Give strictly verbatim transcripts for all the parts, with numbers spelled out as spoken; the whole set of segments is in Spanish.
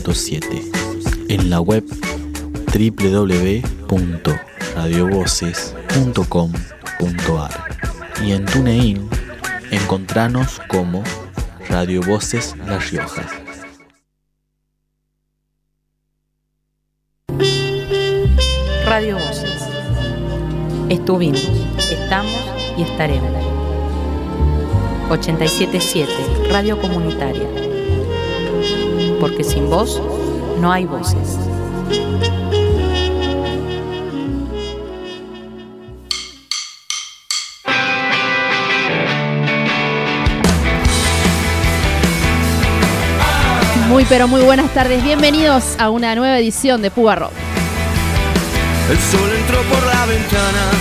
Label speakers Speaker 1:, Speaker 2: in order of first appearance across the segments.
Speaker 1: punto siete, en la web doble u doble u doble u punto radio voces punto com punto a r y en TuneIn encontranos como Radio Voces La Rioja.
Speaker 2: Radio Voces. Estuvimos, estamos y estaremos. ochenta y siete punto siete, Radio Comunitaria. Porque sin vos no hay voces.
Speaker 3: Muy pero muy buenas tardes, bienvenidos a una nueva edición de Púa Rock.
Speaker 4: El sol entró por la ventana,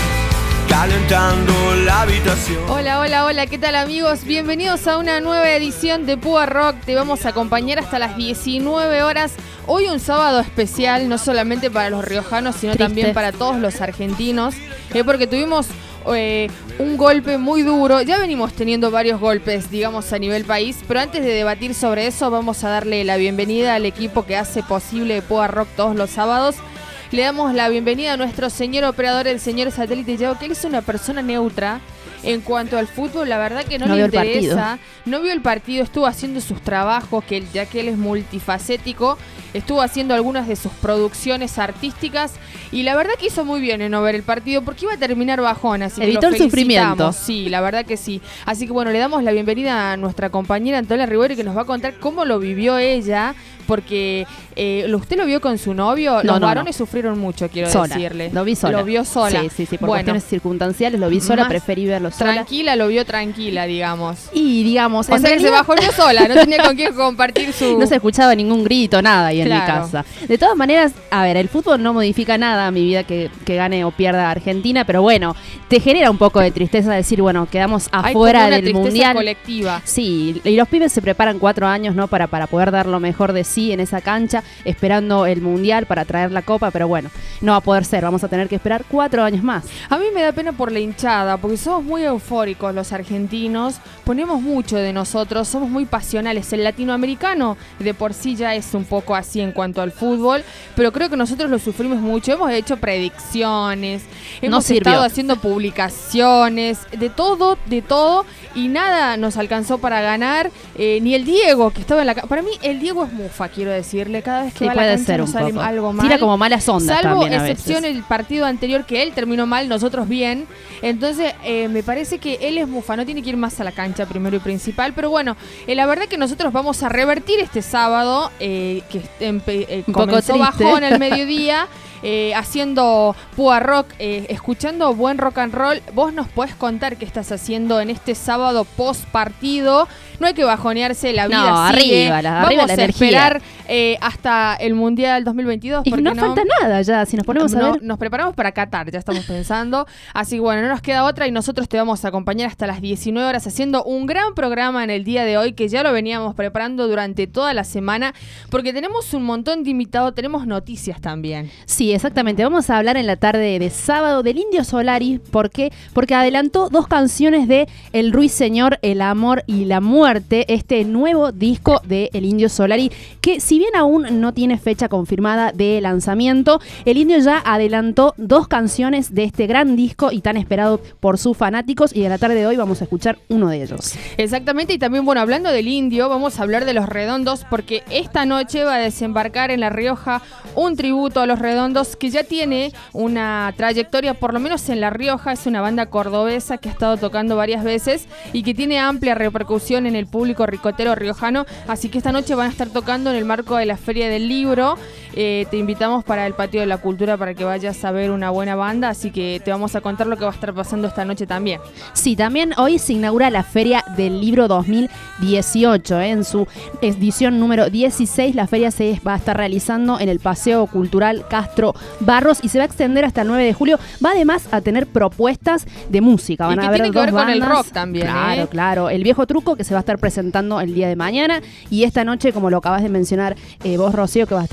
Speaker 4: calentando la habitación.
Speaker 3: Hola, hola, hola, ¿qué tal amigos? Bienvenidos a una nueva edición de Púa Rock. Te vamos a acompañar hasta las diecinueve horas. Hoy un sábado especial, no solamente para los riojanos, sino Triste. también para todos los argentinos, eh, porque tuvimos eh, un golpe muy duro. Ya venimos teniendo varios golpes, digamos, a nivel país, pero antes de debatir sobre eso, vamos a darle la bienvenida al equipo que hace posible Púa Rock todos los sábados. Le damos la bienvenida a nuestro señor operador, el señor Satélite Yago, que él es una persona neutra en cuanto al fútbol. La verdad que no, no le interesa, no vio el partido, estuvo haciendo sus trabajos, que ya que él es multifacético, estuvo haciendo algunas de sus producciones artísticas y la verdad que hizo muy bien en no ver el partido porque iba a terminar bajón, así Evitó que lo el sufrimiento. Sí, la verdad que sí. Así que bueno, le damos la bienvenida a nuestra compañera Antonella Rivero, que nos va a contar cómo lo vivió ella, porque eh, ¿usted lo vio con su novio?
Speaker 5: No,
Speaker 3: Los
Speaker 5: no,
Speaker 3: varones
Speaker 5: no.
Speaker 3: sufrieron mucho, quiero
Speaker 5: sola.
Speaker 3: decirle.
Speaker 5: Lo vi sola.
Speaker 3: Lo vio sola.
Speaker 5: Sí, sí, sí, por
Speaker 3: bueno,
Speaker 5: cuestiones circunstanciales lo vi sola, preferí verlo sola.
Speaker 3: Tranquila, lo vio tranquila, digamos.
Speaker 5: Y digamos,
Speaker 3: o sea realidad... que se bajó yo sola, no tenía con quién compartir su...
Speaker 5: No se escuchaba ningún grito, nada ahí claro. en mi casa. De todas maneras, a ver, el fútbol no modifica nada a mi vida que, que gane o pierda Argentina, pero bueno, te genera un poco de tristeza decir, bueno, quedamos afuera
Speaker 3: Hay como una
Speaker 5: del mundial.
Speaker 3: Colectiva.
Speaker 5: Sí, y los pibes se preparan cuatro años, ¿no? Para, para poder dar lo mejor de sí en esa cancha, esperando el mundial para traer la copa, pero bueno, no va a poder ser, vamos a tener que esperar cuatro años más.
Speaker 3: A mí me da pena por la hinchada, porque somos muy eufóricos los argentinos, ponemos mucho de nosotros, somos muy pasionales. El latinoamericano de por sí ya es un poco así en cuanto al fútbol, pero creo que nosotros lo sufrimos mucho. Hemos hecho predicciones, hemos
Speaker 5: no
Speaker 3: estado haciendo publicaciones, de todo, de todo, y nada nos alcanzó para ganar, eh, ni el Diego, que estaba en la ca- para mí el Diego es mufa, quiero decirle, cada vez que
Speaker 5: sí,
Speaker 3: va a la
Speaker 5: puede
Speaker 3: cancha
Speaker 5: ser
Speaker 3: nos
Speaker 5: un
Speaker 3: sale
Speaker 5: poco.
Speaker 3: algo mal.
Speaker 5: Tira como malas ondas
Speaker 3: salvo
Speaker 5: también a
Speaker 3: excepción
Speaker 5: veces.
Speaker 3: el partido anterior, que él terminó mal, nosotros bien. Entonces eh, me parece que él es mufa, no tiene que ir más a la cancha primero y principal, pero bueno, eh, la verdad que nosotros vamos a revertir este sábado, eh, que empe- eh, comenzó bajón al mediodía. Eh, haciendo Púa Rock, eh, escuchando buen rock and roll. Vos nos podés contar qué estás haciendo en este sábado post partido. No hay que bajonearse, la vida
Speaker 5: no,
Speaker 3: sigue.
Speaker 5: arriba, la,
Speaker 3: Vamos
Speaker 5: arriba la
Speaker 3: a
Speaker 5: energía.
Speaker 3: esperar eh, hasta el Mundial dos mil veintidós.
Speaker 5: Y
Speaker 3: porque
Speaker 5: no,
Speaker 3: no
Speaker 5: falta nada ya, si nos ponemos
Speaker 3: no,
Speaker 5: a ver.
Speaker 3: Nos preparamos para Qatar, ya estamos pensando. Así que bueno, no nos queda otra y nosotros te vamos a acompañar hasta las diecinueve horas haciendo un gran programa en el día de hoy, que ya lo veníamos preparando durante toda la semana, porque tenemos un montón de invitados, tenemos noticias también.
Speaker 5: Sí, exactamente. Vamos a hablar en la tarde de sábado del Indio Solari. ¿Por qué? Porque adelantó dos canciones de El Ruiseñor, El Amor y la Muerte, este nuevo disco de El Indio Solari, que si bien aún no tiene fecha confirmada de lanzamiento, el Indio ya adelantó dos canciones de este gran disco y tan esperado por sus fanáticos, y en la tarde de hoy vamos a escuchar uno de ellos.
Speaker 3: Exactamente, y también, bueno, hablando del Indio, vamos a hablar de Los Redondos, porque esta noche va a desembarcar en La Rioja un tributo a Los Redondos, que ya tiene una trayectoria, por lo menos en La Rioja. Es una banda cordobesa que ha estado tocando varias veces y que tiene amplia repercusión en el público ricotero riojano, así que esta noche van a estar tocando en el marco de la Feria del Libro. Eh, te invitamos para el Patio de la Cultura para que vayas a ver una buena banda, así que te vamos a contar lo que va a estar pasando esta noche también.
Speaker 5: Sí, también hoy se inaugura la Feria del Libro dos mil dieciocho, ¿eh? En su edición número dieciséis. La feria se va a estar realizando en el Paseo Cultural Castro Barros y se va a extender hasta el nueve de julio. Va además a tener propuestas de música. Van
Speaker 3: y que
Speaker 5: a haber
Speaker 3: tiene que
Speaker 5: dos
Speaker 3: ver
Speaker 5: bandas.
Speaker 3: con el rock también.
Speaker 5: Claro,
Speaker 3: ¿eh?
Speaker 5: claro. El Viejo Truco, que se va a estar presentando el día de mañana, y esta noche, como lo acabas de mencionar eh, vos, Rocío, que va a estar la gente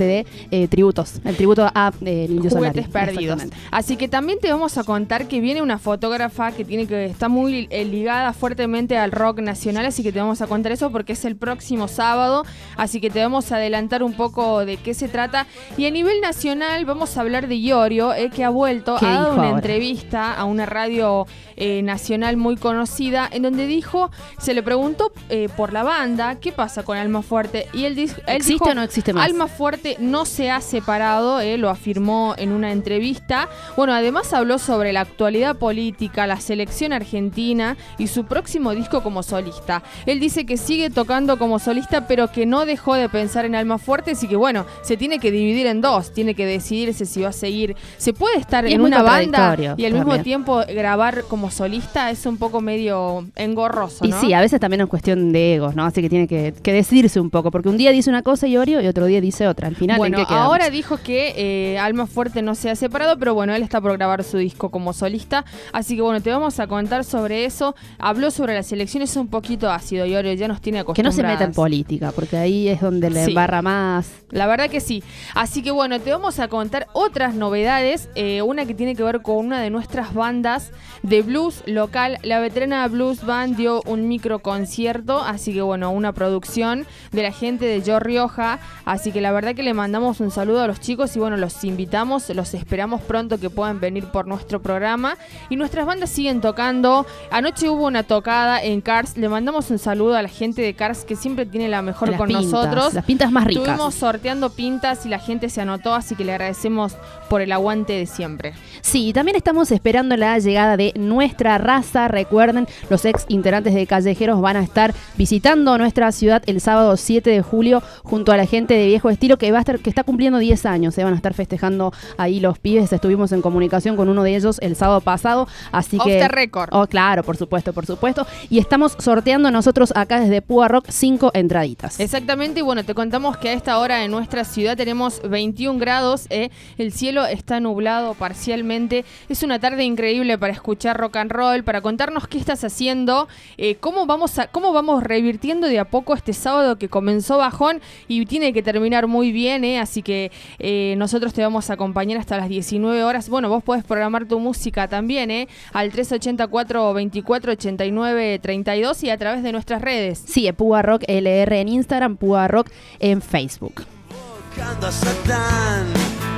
Speaker 5: de eh, tributos, el tributo a eh, Indio Solari.
Speaker 3: Juguetes perdidos. Así que también te vamos a contar que viene una fotógrafa que tiene que está muy eh, ligada fuertemente al rock nacional, así que te vamos a contar eso porque es el próximo sábado, así que te vamos a adelantar un poco de qué se trata. Y a nivel nacional vamos a hablar de Iorio, eh, que ha vuelto, ha dado una ahora? entrevista a una radio eh, nacional muy conocida, en donde dijo, se le preguntó eh, por la banda, ¿qué pasa con Almafuerte? Y él, di- él
Speaker 5: ¿Existe
Speaker 3: dijo,
Speaker 5: o no existe más?
Speaker 3: Almafuerte no se ha separado, eh, lo afirmó en una entrevista. Bueno, además habló sobre la actualidad política, la selección argentina y su próximo disco como solista. Él dice que sigue tocando como solista, pero que no dejó de pensar en Almafuerte, así que bueno, se tiene que dividir en dos, tiene que decidirse si va a seguir. Se puede estar
Speaker 5: Y
Speaker 3: en
Speaker 5: es muy
Speaker 3: una banda
Speaker 5: contradictorio
Speaker 3: y al mismo
Speaker 5: también.
Speaker 3: tiempo grabar como solista, es un poco medio engorroso,
Speaker 5: Y
Speaker 3: ¿no?
Speaker 5: sí, a veces también es cuestión de egos, ¿no? Así que tiene que, que decidirse un poco, porque un día dice una cosa Iorio y otro día dice otra. Al final,
Speaker 3: Bueno,
Speaker 5: ¿en qué quedamos?
Speaker 3: ahora dijo que eh, Almafuerte no se ha separado, pero bueno, él está por grabar su disco como solista, así que bueno, te vamos a contar sobre eso. Habló sobre las elecciones, es un poquito ácido, Iorio, ya nos tiene
Speaker 5: Que no
Speaker 3: acostumbradas.
Speaker 5: se meta en política, porque ahí es donde le
Speaker 3: Sí.
Speaker 5: embarra más.
Speaker 3: La verdad que sí. Así que bueno, te vamos a contar otras novedades. Eh, una que tiene que ver con una de nuestras bandas de blues local. La Veterana Blues Band dio un micro concierto. Así que bueno, una producción de la gente de Yo Rioja. Así que la verdad que le mandamos un saludo a los chicos y bueno, los invitamos, los esperamos pronto que puedan venir por nuestro programa. Y nuestras bandas siguen tocando. Anoche hubo una tocada en Cars. Le mandamos un saludo a la gente de Cars que siempre tiene la mejor
Speaker 5: Las
Speaker 3: con
Speaker 5: pintas,
Speaker 3: nosotros.
Speaker 5: las pintas más ricas.
Speaker 3: Estuvimos sorteando pintas y la gente se anotó, así que le agradecemos por el aguante de siempre.
Speaker 5: Sí, y también estamos esperando la llegada de Nuestra Raza. Recuerden, los ex integrantes de Callejeros van a estar visitando nuestra ciudad el sábado siete de julio junto a la gente de Viejo Estilo que va a estar, que está cumpliendo diez años. Se van a estar festejando ahí los pibes. Estuvimos en comunicación con uno de ellos el sábado pasado, así
Speaker 3: Off
Speaker 5: que
Speaker 3: the record.
Speaker 5: Oh, claro, por supuesto, por supuesto. Y estamos sorteando nosotros acá desde Púa Rock cinco entraditas.
Speaker 3: Exactamente, y bueno, te contamos que a esta hora en nuestra ciudad tenemos veintiún grados, eh, el cielo está nublado parcialmente, es una tarde increíble para escuchar rock and roll, para contarnos qué estás haciendo, eh, cómo vamos a, cómo vamos revirtiendo de a poco este sábado que comenzó bajón y tiene que terminar muy bien, eh, así que eh, nosotros te vamos a acompañar hasta las diecinueve horas. Bueno, vos podés programar tu música también, eh, al tres ochenta y cuatro, veinticuatro ochenta y nueve, treinta y dos y a través de nuestras redes.
Speaker 5: Sí, Púa Rock L R en Instagram, Púa Rock en Facebook.
Speaker 4: Canta Satán.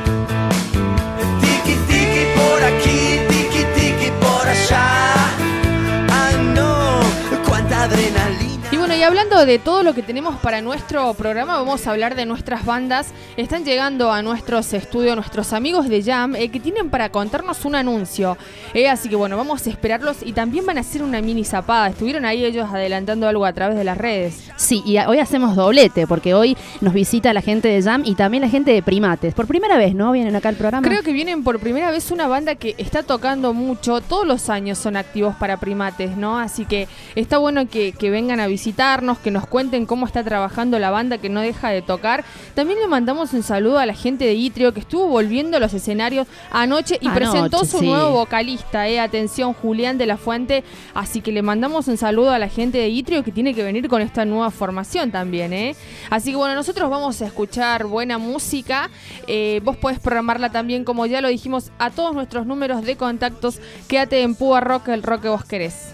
Speaker 4: Tiki tiki por aquí, tiki tiki por allá. Ah, no, cuánta adrenalina.
Speaker 3: Y bueno, y hablando de todo lo que tenemos para nuestro programa, vamos a hablar de nuestras bandas. Están llegando a nuestros estudios nuestros amigos de Jam, eh, que tienen para contarnos un anuncio. Eh, así que bueno, vamos a esperarlos y también van a hacer una mini zapada. Estuvieron ahí ellos adelantando algo a través de las redes.
Speaker 5: Sí, y hoy hacemos doblete, porque hoy nos visita la gente de Jam y también la gente de Primates. Por primera vez, ¿no? Vienen acá al programa.
Speaker 3: Creo que vienen por primera vez una banda que está tocando mucho. Todos los años son activos para Primates, ¿no? Así que está bueno que, que vengan a visitarnos, que nos cuenten cómo está trabajando la banda que no deja de tocar. También le mandamos un saludo a la gente de Itrio que estuvo volviendo a los escenarios anoche y
Speaker 5: Anoche,
Speaker 3: presentó su
Speaker 5: sí.
Speaker 3: nuevo vocalista, eh. Atención, Julián de la Fuente. Así que le mandamos un saludo a la gente de Itrio que tiene que venir con esta nueva formación también, eh. Así que bueno, nosotros vamos a escuchar buena música. Eh, vos podés programarla también, como ya lo dijimos, a todos nuestros números de contactos. Quédate en Púa Rock, el rock que vos querés.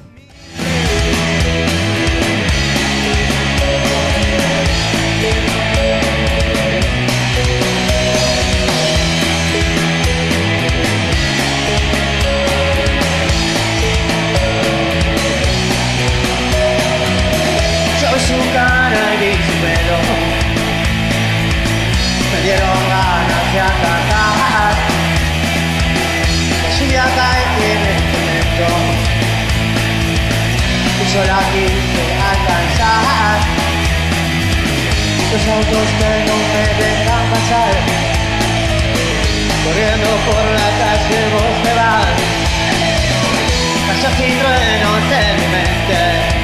Speaker 4: Yo su cara y su pelo me dieron ganas de atacar. La lluvia cae en este momento y yo la quise alcanzar. Los autos que no me dejan pasar, corriendo por la calle vos te vas. Calles sin truenos en mi mente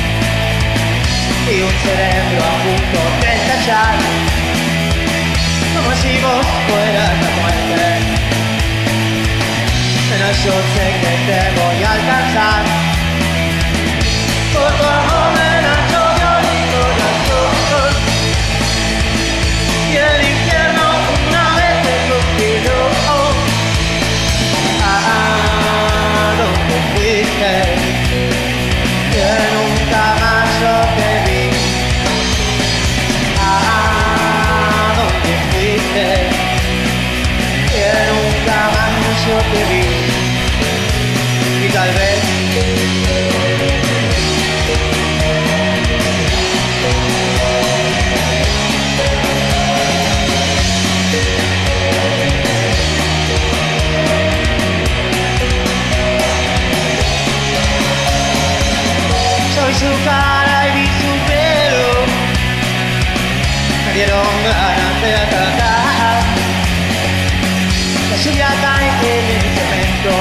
Speaker 4: y un cerebro a punto de estallar, como si vos fueras la muerte. Pero yo sé que te voy a alcanzar. Por tu amor me nació mi corazón y el infierno yo te vi y tal vez soy su cara y vi su pelo, me dieron ganas de atacar. La lluvia cae en el cemento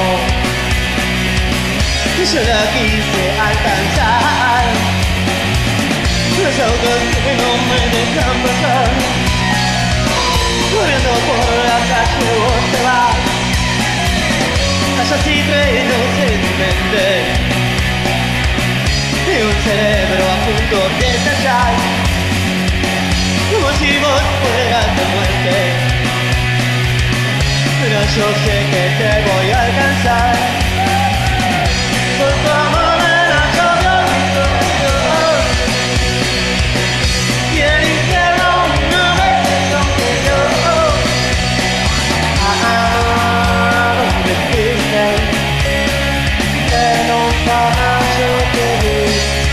Speaker 4: y yo la quise alcanzar. Los autos que no me dejan pasar, corriendo por la calle vos te vas. Calla así inocente y un cerebro a punto de estallar, como si vos fueras de muerte. Pero yo sé que te voy a alcanzar. Por tu amor me la llovió y el infierno no me conquistó. Ah, ¿dónde fuiste? Que nunca más yo te vi.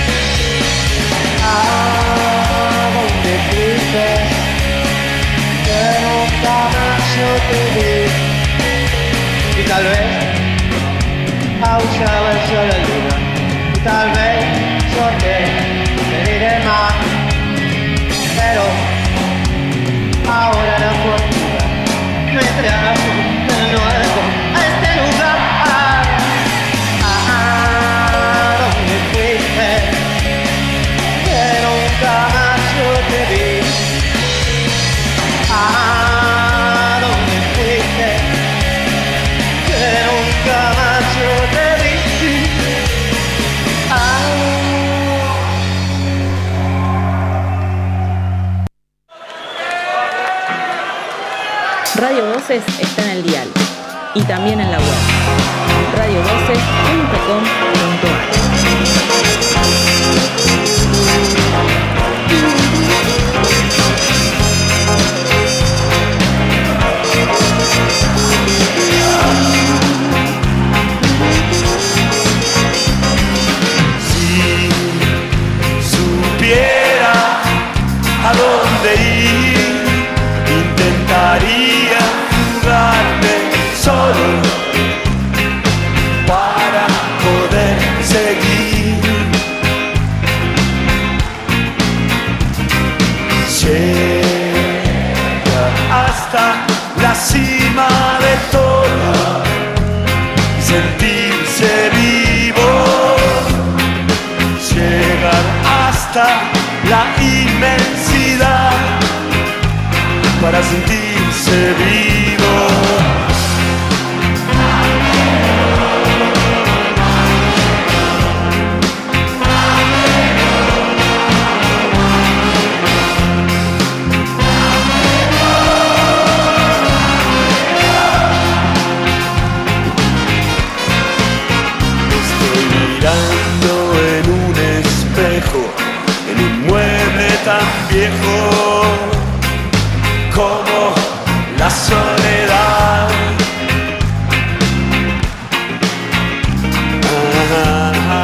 Speaker 4: Ah, ¿dónde fuiste? Que nunca más yo te vi. Y tal vez aullaba el sol la luna, y tal vez yo te pediré más, pero ahora la fortuna me trajo de nuevo a este lugar. Ah, ¿dónde fuiste? Que nunca más yo te vi. Ah, ¿dónde fuiste? Que nunca más yo te vi. Ah.
Speaker 2: Radio Voces está en el dial y también en la web radio voces punto com punto a r.
Speaker 6: A dónde ir, intentaría jugarme solo para poder seguir. Llega hasta la cima de todo, sentirse vivo, llegar hasta la inmensidad para sentirse vivo. Estoy mirando en un espejo, en un mueble tan viejo como la soledad. Ah,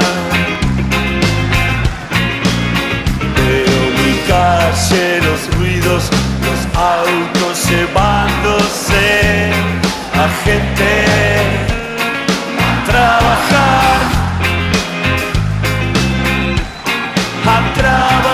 Speaker 6: veo mi calle, los ruidos, los autos llevándose a gente a trabajar, a trabajar.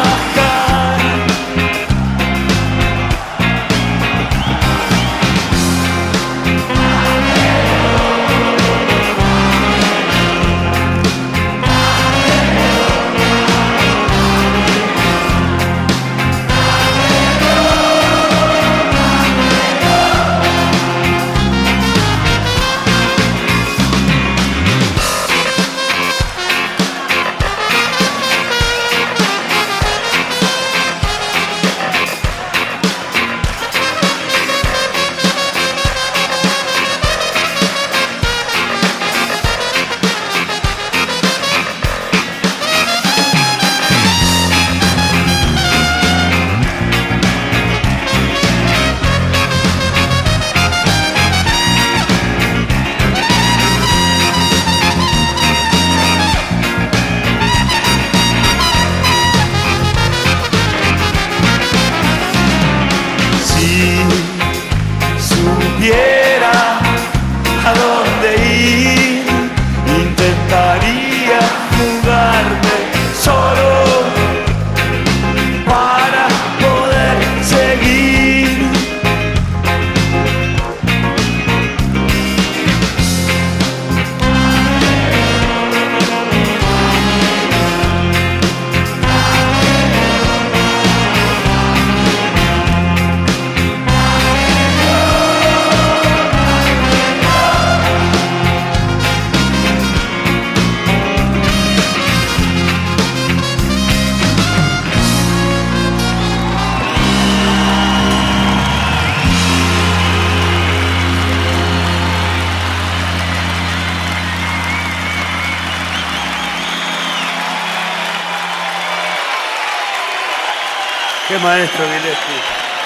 Speaker 6: Qué maestro, Gillespie.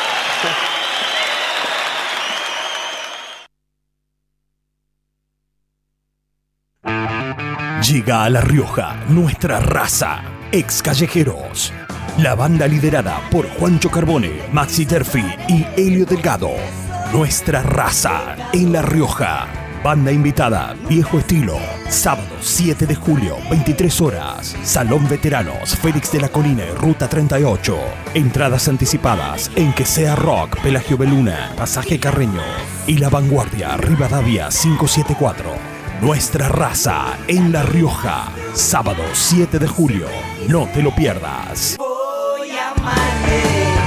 Speaker 7: Llega a La Rioja nuestra raza, ex callejeros. La banda liderada por Juancho Carbone, Maxi Terfi y Helio Delgado. Nuestra raza en La Rioja. Banda invitada, Viejo Estilo. Sábado siete de julio, veintitrés horas. Salón Veteranos, Félix de la Colina, Ruta treinta y ocho. Entradas anticipadas en Que Sea Rock, Pelagio Beluna, Pasaje Carreño y La Vanguardia, Rivadavia quinientos setenta y cuatro. Nuestra raza en La Rioja. Sábado siete de julio. No te lo pierdas.
Speaker 8: Voy a amarte.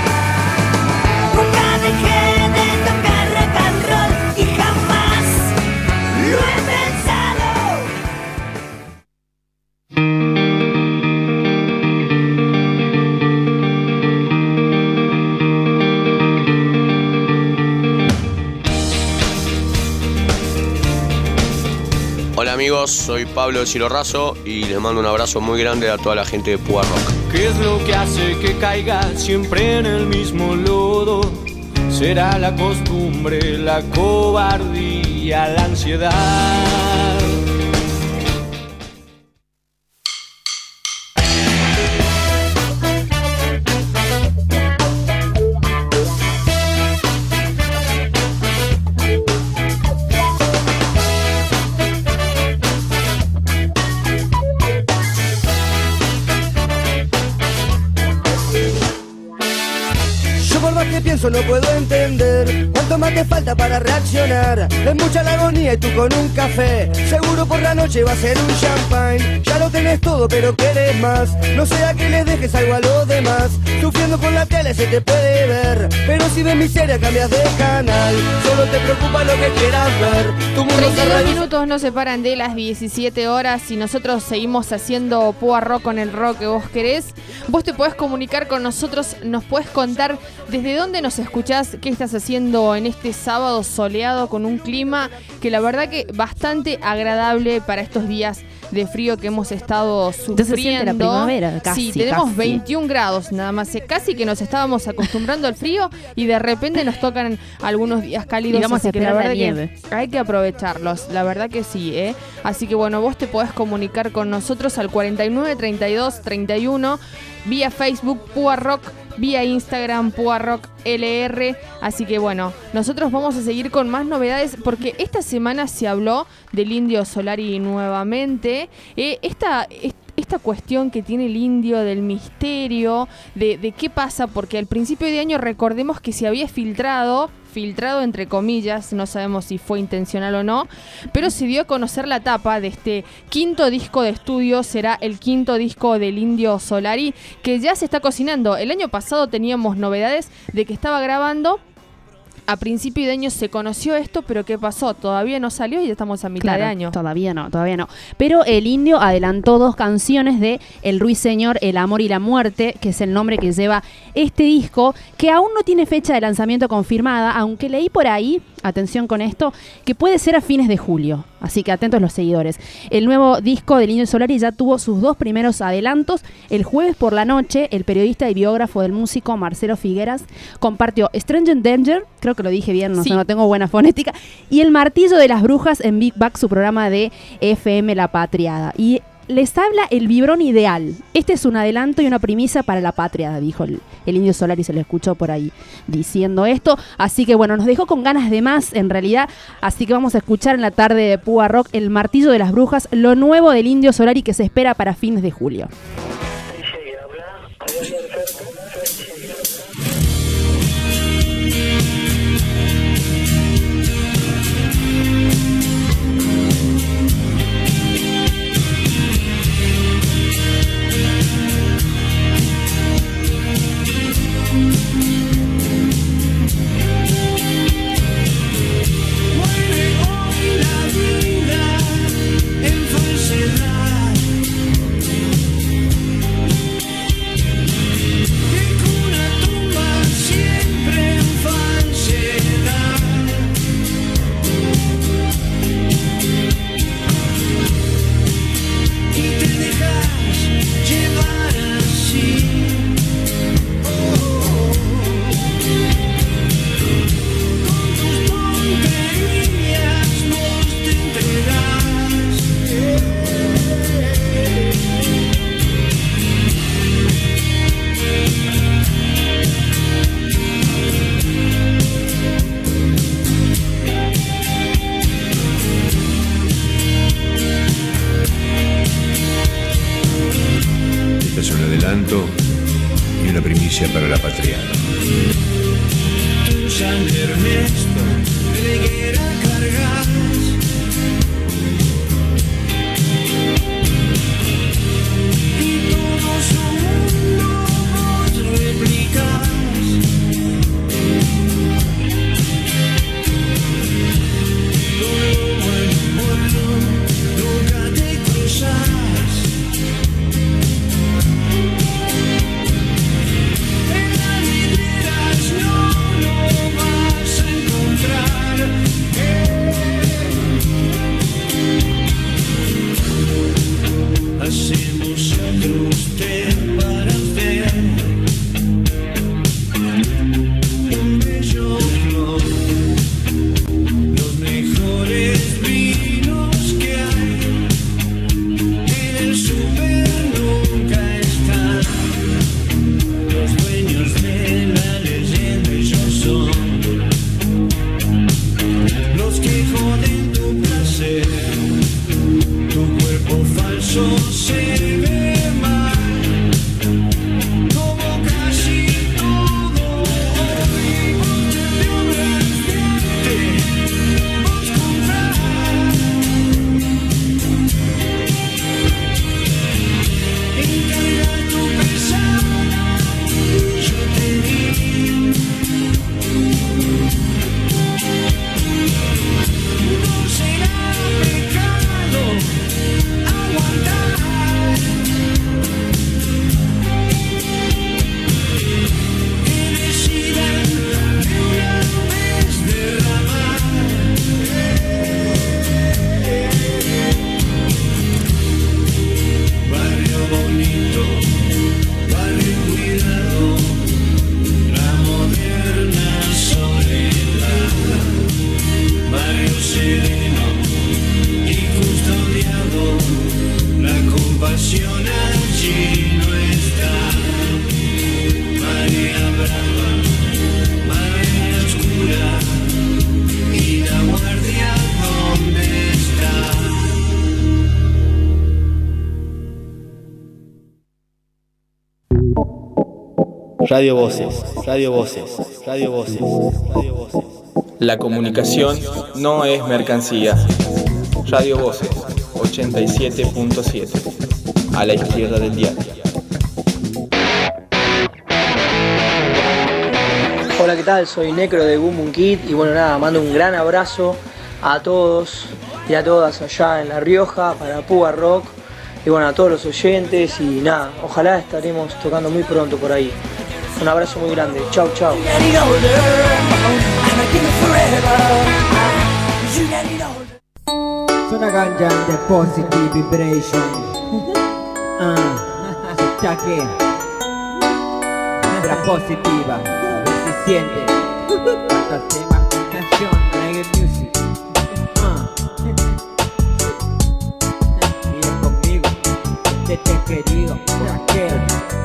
Speaker 8: Nunca dejé de tocar rock and roll y jamás lo he pensado.
Speaker 9: Hola amigos, soy Pablo de Cielo Raso y les mando un abrazo muy grande a toda la gente de Púa Rock.
Speaker 10: ¿Qué es lo que hace que caiga siempre en el mismo lodo? Será la costumbre, la cobardía, la ansiedad.
Speaker 11: Pienso, no puedo entender cuánto más te falta para reaccionar. Es mucha la agonía y tú con un café. Seguro por la noche va a ser un champagne. Ya lo tenés todo pero querés más. No sea que les dejes algo a los demás. Sufriendo con la tele se te puede ver, pero si ves miseria cambias de canal. Solo te preocupa lo que quieras ver. Tu mundo
Speaker 3: treinta y dos minutos nos separan de las diecisiete horas y nosotros seguimos haciendo Púa Rock con el rock que vos querés. Vos te podés comunicar con nosotros, nos podés contar desde dónde nos escuchás, qué estás haciendo en este sábado soleado con un clima que la verdad que bastante agradable para estos días de frío que hemos estado sufriendo.
Speaker 5: Se siente la primavera, casi,
Speaker 3: sí, tenemos
Speaker 5: casi.
Speaker 3: veintiún grados nada más, casi que nos estábamos acostumbrando al frío y de repente nos tocan algunos días cálidos.
Speaker 5: Y vamos a
Speaker 3: que la
Speaker 5: esperar la
Speaker 3: verdad
Speaker 5: nieve.
Speaker 3: que hay que aprovecharlos, la verdad que sí, ¿eh? Así que bueno, vos te podés comunicar con nosotros al cuarenta y nueve, treinta y dos, treinta y uno, vía Facebook Púa Rock, vía Instagram Púa Rock L R. Así que bueno, nosotros vamos a seguir con más novedades porque esta semana se habló del Indio Solari nuevamente. Eh, esta, esta cuestión que tiene el Indio del misterio, de, de qué pasa, porque al principio de año recordemos que se había filtrado filtrado entre comillas, no sabemos si fue intencional o no, pero se dio a conocer la tapa de este quinto disco de estudio. Será el quinto disco del Indio Solari, que ya se está cocinando. El año pasado teníamos novedades de que estaba grabando. A principio de año se conoció esto, pero ¿qué pasó? Todavía no salió y ya estamos a mitad
Speaker 5: Claro,
Speaker 3: de año.
Speaker 5: Todavía no, todavía no. Pero el Indio adelantó dos canciones de El Ruiseñor, El Amor y la Muerte, que es el nombre que lleva este disco, que aún no tiene fecha de lanzamiento confirmada, aunque leí por ahí, atención con esto, que puede ser a fines de julio. Así que atentos los seguidores. El nuevo disco del Indio Solari ya tuvo sus dos primeros adelantos. El jueves por la noche, el periodista y biógrafo del músico Marcelo Figueras compartió Stranger Danger, creo que lo dije bien, no
Speaker 3: Sí.
Speaker 5: sé, no tengo buena fonética, y El Martillo de las Brujas en Big Back, su programa de F M La Patriada. Y les habla el vibrón ideal. Este es un adelanto y una primicia para la patria, dijo el, el Indio Solari, se lo escuchó por ahí diciendo esto. Así que bueno, nos dejó con ganas de más en realidad. Así que vamos a escuchar en la tarde de Púa Rock El Martillo de las Brujas, lo nuevo del Indio Solari que se espera para fines de julio.
Speaker 8: Muere hoy la vida en falsedad.
Speaker 12: herencia para la patria.
Speaker 8: San Ernesto, de guerra cargas, y todo su mundo vos replicas. Todo lo bueno, bueno, nunca te cruzas. En las vidrieras no lo vas a encontrar. Hacemos otro usted para usted un bello flor, los mejores vinos que hay en el super nunca están. Los dueños de la leyenda ellos son los que joden tu placer. Tu cuerpo falso se ve mal, como casi todo. Hoy vos te obras de vos comprar. Encarga tu pesada, yo te di. No será pecado aguantar. Que decidan de una vez derramar. Barrio bonito, barrio cuidado, la moderna soledad. Barrio sereno y custodiado, la compasión allí no está. Marea brava, marea oscura, y la guardia ¿dónde está?
Speaker 13: Radio Voces, Radio Voces, Radio Voces, Radio Voces.
Speaker 14: La comunicación no es mercancía. Radio Voces, ochenta y siete punto siete, a la izquierda del diario.
Speaker 15: Hola, ¿qué tal? Soy Necro de Boom Boom Kid y bueno, nada, mando un gran abrazo a todos y a todas allá en La Rioja para Púa Rock y bueno, a todos los oyentes y nada, ojalá estaremos tocando muy pronto por ahí. Un abrazo muy grande, chau chau.
Speaker 16: Suena ganja de positive vibration. Ah, está que vibra positiva, a ver si siente. Cuántas temas con canción, reggae music. Ah, vive conmigo, te te querido por aquel.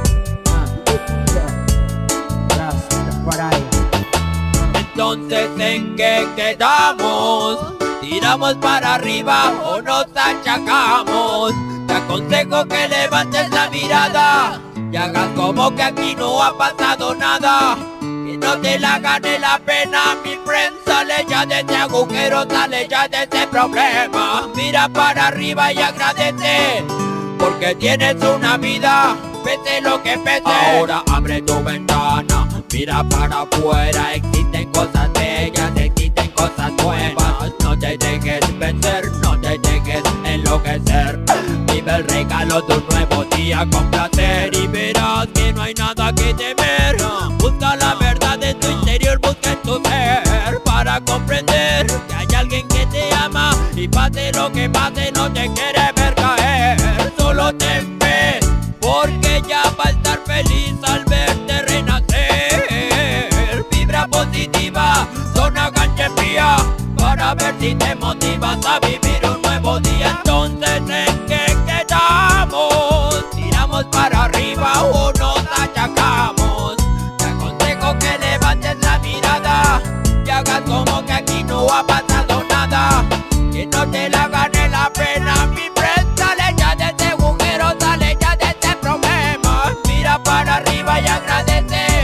Speaker 17: Entonces, ¿en qué quedamos? ¿Tiramos para arriba o nos achacamos? Te aconsejo que levantes la mirada y hagas como que aquí no ha pasado nada. Que no te la gane la pena, mi friend. Sale ya de ese agujero, sale ya de ese problema. Mira para arriba y agradece, porque tienes una vida, pese lo que pese. Ahora abre tu ventana, mira para afuera. Existen cosas bellas, existen cosas nuevas. No te dejes vencer, no te dejes enloquecer. Vive el regalo de un nuevo día con placer y verás que no hay nada que temer. Busca la verdad en tu interior, busca en tu ser para comprender que hay alguien que te ama y pase lo que pase no te quiere ver caer. Solo ten fe, porque ya va a estar feliz al verte renacer. Vibra positiva, zona gancha fría, para ver si te motivas a vivir un nuevo día. Entonces, ¿en qué quedamos? ¿Tiramos para arriba o nos achacamos? Te aconsejo que levantes la mirada y hagas como que aquí no ha pasado nada. Que no te la gane la pena, mi friend. Sale ya de ese agujero, sale ya de ese problema. Mira para arriba y agradece,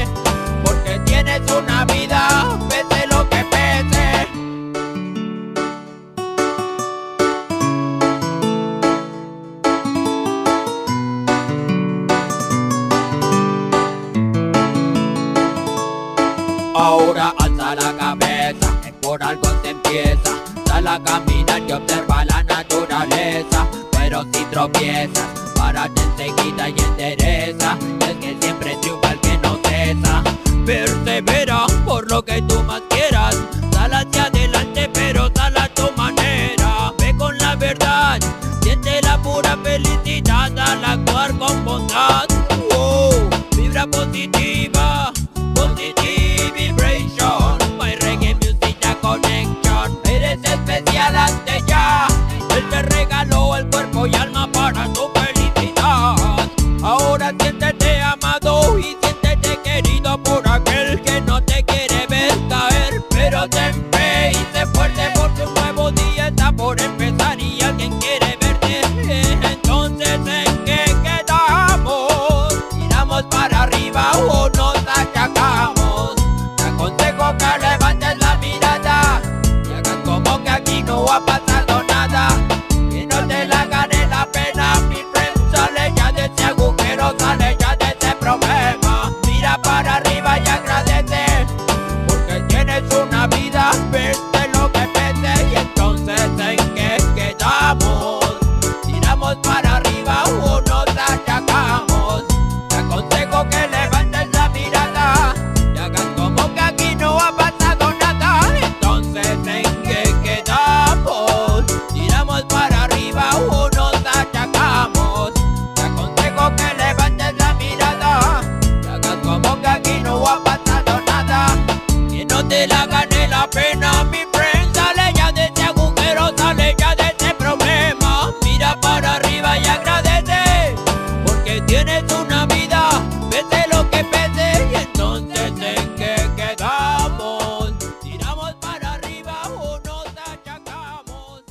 Speaker 17: por algo se empieza. Sal a caminar y observa la naturaleza. Pero si tropiezas, párate enseguida y endereza. Es que siempre triunfa el que no cesa. Persevera por lo que tú más quieras. Sal hacia adelante pero sal a tu manera. Ve con la verdad, siente la pura felicidad al actuar con bondad. Oh, vibra positiva, positive vibration. My reggae music a connection. Eres especial ante ya. Él te regaló el cuerpo y alma para tu felicidad. Ahora siéntete amado y siéntete querido por aquel que no te quiere ver caer. Pero ten fe y sé fuerte porque un nuevo día está por empezar y alguien quiere verte. Entonces, ¿en qué quedamos? ¿Tiramos para arriba o nos achacamos? Te aconsejo que levantes la mirada y hagas como que aquí no ha pasado nada. Que no te la gane la pena, mi friend. Sale ya de ese agujero, sale ya de ese problema. Mira para arriba y agradece, porque tienes una vida, verte lo que pese. Y entonces, ¿en qué quedamos? ¿Tiramos para arriba o nos achacamos? Te aconsejo que levantes la mirada y hagas como que aquí no ha pasado nada. Entonces, ¿en qué quedamos? ¿Tiramos para arriba o nos achacamos? Te aconsejo que levantes la mirada y hagas como que aquí no ha pasado nada. Que no te la gane la pena, mi friend. Sale ya de ese agujero, sale ya de ese problema. Mira para arriba y agradece, porque tienes una vida, pese lo que pese. Y entonces, ¿en qué quedamos? ¿Tiramos para arriba o nos achacamos?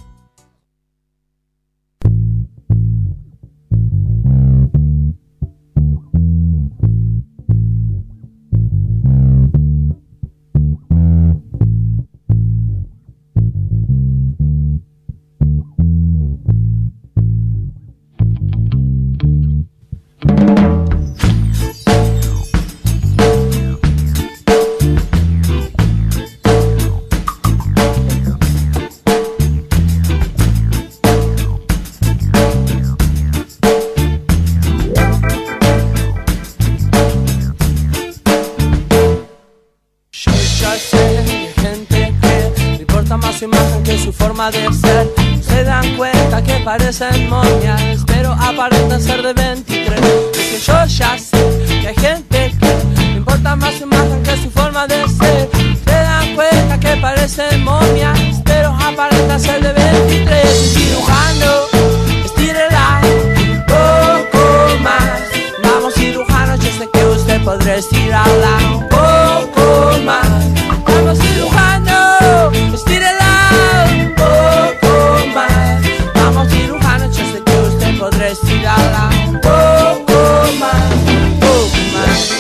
Speaker 12: Yo ya sé que hay gente que le importa más su imagen que su forma de ser. Se dan cuenta que parecen momias, pero aparentan ser de veintitrés. Es que yo ya sé que hay gente que le importa más su imagen que su forma de ser. Se dan cuenta que parecen momias, pero aparentan ser de veintitrés. Cirujano, estírela un poco más. Vamos cirujano, yo sé que usted podrá estirarla un poco más. Vamos cirujano, estírela un poco más. Vamos cirujano, yo sé que usted podrá estirarla un poco más, un poco más.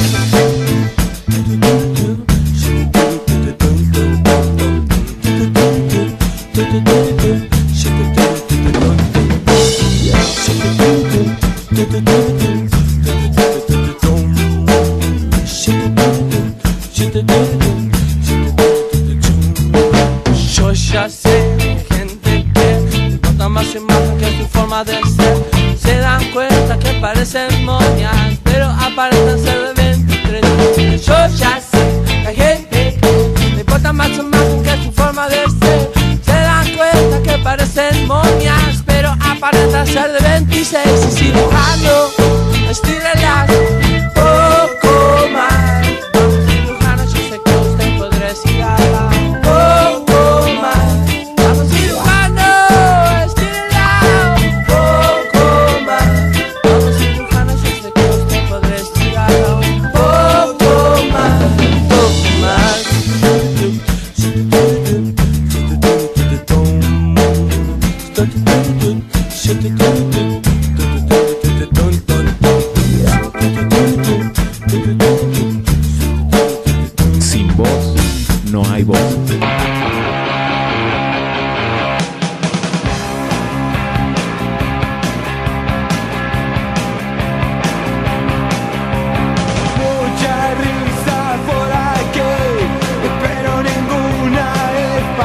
Speaker 12: Yo ya sé que hay gente que le importa más su imagen que su forma de ser. Se dan cuenta que parecen momias, pero aparentan ser de veintitrés. Yo ya sé que hay gente que le importa más su imagen que su forma de ser. Se dan cuenta que parecen momias, pero aparentan ser de veintiséis. Y cirujano, estírelas un poco más. Vamos cirujano, yo sé que usted podrá estirarla un poco más. Vamos cirujano, estirela un poco más. Vamos cirujano, yo sé que usted podrá estirarla un poco más, un poco más.
Speaker 7: Sin voz no hay voz.
Speaker 8: Mucha risa por aquí, pero ninguna es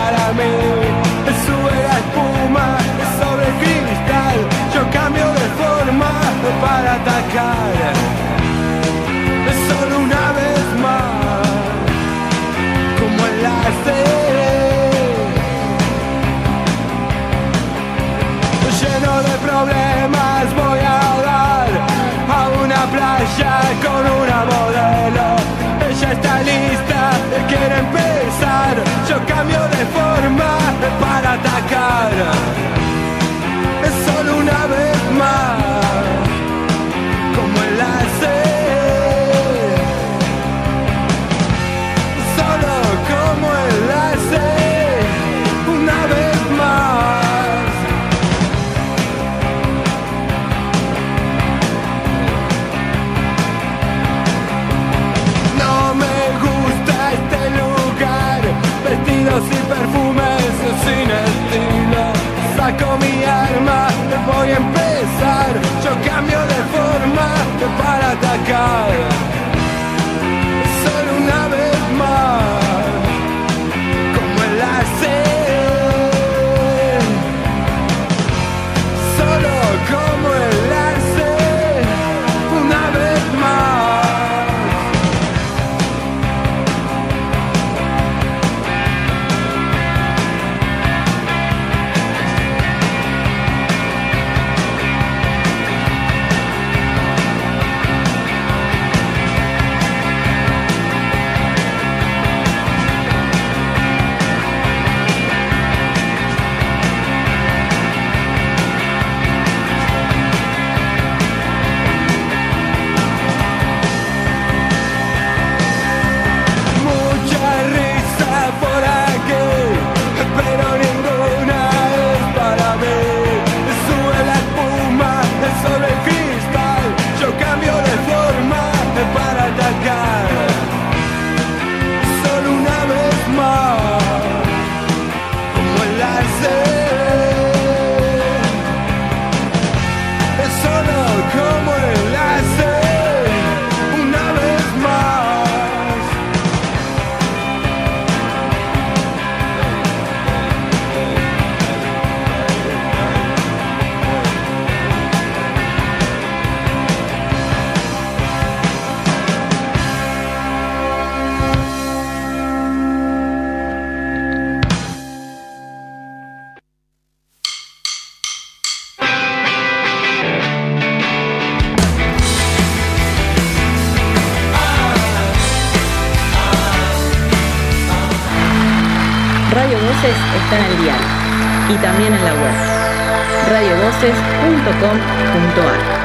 Speaker 2: Radio Voces está en el diario y también en la web radio voces punto com punto ar.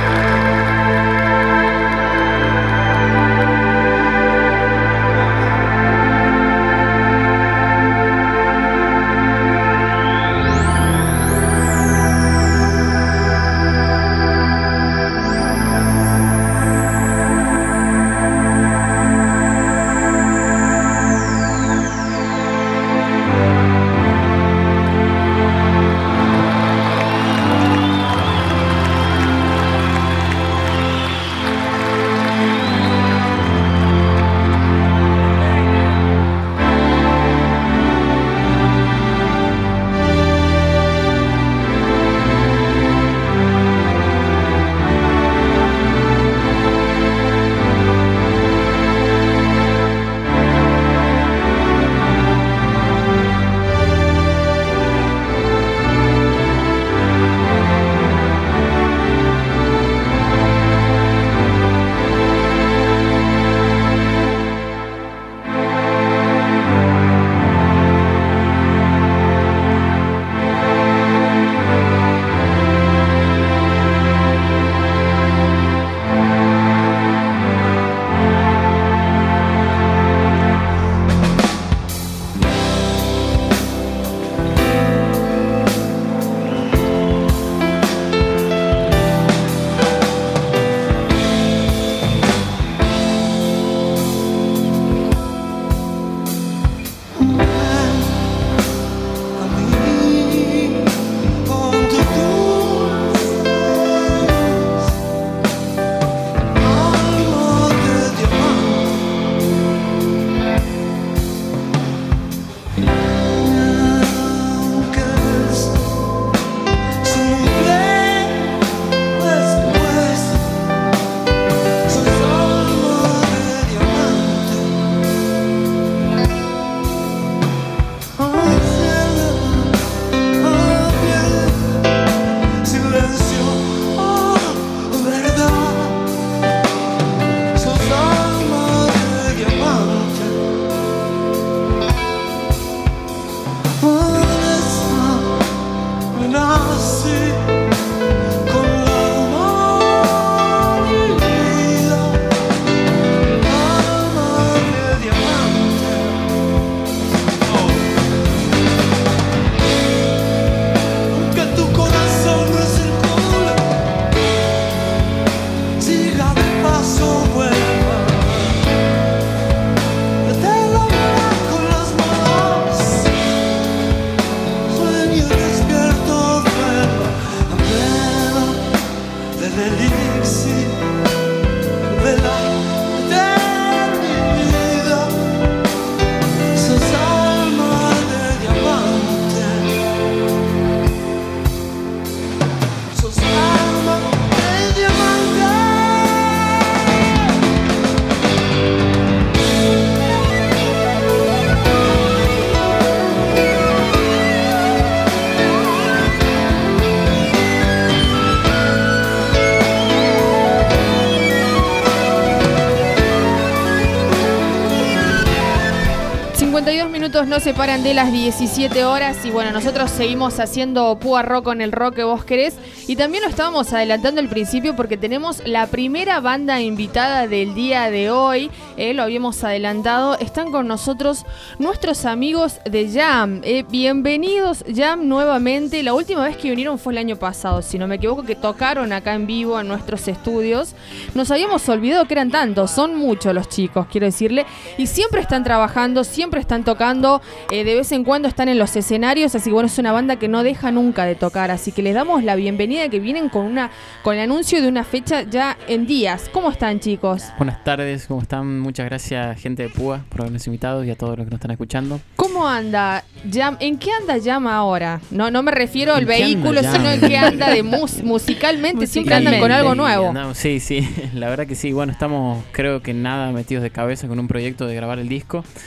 Speaker 3: Nos separan de las diecisiete horas y bueno, nosotros seguimos haciendo Púa Rock con el rock que vos querés y también lo estábamos adelantando al principio porque tenemos la primera banda invitada del día de hoy, eh, lo habíamos adelantado, están con nosotros nuestros amigos de Jam, eh, bienvenidos Jam nuevamente, la última vez que vinieron fue el año pasado, si no me equivoco, que tocaron acá en vivo en nuestros estudios, nos habíamos olvidado que eran tantos, son muchos los chicos, quiero decirle, y siempre están trabajando, siempre están tocando, eh, de vez en cuando están en los escenarios, así que bueno, es una banda que no deja nunca de tocar, así que les damos la bienvenida, que vienen con una con el anuncio de una fecha ya en días. ¿Cómo están, chicos?
Speaker 18: Buenas tardes, ¿cómo están? Muchas gracias, gente de Púa, por habernos invitado y a todos los que nos están escuchando.
Speaker 3: ¿Cómo anda Jam? ¿En qué anda Jam ahora? No, no me refiero al vehículo, sino en qué anda de mus musicalmente, siempre andan con algo nuevo.
Speaker 18: No, sí, sí, la verdad que sí, bueno, estamos creo que nada metidos de cabeza con un proyecto de grabar el disco.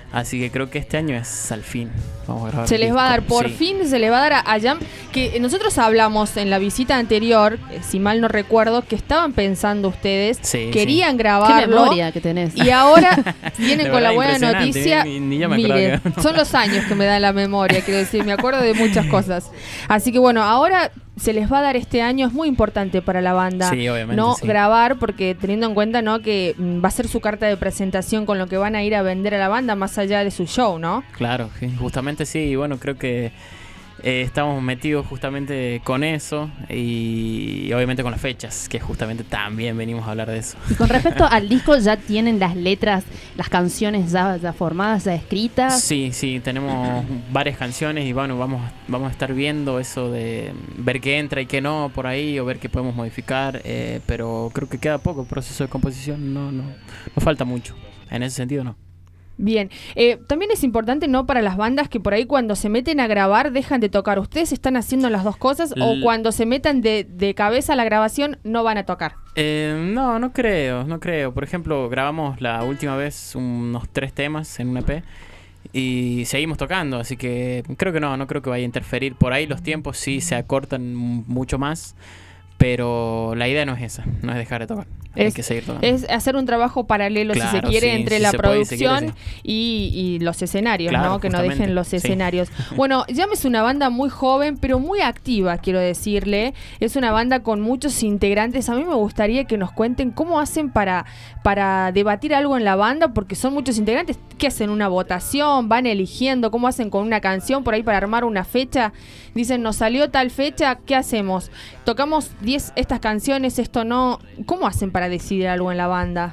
Speaker 18: Así que creo que este año es al fin. Vamos a grabar
Speaker 3: Se
Speaker 18: el
Speaker 3: les va a
Speaker 18: disco.
Speaker 3: dar, por
Speaker 18: Sí.
Speaker 3: fin se les va a dar a, a Jam, que nosotros hablamos en la visita anterior, eh, si mal no recuerdo, que estaban pensando ustedes,
Speaker 18: Sí,
Speaker 3: querían
Speaker 18: sí.
Speaker 3: grabarlo.
Speaker 5: Qué memoria que tenés.
Speaker 3: Y ahora vienen
Speaker 18: De
Speaker 3: con la
Speaker 18: verdad,
Speaker 3: buena
Speaker 18: impresionante,
Speaker 3: noticia.
Speaker 18: ni- ni yo me acordaba
Speaker 3: Mire,
Speaker 18: que-
Speaker 3: son los años que me dan la memoria, quiero decir, me acuerdo de muchas cosas. Así que bueno, ahora se les va a dar este año, es muy importante para la banda.
Speaker 18: Sí, obviamente,
Speaker 3: no
Speaker 18: sí.
Speaker 3: grabar, porque teniendo en cuenta, ¿no?, que mm, va a ser su carta de presentación con lo que van a ir a vender a la banda más allá de su show, ¿no?
Speaker 18: Claro, sí, justamente sí. Y bueno, creo que eh, estamos metidos justamente con eso y, y obviamente con las fechas, que justamente también venimos a hablar de eso.
Speaker 5: Y con respecto al disco, ¿ya tienen las letras, las canciones ya, ya formadas, ya escritas?
Speaker 18: Sí, sí, tenemos varias canciones y bueno, vamos, vamos a estar viendo eso de ver qué entra y qué no por ahí o ver qué podemos modificar, eh, pero creo que queda poco proceso de composición, no, no, no falta mucho, en ese sentido no.
Speaker 3: Bien, eh, también es importante, ¿no?, para las bandas que por ahí cuando se meten a grabar dejan de tocar. ¿Ustedes están haciendo las dos cosas o
Speaker 18: L-
Speaker 3: cuando se metan de, de cabeza a la grabación no van a tocar?
Speaker 18: Eh, no, no creo, no creo. Por ejemplo, grabamos la última vez unos tres temas en un E P y seguimos tocando, así que creo que no, no creo que vaya a interferir. Por ahí los tiempos sí se acortan m- mucho más, pero la idea no es esa, no es dejar de tocar. Hay
Speaker 3: Es,
Speaker 18: que seguir tocando.
Speaker 3: es hacer un trabajo paralelo, si se
Speaker 18: Claro,
Speaker 3: quiere,
Speaker 18: sí,
Speaker 3: entre
Speaker 18: si
Speaker 3: la
Speaker 18: se puede y se quiere,
Speaker 3: producción y, y los escenarios,
Speaker 18: Claro,
Speaker 3: ¿no? Que no
Speaker 18: justamente,
Speaker 3: dejen los
Speaker 18: sí.
Speaker 3: escenarios. Bueno, Jam es una banda muy joven, pero muy activa, quiero decirle. Es una banda con muchos integrantes. A mí me gustaría que nos cuenten cómo hacen para, para debatir algo en la banda, porque son muchos integrantes. ¿Qué hacen? ¿Una votación? ¿Van eligiendo? ¿Cómo hacen con una canción por ahí para armar una fecha? Dicen, nos salió tal fecha, ¿qué hacemos? Tocamos diez estas canciones, esto no. ¿Cómo hacen para decidir algo en la banda?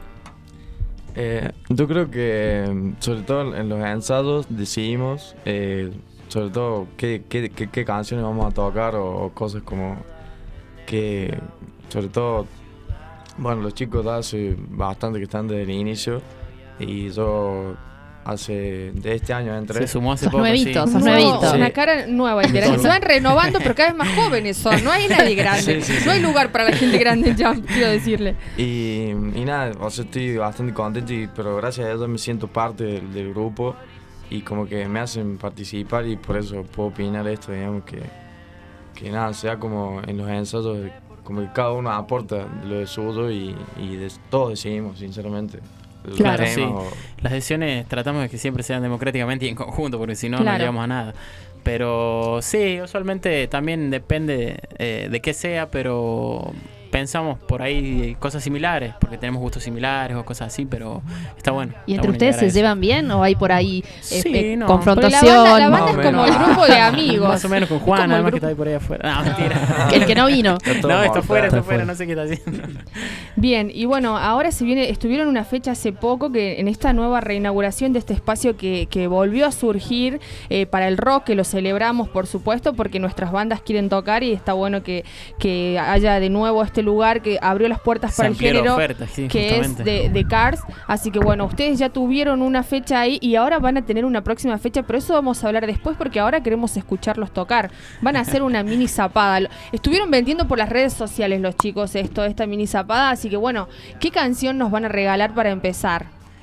Speaker 19: Eh, yo creo que sobre todo en los ensayos decidimos eh, sobre todo qué, qué, qué, qué canciones vamos a tocar o, o cosas como que sobre todo, bueno, los chicos hace bastante que están desde el inicio y yo hace de este año entré.
Speaker 18: Se sumó hace
Speaker 5: Sos
Speaker 18: poco,
Speaker 5: nuevito,
Speaker 18: sí.
Speaker 5: sos
Speaker 3: Nuevo,
Speaker 5: nuevito.
Speaker 3: una cara nueva, interesante. Se van renovando, pero cada vez más jóvenes son. No hay nadie grande.
Speaker 19: Sí, sí, sí.
Speaker 3: No hay lugar para la gente grande ya, quiero decirle.
Speaker 19: Y, y nada, o sea, estoy bastante contento, y, pero gracias a eso me siento parte del, del grupo y como que me hacen participar y por eso puedo opinar esto, digamos, que, que nada, sea como en los ensayos, como que cada uno aporta lo de suyo y, y de, todos decidimos, sinceramente. los
Speaker 18: Claro,
Speaker 19: temas
Speaker 18: sí.
Speaker 19: o-
Speaker 18: Las decisiones tratamos de que siempre sean democráticamente y en conjunto, porque si no,
Speaker 3: Claro.
Speaker 18: no llegamos a nada. Pero sí, usualmente también depende eh, de qué sea, pero pensamos por ahí cosas similares, porque tenemos gustos similares o cosas así, pero está bueno.
Speaker 5: ¿Y
Speaker 18: está
Speaker 5: entre
Speaker 18: bueno
Speaker 5: ustedes
Speaker 18: llegar a
Speaker 5: se
Speaker 18: eso.
Speaker 5: llevan bien o hay por ahí eh,
Speaker 18: Sí,
Speaker 5: eh,
Speaker 18: no.
Speaker 5: confrontación?
Speaker 3: Porque la banda, la banda
Speaker 19: Más o
Speaker 3: es como
Speaker 19: menos.
Speaker 3: el grupo de amigos.
Speaker 18: Más o menos con Juan,
Speaker 3: Como el
Speaker 18: además que
Speaker 3: grupo-
Speaker 18: está ahí por ahí afuera. No, mentira.
Speaker 5: El que no vino.
Speaker 19: Está todo
Speaker 18: No, está
Speaker 19: mortal.
Speaker 18: fuera, está
Speaker 19: Está
Speaker 18: fuera,
Speaker 19: fuera.
Speaker 18: no sé qué está haciendo.
Speaker 3: Bien, y bueno, ahora se viene, estuvieron una fecha hace poco que en esta nueva reinauguración de este espacio que, que volvió a surgir eh, para el rock, que lo celebramos por supuesto, porque nuestras bandas quieren tocar y está bueno que, que haya de nuevo este lugar que abrió las puertas
Speaker 18: Se
Speaker 3: para el
Speaker 18: amplió la
Speaker 3: género,
Speaker 18: oferta, sí,
Speaker 3: que
Speaker 18: justamente.
Speaker 3: es de, de Cars. Así que bueno, ustedes ya tuvieron una fecha ahí y ahora van a tener una próxima fecha, pero eso vamos a hablar después porque ahora queremos escucharlos tocar. Van a hacer una mini zapada. Lo- Estuvieron vendiendo por las redes sociales los chicos esto, esta mini zapada, así que bueno, ¿qué canción nos van a regalar para empezar?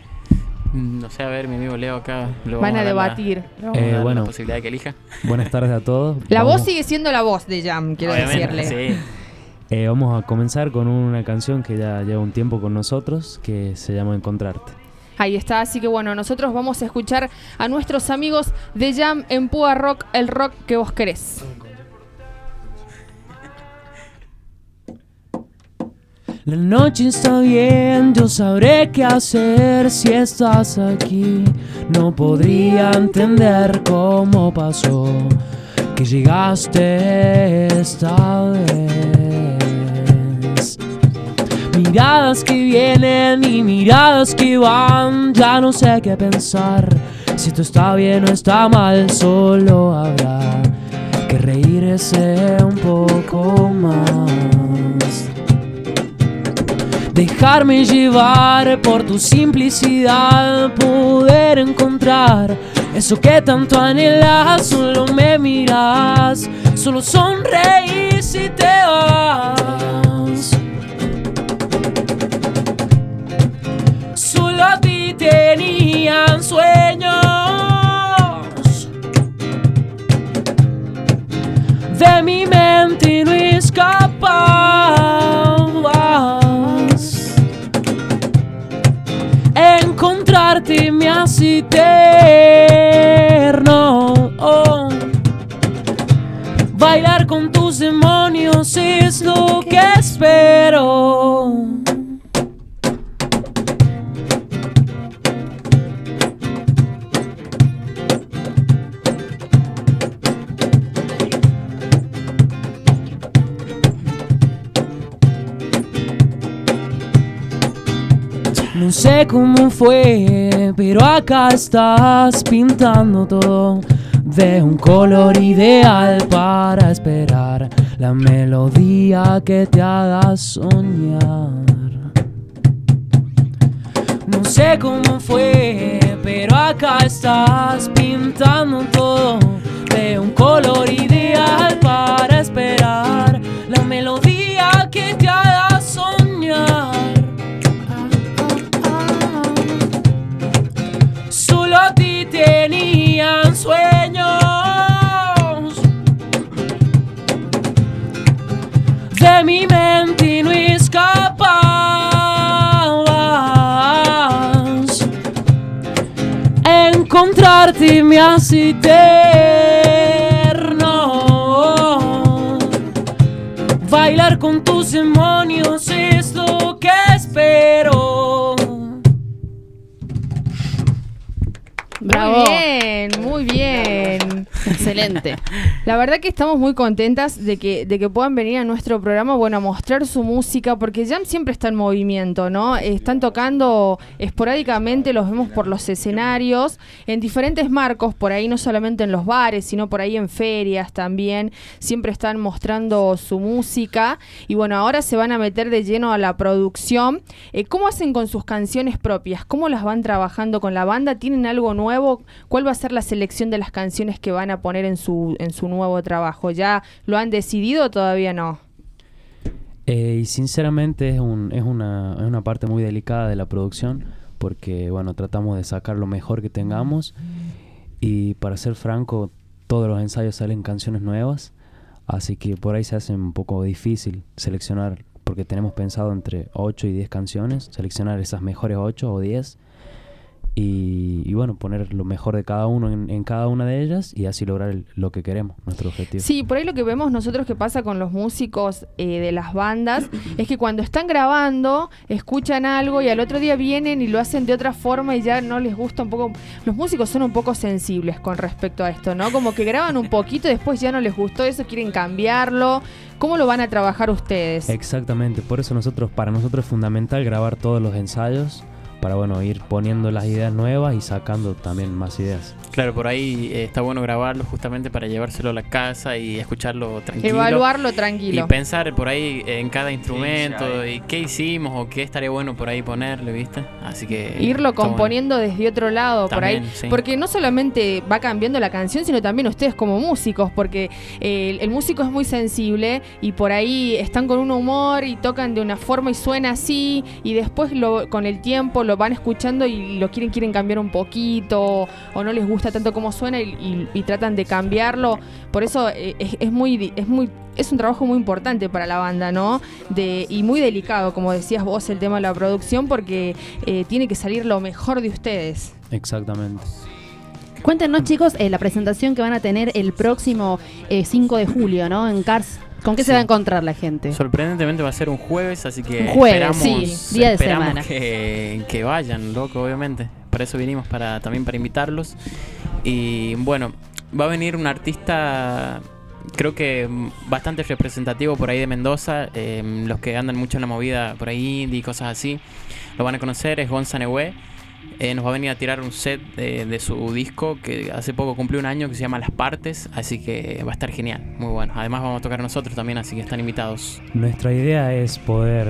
Speaker 18: No sé, a ver, mi amigo Leo acá. lo
Speaker 3: Van
Speaker 18: vamos
Speaker 3: a
Speaker 18: dar la-
Speaker 3: debatir.
Speaker 18: le vamos a
Speaker 20: Eh,
Speaker 18: dar
Speaker 20: bueno.
Speaker 18: la posibilidad de que elija.
Speaker 20: Buenas tardes a todos.
Speaker 3: La
Speaker 20: Vamos-
Speaker 3: voz sigue siendo la voz de Jam, quiero
Speaker 18: Obviamente,
Speaker 3: decirle.
Speaker 18: sí.
Speaker 20: eh, vamos a comenzar con una canción que ya lleva un tiempo con nosotros, que se llama Encontrarte.
Speaker 3: Ahí está, así que bueno, nosotros vamos a escuchar a nuestros amigos de Jam en Púa Rock, el rock que vos querés.
Speaker 20: La noche está bien, yo sabré qué hacer si estás aquí. No podría entender cómo pasó que llegaste esta vez. Miradas que vienen y miradas que van, ya no sé qué pensar. Si esto está bien o está mal, solo habrá que reírse un poco más. Dejarme llevar por tu simplicidad, poder encontrar eso que tanto anhelas. Solo me miras, solo sonreís y te vas. Solo a ti tenían sueños de mi mente y no escapabas. Encontrarte me hace eterno. Oh. Bailar con tus demonios es lo que espero. No sé cómo fue, pero acá estás pintando todo de un color ideal para esperar la melodía que te haga soñar. No sé cómo fue, pero acá estás pintando todo de un color ideal para esperar la melodía que te haga soñar. Solo a ti tenían sueños de mi mente y no escapabas. Encontrarte me hace eterno. Bailar con tus demonios es lo que espero.
Speaker 3: Bravo. Muy bien, muy bien.
Speaker 5: Excelente.
Speaker 3: La verdad que estamos muy contentas de que, de que puedan venir a nuestro programa, bueno, a mostrar su música, porque Jam siempre está en movimiento, ¿no? Están tocando esporádicamente, los vemos por los escenarios, en diferentes marcos, por ahí no solamente en los bares, sino por ahí en ferias también, siempre están mostrando su música, y bueno, ahora se van a meter de lleno a la producción. Eh, ¿Cómo hacen con sus canciones propias? ¿Cómo las van trabajando con la banda? ¿Tienen algo nuevo? ¿Cuál va a ser la selección de las canciones que van a poner en su en su nuevo trabajo? ¿Ya lo han decidido o todavía no?
Speaker 20: Eh, y sinceramente es, un, es, una, es una parte muy delicada de la producción, porque bueno, tratamos de sacar lo mejor que tengamos, y para ser franco, todos los ensayos salen canciones nuevas, así que por ahí se hace un poco difícil seleccionar, porque tenemos pensado entre ocho y diez canciones, seleccionar esas mejores ocho o diez, Y, y bueno, poner lo mejor de cada uno en, en cada una de ellas, y así lograr el, lo que queremos, nuestro objetivo.
Speaker 3: Sí, por ahí lo que vemos nosotros que pasa con los músicos eh, de las bandas es que cuando están grabando escuchan algo y al otro día vienen y lo hacen de otra forma y ya no les gusta un poco. Los músicos son un poco sensibles con respecto a esto, ¿no? Como que graban un poquito y después ya no les gustó eso, quieren cambiarlo. ¿Cómo lo van a trabajar ustedes?
Speaker 20: Exactamente, por eso nosotros, para nosotros es fundamental grabar todos los ensayos, para bueno, ir poniendo las ideas nuevas y sacando también más ideas.
Speaker 18: Claro, por ahí eh, está bueno grabarlo justamente para llevárselo a la casa y escucharlo tranquilo.
Speaker 3: Evaluarlo tranquilo.
Speaker 18: Y pensar por ahí en cada instrumento sí, y qué hicimos o qué estaría bueno por ahí ponerle, ¿viste? Así que...
Speaker 3: irlo componiendo bueno. Desde otro lado, también, por ahí.
Speaker 18: Sí.
Speaker 3: Porque no solamente va cambiando la canción, sino también ustedes como músicos, porque eh, el, el músico es muy sensible y por ahí están con un humor y tocan de una forma y suena así, y después lo, con el tiempo lo van escuchando y lo quieren, quieren cambiar un poquito o no les gusta tanto como suena y, y, y tratan de cambiarlo. Por eso eh, es, es muy es muy es un trabajo muy importante para la banda, ¿no? De, y muy delicado, como decías vos, el tema de la producción, porque eh, tiene que salir lo mejor de ustedes.
Speaker 20: Exactamente.
Speaker 5: Cuéntenos, chicos, eh, la presentación que van a tener el próximo eh, cinco de julio, ¿no? En Cars. ¿Con qué sí. se va a encontrar la gente?
Speaker 18: Sorprendentemente va a ser un jueves, así que
Speaker 5: un jueves,
Speaker 18: esperamos,
Speaker 5: sí, día de
Speaker 18: esperamos
Speaker 5: semana.
Speaker 18: Que, que vayan, loco, obviamente. Para eso vinimos, para también para invitarlos. Y bueno, va a venir un artista, creo que bastante representativo por ahí de Mendoza. Eh, los que andan mucho en la movida por ahí, indie y cosas así, lo van a conocer, es Gonza Neue. Eh, nos va a venir a tirar un set de, de su disco que hace poco cumplió un año, que se llama Las Partes, así que va a estar genial, muy bueno. Además vamos a tocar nosotros también, así que están invitados.
Speaker 20: Nuestra idea es poder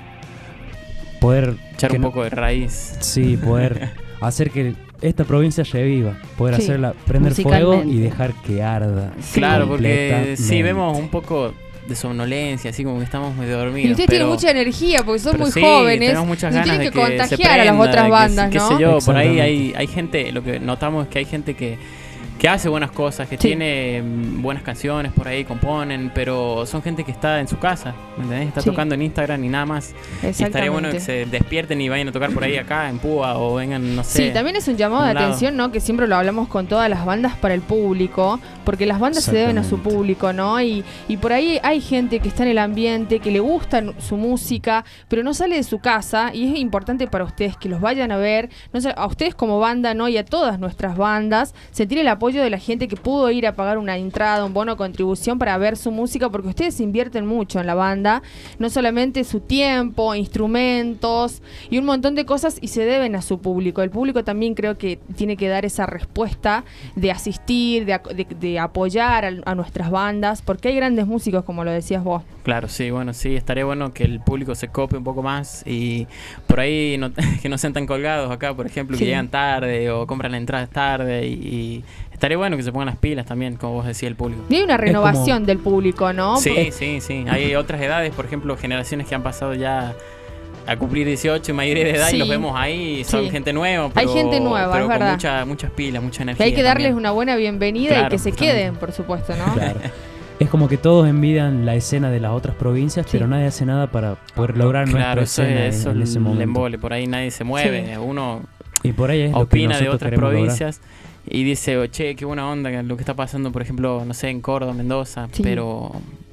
Speaker 20: poder
Speaker 18: echar un
Speaker 20: no,
Speaker 18: poco de raíz.
Speaker 20: Sí, poder hacer que esta provincia reviva, poder sí, hacerla prender fuego y dejar que arda.
Speaker 18: Sí. Claro, porque si vemos un poco de somnolencia, así como que estamos medio dormidos.
Speaker 3: Y ustedes
Speaker 18: pero,
Speaker 3: tienen mucha energía porque son muy
Speaker 18: sí,
Speaker 3: jóvenes.
Speaker 18: Tenemos muchas ganas
Speaker 3: tienen
Speaker 18: de
Speaker 3: que,
Speaker 18: que
Speaker 3: contagiar
Speaker 18: se prenda,
Speaker 3: a las otras bandas,
Speaker 18: que,
Speaker 3: ¿no?
Speaker 18: Qué sé yo, por ahí hay, hay gente, lo que notamos es que hay gente que que hace buenas cosas, que
Speaker 3: Sí.
Speaker 18: tiene mm, buenas canciones por ahí, componen, pero son gente que está en su casa, ¿me entendés? Está
Speaker 3: Sí.
Speaker 18: tocando en Instagram y nada más. Y estaría bueno que se despierten y vayan a tocar por ahí acá en Púa o vengan, no sé.
Speaker 3: Sí, también es un llamado de
Speaker 18: un lado.
Speaker 3: atención, ¿no? Que siempre lo hablamos con todas las bandas para el público, porque las bandas se deben a su público, ¿no? Y, y por ahí hay gente que está en el ambiente, que le gusta su música, pero no sale de su casa, y es importante para ustedes que los vayan a ver, no sé, a ustedes como banda, ¿no? Y a todas nuestras bandas, sentir el apoyo de la gente que pudo ir a pagar una entrada, un bono de contribución para ver su música, porque ustedes invierten mucho en la banda, no solamente su tiempo, instrumentos y un montón de cosas, y se deben a su público. El público también creo que tiene que dar esa respuesta de asistir, de, de, de apoyar a, a nuestras bandas, porque hay grandes músicos, como lo decías vos.
Speaker 18: Claro, sí, bueno, sí, estaría bueno que el público se cope un poco más y por ahí no, que no sean tan colgados acá, por ejemplo,
Speaker 3: Sí.
Speaker 18: que llegan tarde o compran la entrada tarde y, y estaría bueno que se pongan las pilas también, como vos decías, el público.
Speaker 3: Y hay una renovación del público, ¿no?
Speaker 18: Sí,
Speaker 3: Porque-
Speaker 18: sí, sí. Hay otras edades, por ejemplo, generaciones que han pasado ya a cumplir dieciocho y mayoría de edad
Speaker 3: Sí.
Speaker 18: y los vemos ahí, son
Speaker 3: Sí.
Speaker 18: gente nueva.
Speaker 3: Hay
Speaker 18: Pero,
Speaker 3: gente nueva,
Speaker 18: pero
Speaker 3: es
Speaker 18: con
Speaker 3: verdad.
Speaker 18: mucha, muchas pilas, mucha
Speaker 3: Que
Speaker 18: energía.
Speaker 3: hay que darles
Speaker 18: también.
Speaker 3: una buena bienvenida y
Speaker 18: Claro,
Speaker 3: que se
Speaker 18: justamente.
Speaker 3: queden, por supuesto, ¿no?
Speaker 20: Claro. Es como que todos envidian la escena de las otras provincias, pero nadie hace nada para poder lograr
Speaker 18: Claro,
Speaker 20: nuestra
Speaker 18: eso
Speaker 20: escena
Speaker 18: es, eso
Speaker 20: en, en
Speaker 18: es
Speaker 20: ese
Speaker 18: el
Speaker 20: momento.
Speaker 18: embole, por ahí nadie se mueve,
Speaker 20: Sí.
Speaker 18: uno
Speaker 20: Y por ahí es lo que
Speaker 18: opina de
Speaker 20: nosotros
Speaker 18: otras
Speaker 20: queremos lograr.
Speaker 18: provincias y dice, oh, che, qué buena onda lo que está pasando, por ejemplo, no sé, en Córdoba, Mendoza,
Speaker 3: Sí.
Speaker 18: pero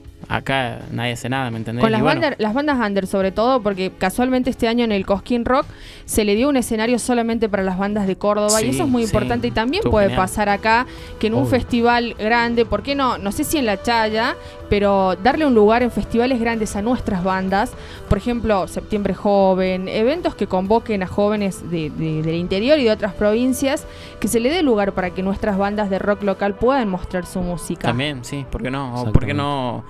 Speaker 18: acá nadie hace nada, ¿me entendés?
Speaker 3: Con
Speaker 18: Y
Speaker 3: las,
Speaker 18: bueno,
Speaker 3: bandas, las bandas under sobre todo, porque casualmente este año en el Cosquín Rock se le dio un escenario solamente para las bandas de Córdoba,
Speaker 18: Sí,
Speaker 3: y eso es muy
Speaker 18: sí.
Speaker 3: importante, y también
Speaker 18: Estuvo
Speaker 3: puede
Speaker 18: genial.
Speaker 3: pasar acá, que en un
Speaker 18: Obvio.
Speaker 3: festival grande, ¿por qué no? No sé si en La Chaya, pero darle un lugar en festivales grandes a nuestras bandas, por ejemplo, Septiembre Joven, eventos que convoquen a jóvenes de, de- del interior y de otras provincias, que se le dé lugar para que nuestras bandas de rock local puedan mostrar su música.
Speaker 18: también, sí, ¿por qué no? O ¿por qué no,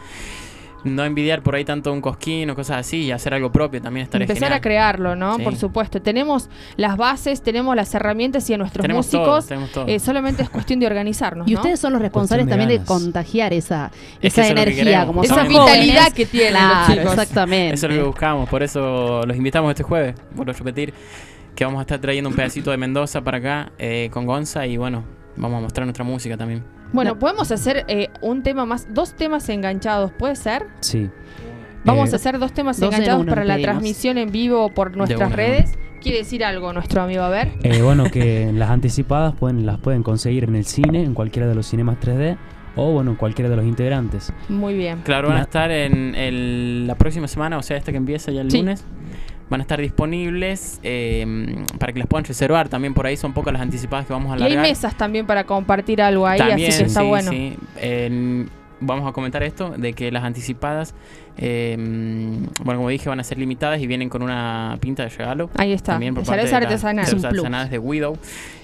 Speaker 18: no envidiar por ahí tanto un Cosquín o cosas así y hacer algo propio también estaría
Speaker 3: Empezar
Speaker 18: genial.
Speaker 3: a crearlo, ¿no?
Speaker 18: Sí.
Speaker 3: Por supuesto. Tenemos las bases, tenemos las herramientas y a nuestros
Speaker 18: Tenemos
Speaker 3: músicos
Speaker 18: todo, tenemos todo.
Speaker 3: eh, solamente es cuestión de organizarnos,
Speaker 5: Y
Speaker 3: ¿no?
Speaker 5: ustedes son los responsables
Speaker 20: Cuestión de
Speaker 5: también de
Speaker 20: ganas.
Speaker 5: contagiar esa,
Speaker 18: Es que
Speaker 5: esa
Speaker 18: eso es lo que
Speaker 5: energía,
Speaker 18: queremos,
Speaker 5: como
Speaker 3: Esa
Speaker 5: son
Speaker 18: justamente.
Speaker 3: vitalidad
Speaker 5: jóvenes.
Speaker 3: que tienen
Speaker 5: Claro,
Speaker 3: los chicos.
Speaker 5: exactamente.
Speaker 18: Eso es lo que buscamos, por eso los invitamos este jueves, vuelvo a repetir, que vamos a estar trayendo un pedacito de Mendoza para acá eh, con Gonza y bueno, vamos a mostrar nuestra música también.
Speaker 3: Bueno, podemos hacer eh, un tema más, dos temas enganchados, ¿puede ser?
Speaker 20: Sí.
Speaker 3: Vamos
Speaker 20: Eh,
Speaker 3: a hacer dos temas
Speaker 5: dos en
Speaker 3: enganchados
Speaker 5: uno,
Speaker 3: para la
Speaker 5: pedimos.
Speaker 3: transmisión en vivo por nuestras
Speaker 18: una, de
Speaker 3: redes. ¿Quiere decir algo nuestro amigo? A ver.
Speaker 20: Eh, bueno, que las anticipadas pueden, las pueden conseguir en el cine, en cualquiera de los cinemas tres D, o bueno, en cualquiera de los integrantes.
Speaker 3: Muy bien.
Speaker 18: Claro, van a
Speaker 20: La-
Speaker 18: estar en el- la próxima semana, o sea, esta que empieza ya el
Speaker 3: Sí.
Speaker 18: lunes. Van a estar disponibles eh, para que las puedan reservar. También por ahí son pocas las anticipadas que vamos a
Speaker 3: Y hay
Speaker 18: largar.
Speaker 3: mesas también para compartir algo ahí,
Speaker 18: También,
Speaker 3: así que está
Speaker 18: sí,
Speaker 3: bueno.
Speaker 18: sí. En- vamos a comentar esto, de que las anticipadas, eh, bueno, como dije, van a ser limitadas y vienen con una pinta de regalo.
Speaker 3: Ahí está.
Speaker 18: También por
Speaker 3: Cerveza
Speaker 18: parte de la-
Speaker 3: artesanal.
Speaker 18: de
Speaker 3: Es
Speaker 18: las
Speaker 3: un plus.
Speaker 18: artesanales de Widow.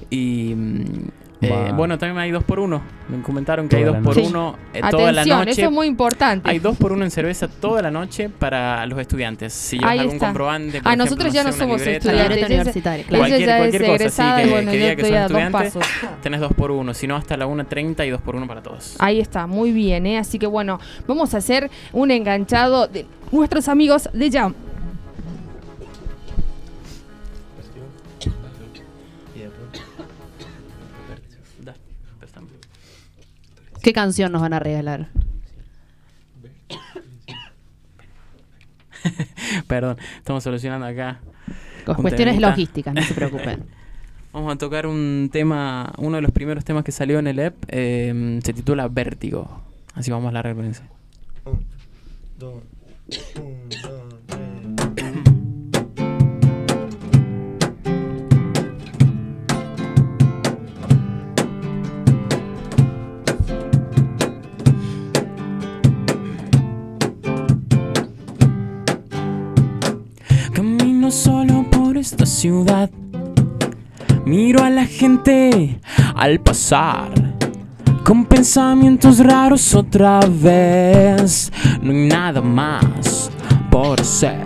Speaker 18: Y mm, eh,
Speaker 20: Va.
Speaker 18: bueno, también hay dos por uno. Me comentaron que hay
Speaker 20: Toda
Speaker 18: dos
Speaker 20: la
Speaker 18: por
Speaker 20: noche.
Speaker 18: uno eh, toda la
Speaker 3: Atención,
Speaker 18: noche.
Speaker 3: eso es muy importante.
Speaker 18: Hay dos por uno en cerveza toda la noche para los estudiantes. Si llevas
Speaker 3: Ahí
Speaker 18: algún
Speaker 3: está.
Speaker 18: comprobante, por
Speaker 3: Ah,
Speaker 18: ejemplo,
Speaker 3: nosotros ya no
Speaker 18: sé, una
Speaker 3: somos
Speaker 18: libreta,
Speaker 3: estudiantes.
Speaker 5: Libreta
Speaker 3: Ella-
Speaker 5: universitaria, claro.
Speaker 3: ella
Speaker 18: Cualquier,
Speaker 3: ya es
Speaker 18: cualquier cosa,
Speaker 3: egresada
Speaker 18: sí,
Speaker 3: y
Speaker 18: que,
Speaker 3: bueno,
Speaker 18: que
Speaker 3: yo
Speaker 18: diga que
Speaker 3: estoy
Speaker 18: sos
Speaker 3: a dos
Speaker 18: estudiante,
Speaker 3: pasos.
Speaker 18: tenés dos por uno. Si no, hasta la una treinta y dos por uno para todos.
Speaker 3: Ahí está, muy bien, ¿eh? Así que bueno, vamos a hacer un enganchado de nuestros amigos de Jam.
Speaker 5: ¿Qué canción nos van a regalar?
Speaker 18: Perdón, estamos solucionando acá.
Speaker 5: Con
Speaker 18: un
Speaker 5: cuestiones
Speaker 18: temita.
Speaker 5: logísticas, no se preocupen.
Speaker 18: Vamos a tocar un tema, uno de los primeros temas que salió en el E P, eh, se titula Vértigo. Así vamos a la referencia. Camino solo por esta ciudad, miro a la gente al pasar, con pensamientos raros otra vez. No hay nada más por ser.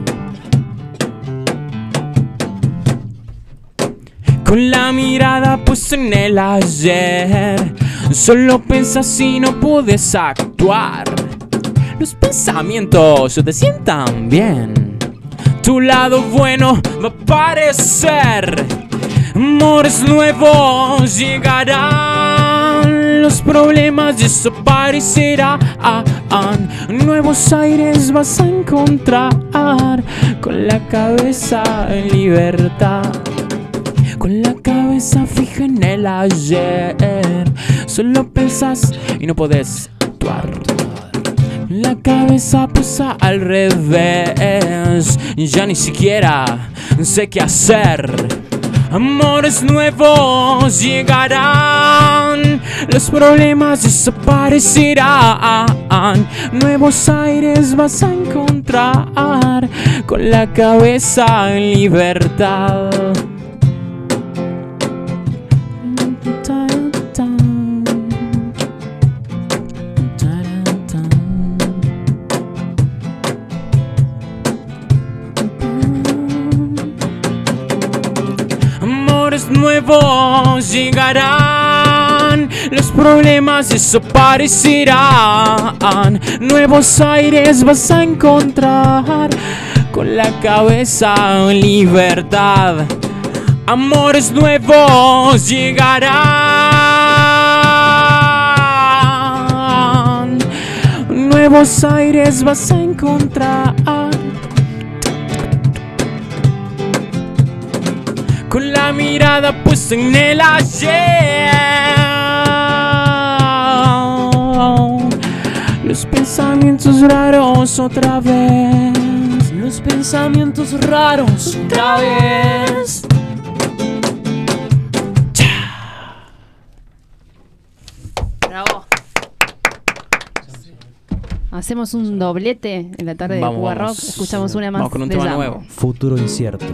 Speaker 18: Con la mirada puesta en el ayer, solo piensas si no puedes actuar.
Speaker 20: los pensamientos se te sientan bien. Tu lado bueno va a aparecer. Amores nuevos llegarán. Los problemas desaparecerán. Nuevos aires vas a encontrar. Con la cabeza en libertad. Con la cabeza fija en el ayer. Solo pensás y no podés actuar. La cabeza puesta al revés. Ya ni siquiera sé qué hacer. Amores nuevos llegarán. Los problemas desaparecerán. Nuevos aires vas a encontrar. Con la cabeza en libertad. Nuevos llegarán, los problemas desaparecerán. Nuevos aires vas a encontrar. Con la cabeza en libertad. Amores nuevos llegarán. Nuevos aires vas a encontrar. Con la mirada puesta en el ayer. Los pensamientos raros otra vez. Los pensamientos raros otra vez.
Speaker 5: Bravo. Hacemos un doblete en la tarde
Speaker 18: Vamos,
Speaker 5: de Cuba
Speaker 18: vamos.
Speaker 5: Rock. Escuchamos una más.
Speaker 18: Vamos con un
Speaker 5: de
Speaker 18: tema
Speaker 5: Jam.
Speaker 18: nuevo.
Speaker 20: Futuro incierto.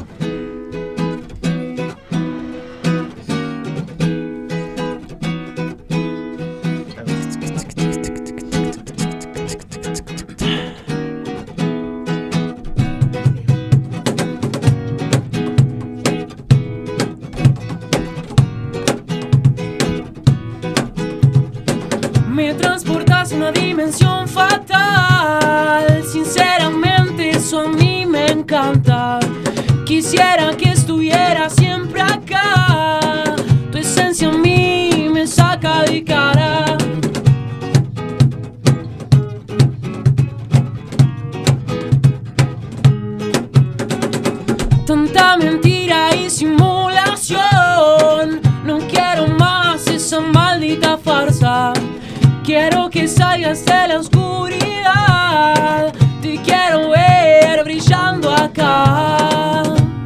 Speaker 21: Me transportas a una dimensión fatal. Sinceramente eso a mí me encanta. Quisiera que estuviera siempre acá. Tu esencia a mí me saca de cara. Tanta mentira y simulación. No quiero más esa maldita farsa. Quiero que salgas de la oscuridad. Te quiero ver brillando acá.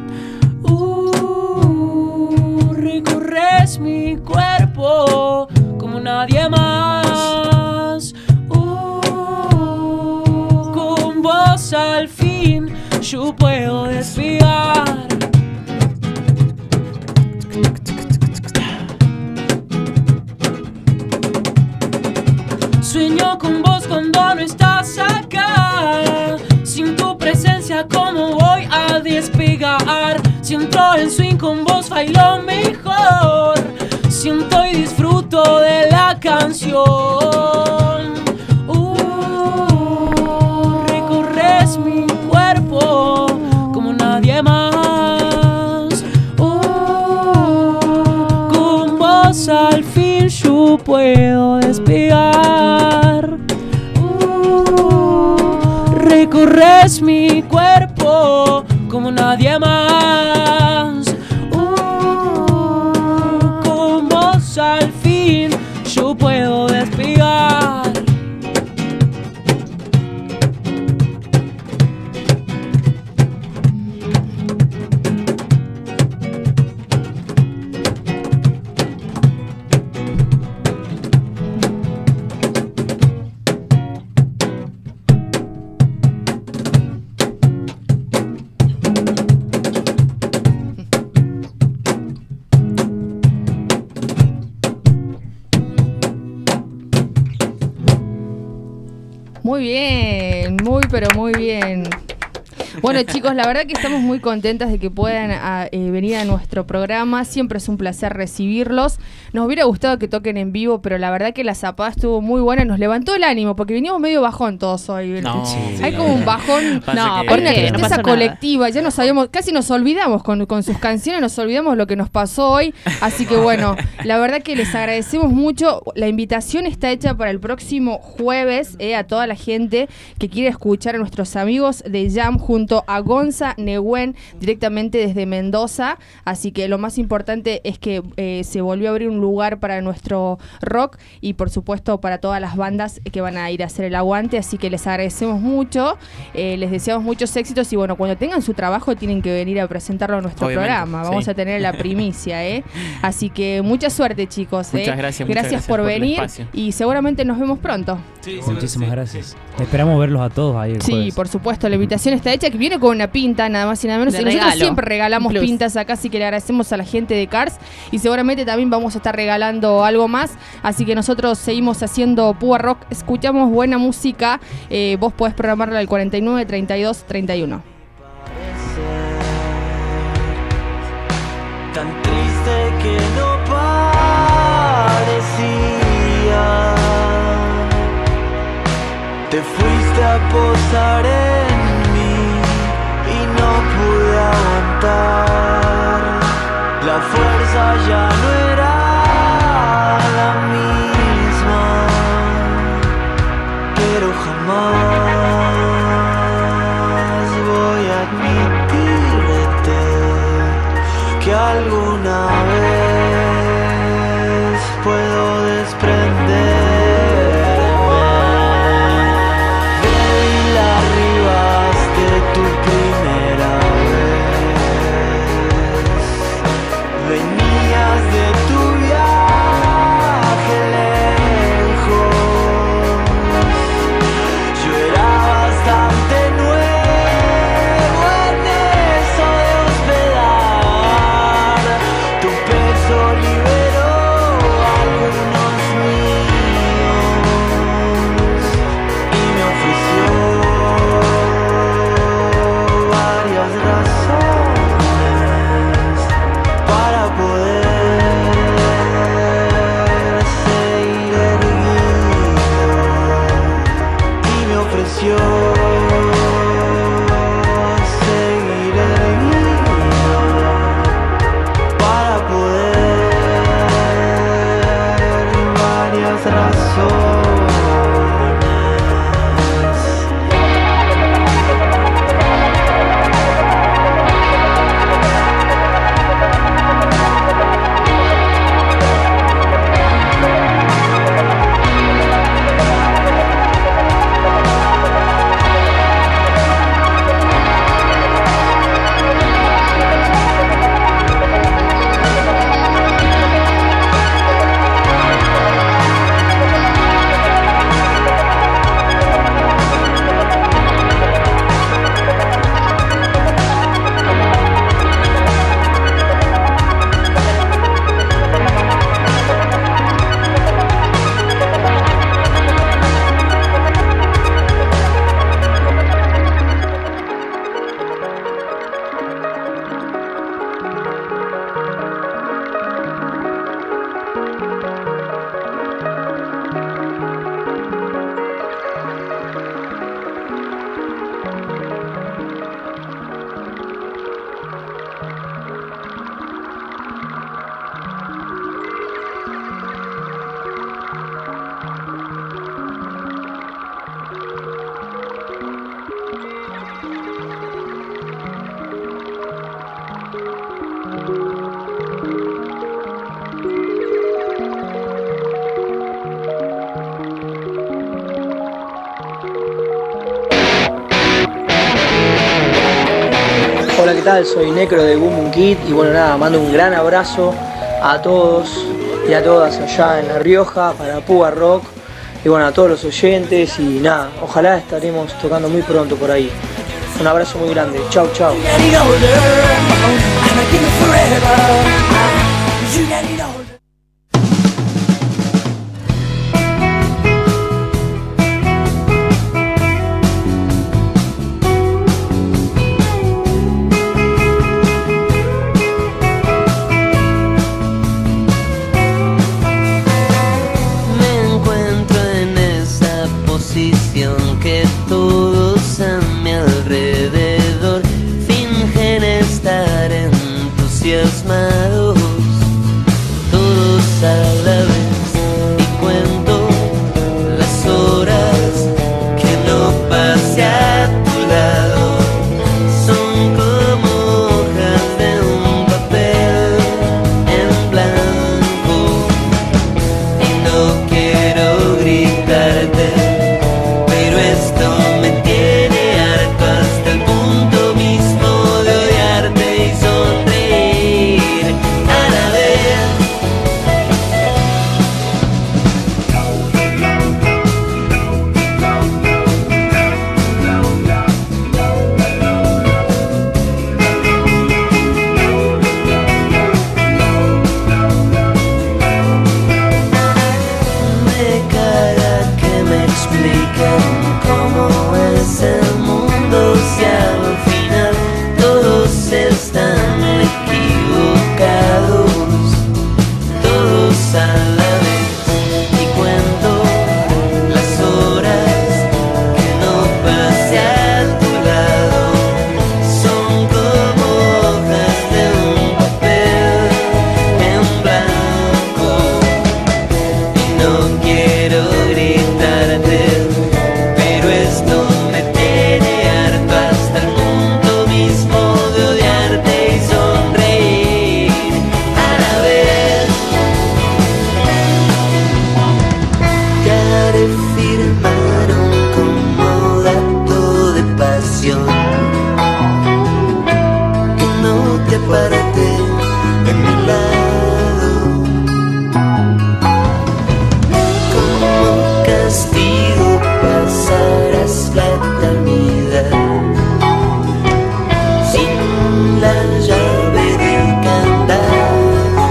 Speaker 21: Uh, recorres mi cuerpo como nadie más. Uh, con vos al fin yo puedo despegar. Sueño con vos cuando no estás acá. Sin tu presencia, ¿cómo voy a despegar? Si entro en swing con vos, bailo mejor. Siento y disfruto de la canción. Uh, recorres mi cuerpo como nadie más. Uh, con vos al fin yo puedo despegar. Uh, recorres mi cuerpo como nadie más. Uh, con vos al fin yo puedo despegar.
Speaker 3: Muy bien, muy pero muy bien. Bueno, chicos, la verdad que estamos muy contentas de que puedan a, eh, venir a nuestro programa. Siempre es un placer recibirlos. Nos hubiera gustado que toquen en vivo, pero la verdad que la zapada estuvo muy buena. Nos levantó el ánimo, porque veníamos medio bajón todos hoy.
Speaker 18: No,
Speaker 3: sí,
Speaker 18: sí,
Speaker 3: hay
Speaker 18: no.
Speaker 3: como un bajón.
Speaker 18: Pasa
Speaker 3: No,
Speaker 18: que-
Speaker 3: hay una
Speaker 18: ¿por qué?
Speaker 3: tristeza
Speaker 18: No pasó
Speaker 3: colectiva. Ya nos sabíamos, casi nos olvidamos con, con sus canciones, nos olvidamos lo que nos pasó hoy. Así que bueno, la verdad que les agradecemos mucho. La invitación está hecha para el próximo jueves eh, a toda la gente que quiere escuchar a nuestros amigos de Jam junto a Gonza Nehuen directamente desde Mendoza. Así que lo más importante es que eh, se volvió a abrir un lugar para nuestro rock y por supuesto para todas las bandas que van a ir a hacer el aguante. Así que les agradecemos mucho, eh, les deseamos muchos éxitos y bueno, cuando tengan su trabajo tienen que venir a presentarlo a nuestro
Speaker 18: Obviamente,
Speaker 3: programa. Vamos
Speaker 18: sí.
Speaker 3: a tener la primicia, ¿eh? Así que mucha suerte, chicos.
Speaker 18: Muchas
Speaker 3: ¿eh?
Speaker 18: gracias, muchas
Speaker 3: Gracias
Speaker 18: gracias
Speaker 3: por
Speaker 18: por el
Speaker 3: venir
Speaker 18: espacio.
Speaker 3: y seguramente nos vemos pronto.
Speaker 20: Muchísimas gracias. Esperamos verlos a todos ahí el
Speaker 3: Sí,
Speaker 20: jueves.
Speaker 3: por supuesto, la invitación está hecha, que viene con una pinta, nada más y nada menos.
Speaker 2: De
Speaker 3: Y nosotros
Speaker 2: regalo.
Speaker 3: siempre regalamos
Speaker 2: Plus.
Speaker 3: pintas acá, así que le agradecemos a la gente de Cars y seguramente también vamos a estar regalando algo más. Así que nosotros seguimos haciendo Púa Rock, escuchamos buena música. Eh, vos podés programarla al cuarenta y nueve, treinta y dos, treinta y uno.
Speaker 4: Tan triste que no parecía. Te fuiste a posar en mí y no pude aguantar. La fuerza ya no era la misma, pero jamás voy a admitirte que alguna vez puedo desprenderme de las ribas de tu primera vez. Venías de tu viaje lejos, yo era bastante nuevo en eso de hospedar. Tu peso liberó algunos míos y me ofreció varias razones para poder seguir erguido y me ofreció seguir erguido para poder varias razones.
Speaker 15: Hola, ¿qué tal? Soy Necro de Boom Boom Kid y bueno, nada, mando un gran abrazo a todos y a todas allá en La Rioja para Púa Rock y bueno, a todos los oyentes y nada, ojalá estaremos tocando muy pronto por ahí. Un abrazo muy grande, chau chau.
Speaker 4: no quiero gritarte, pero esto me tiene harto hasta el punto mismo de odiarte y sonreír a la vez. Ya firmaron como dato de pasión que no te aparte de mi lado, como castigo pasarás la eternidad sin la llave del candado.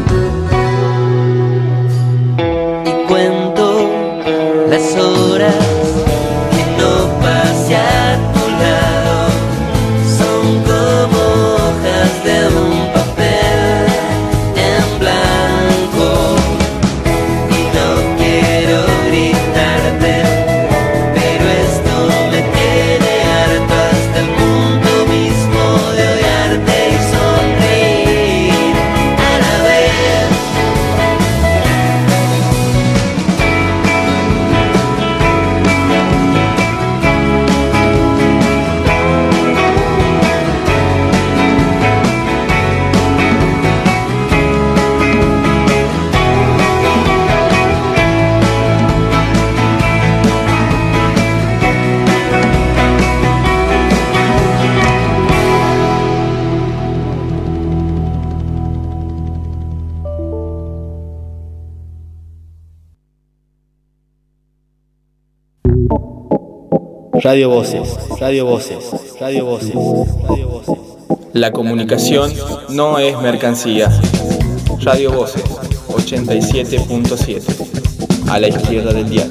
Speaker 4: Y cuento las horas que no pasé a tu lado, son como hojas de un papel en blanco. Y no quiero gritarte, pero esto me tiene harto hasta el punto mismo de odiarte y sonreír a la vez.
Speaker 13: Radio Voces, Radio Voces, Radio Voces, Radio Voces.
Speaker 14: La comunicación no es mercancía. Radio Voces, ochenta y siete punto siete. A la izquierda del diario.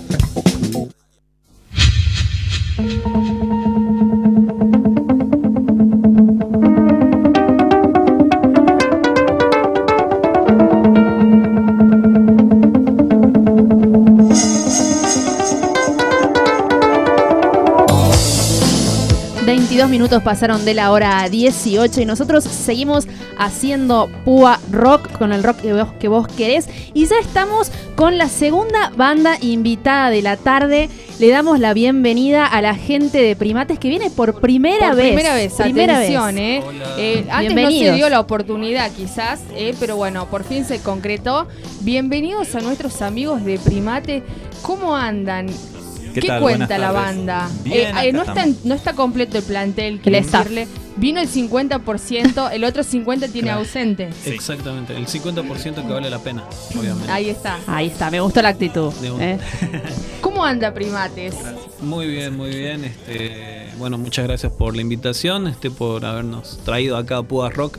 Speaker 5: veintidós minutos pasaron de la hora dieciocho y nosotros seguimos haciendo Púa Rock con el rock que vos, que vos querés. Y ya estamos con la segunda banda invitada de la tarde. Le damos la bienvenida a la gente de Primates que viene por primera
Speaker 3: por
Speaker 5: vez.
Speaker 3: Primera vez,
Speaker 5: primera
Speaker 3: atención,
Speaker 5: vez.
Speaker 3: Eh. Eh, antes no se dio la oportunidad quizás, eh, pero bueno, por fin se concretó. Bienvenidos a nuestros amigos de Primate. ¿Cómo andan? ¿Qué, ¿Qué cuenta la banda?
Speaker 1: Bien,
Speaker 3: eh, eh, no, está, no está completo el plantel, quiero decirle. Vino el cincuenta por ciento, el otro cincuenta por ciento tiene
Speaker 1: claro.
Speaker 3: ausente.
Speaker 1: Exactamente, el cincuenta por ciento que vale la pena, obviamente.
Speaker 3: Ahí está.
Speaker 5: Ahí está, me gustó la actitud.
Speaker 3: ¿Eh? ¿Cómo anda Primates?
Speaker 1: Muy bien, muy bien. Este, bueno, muchas gracias por la invitación, este, por habernos traído acá a Púa Rock.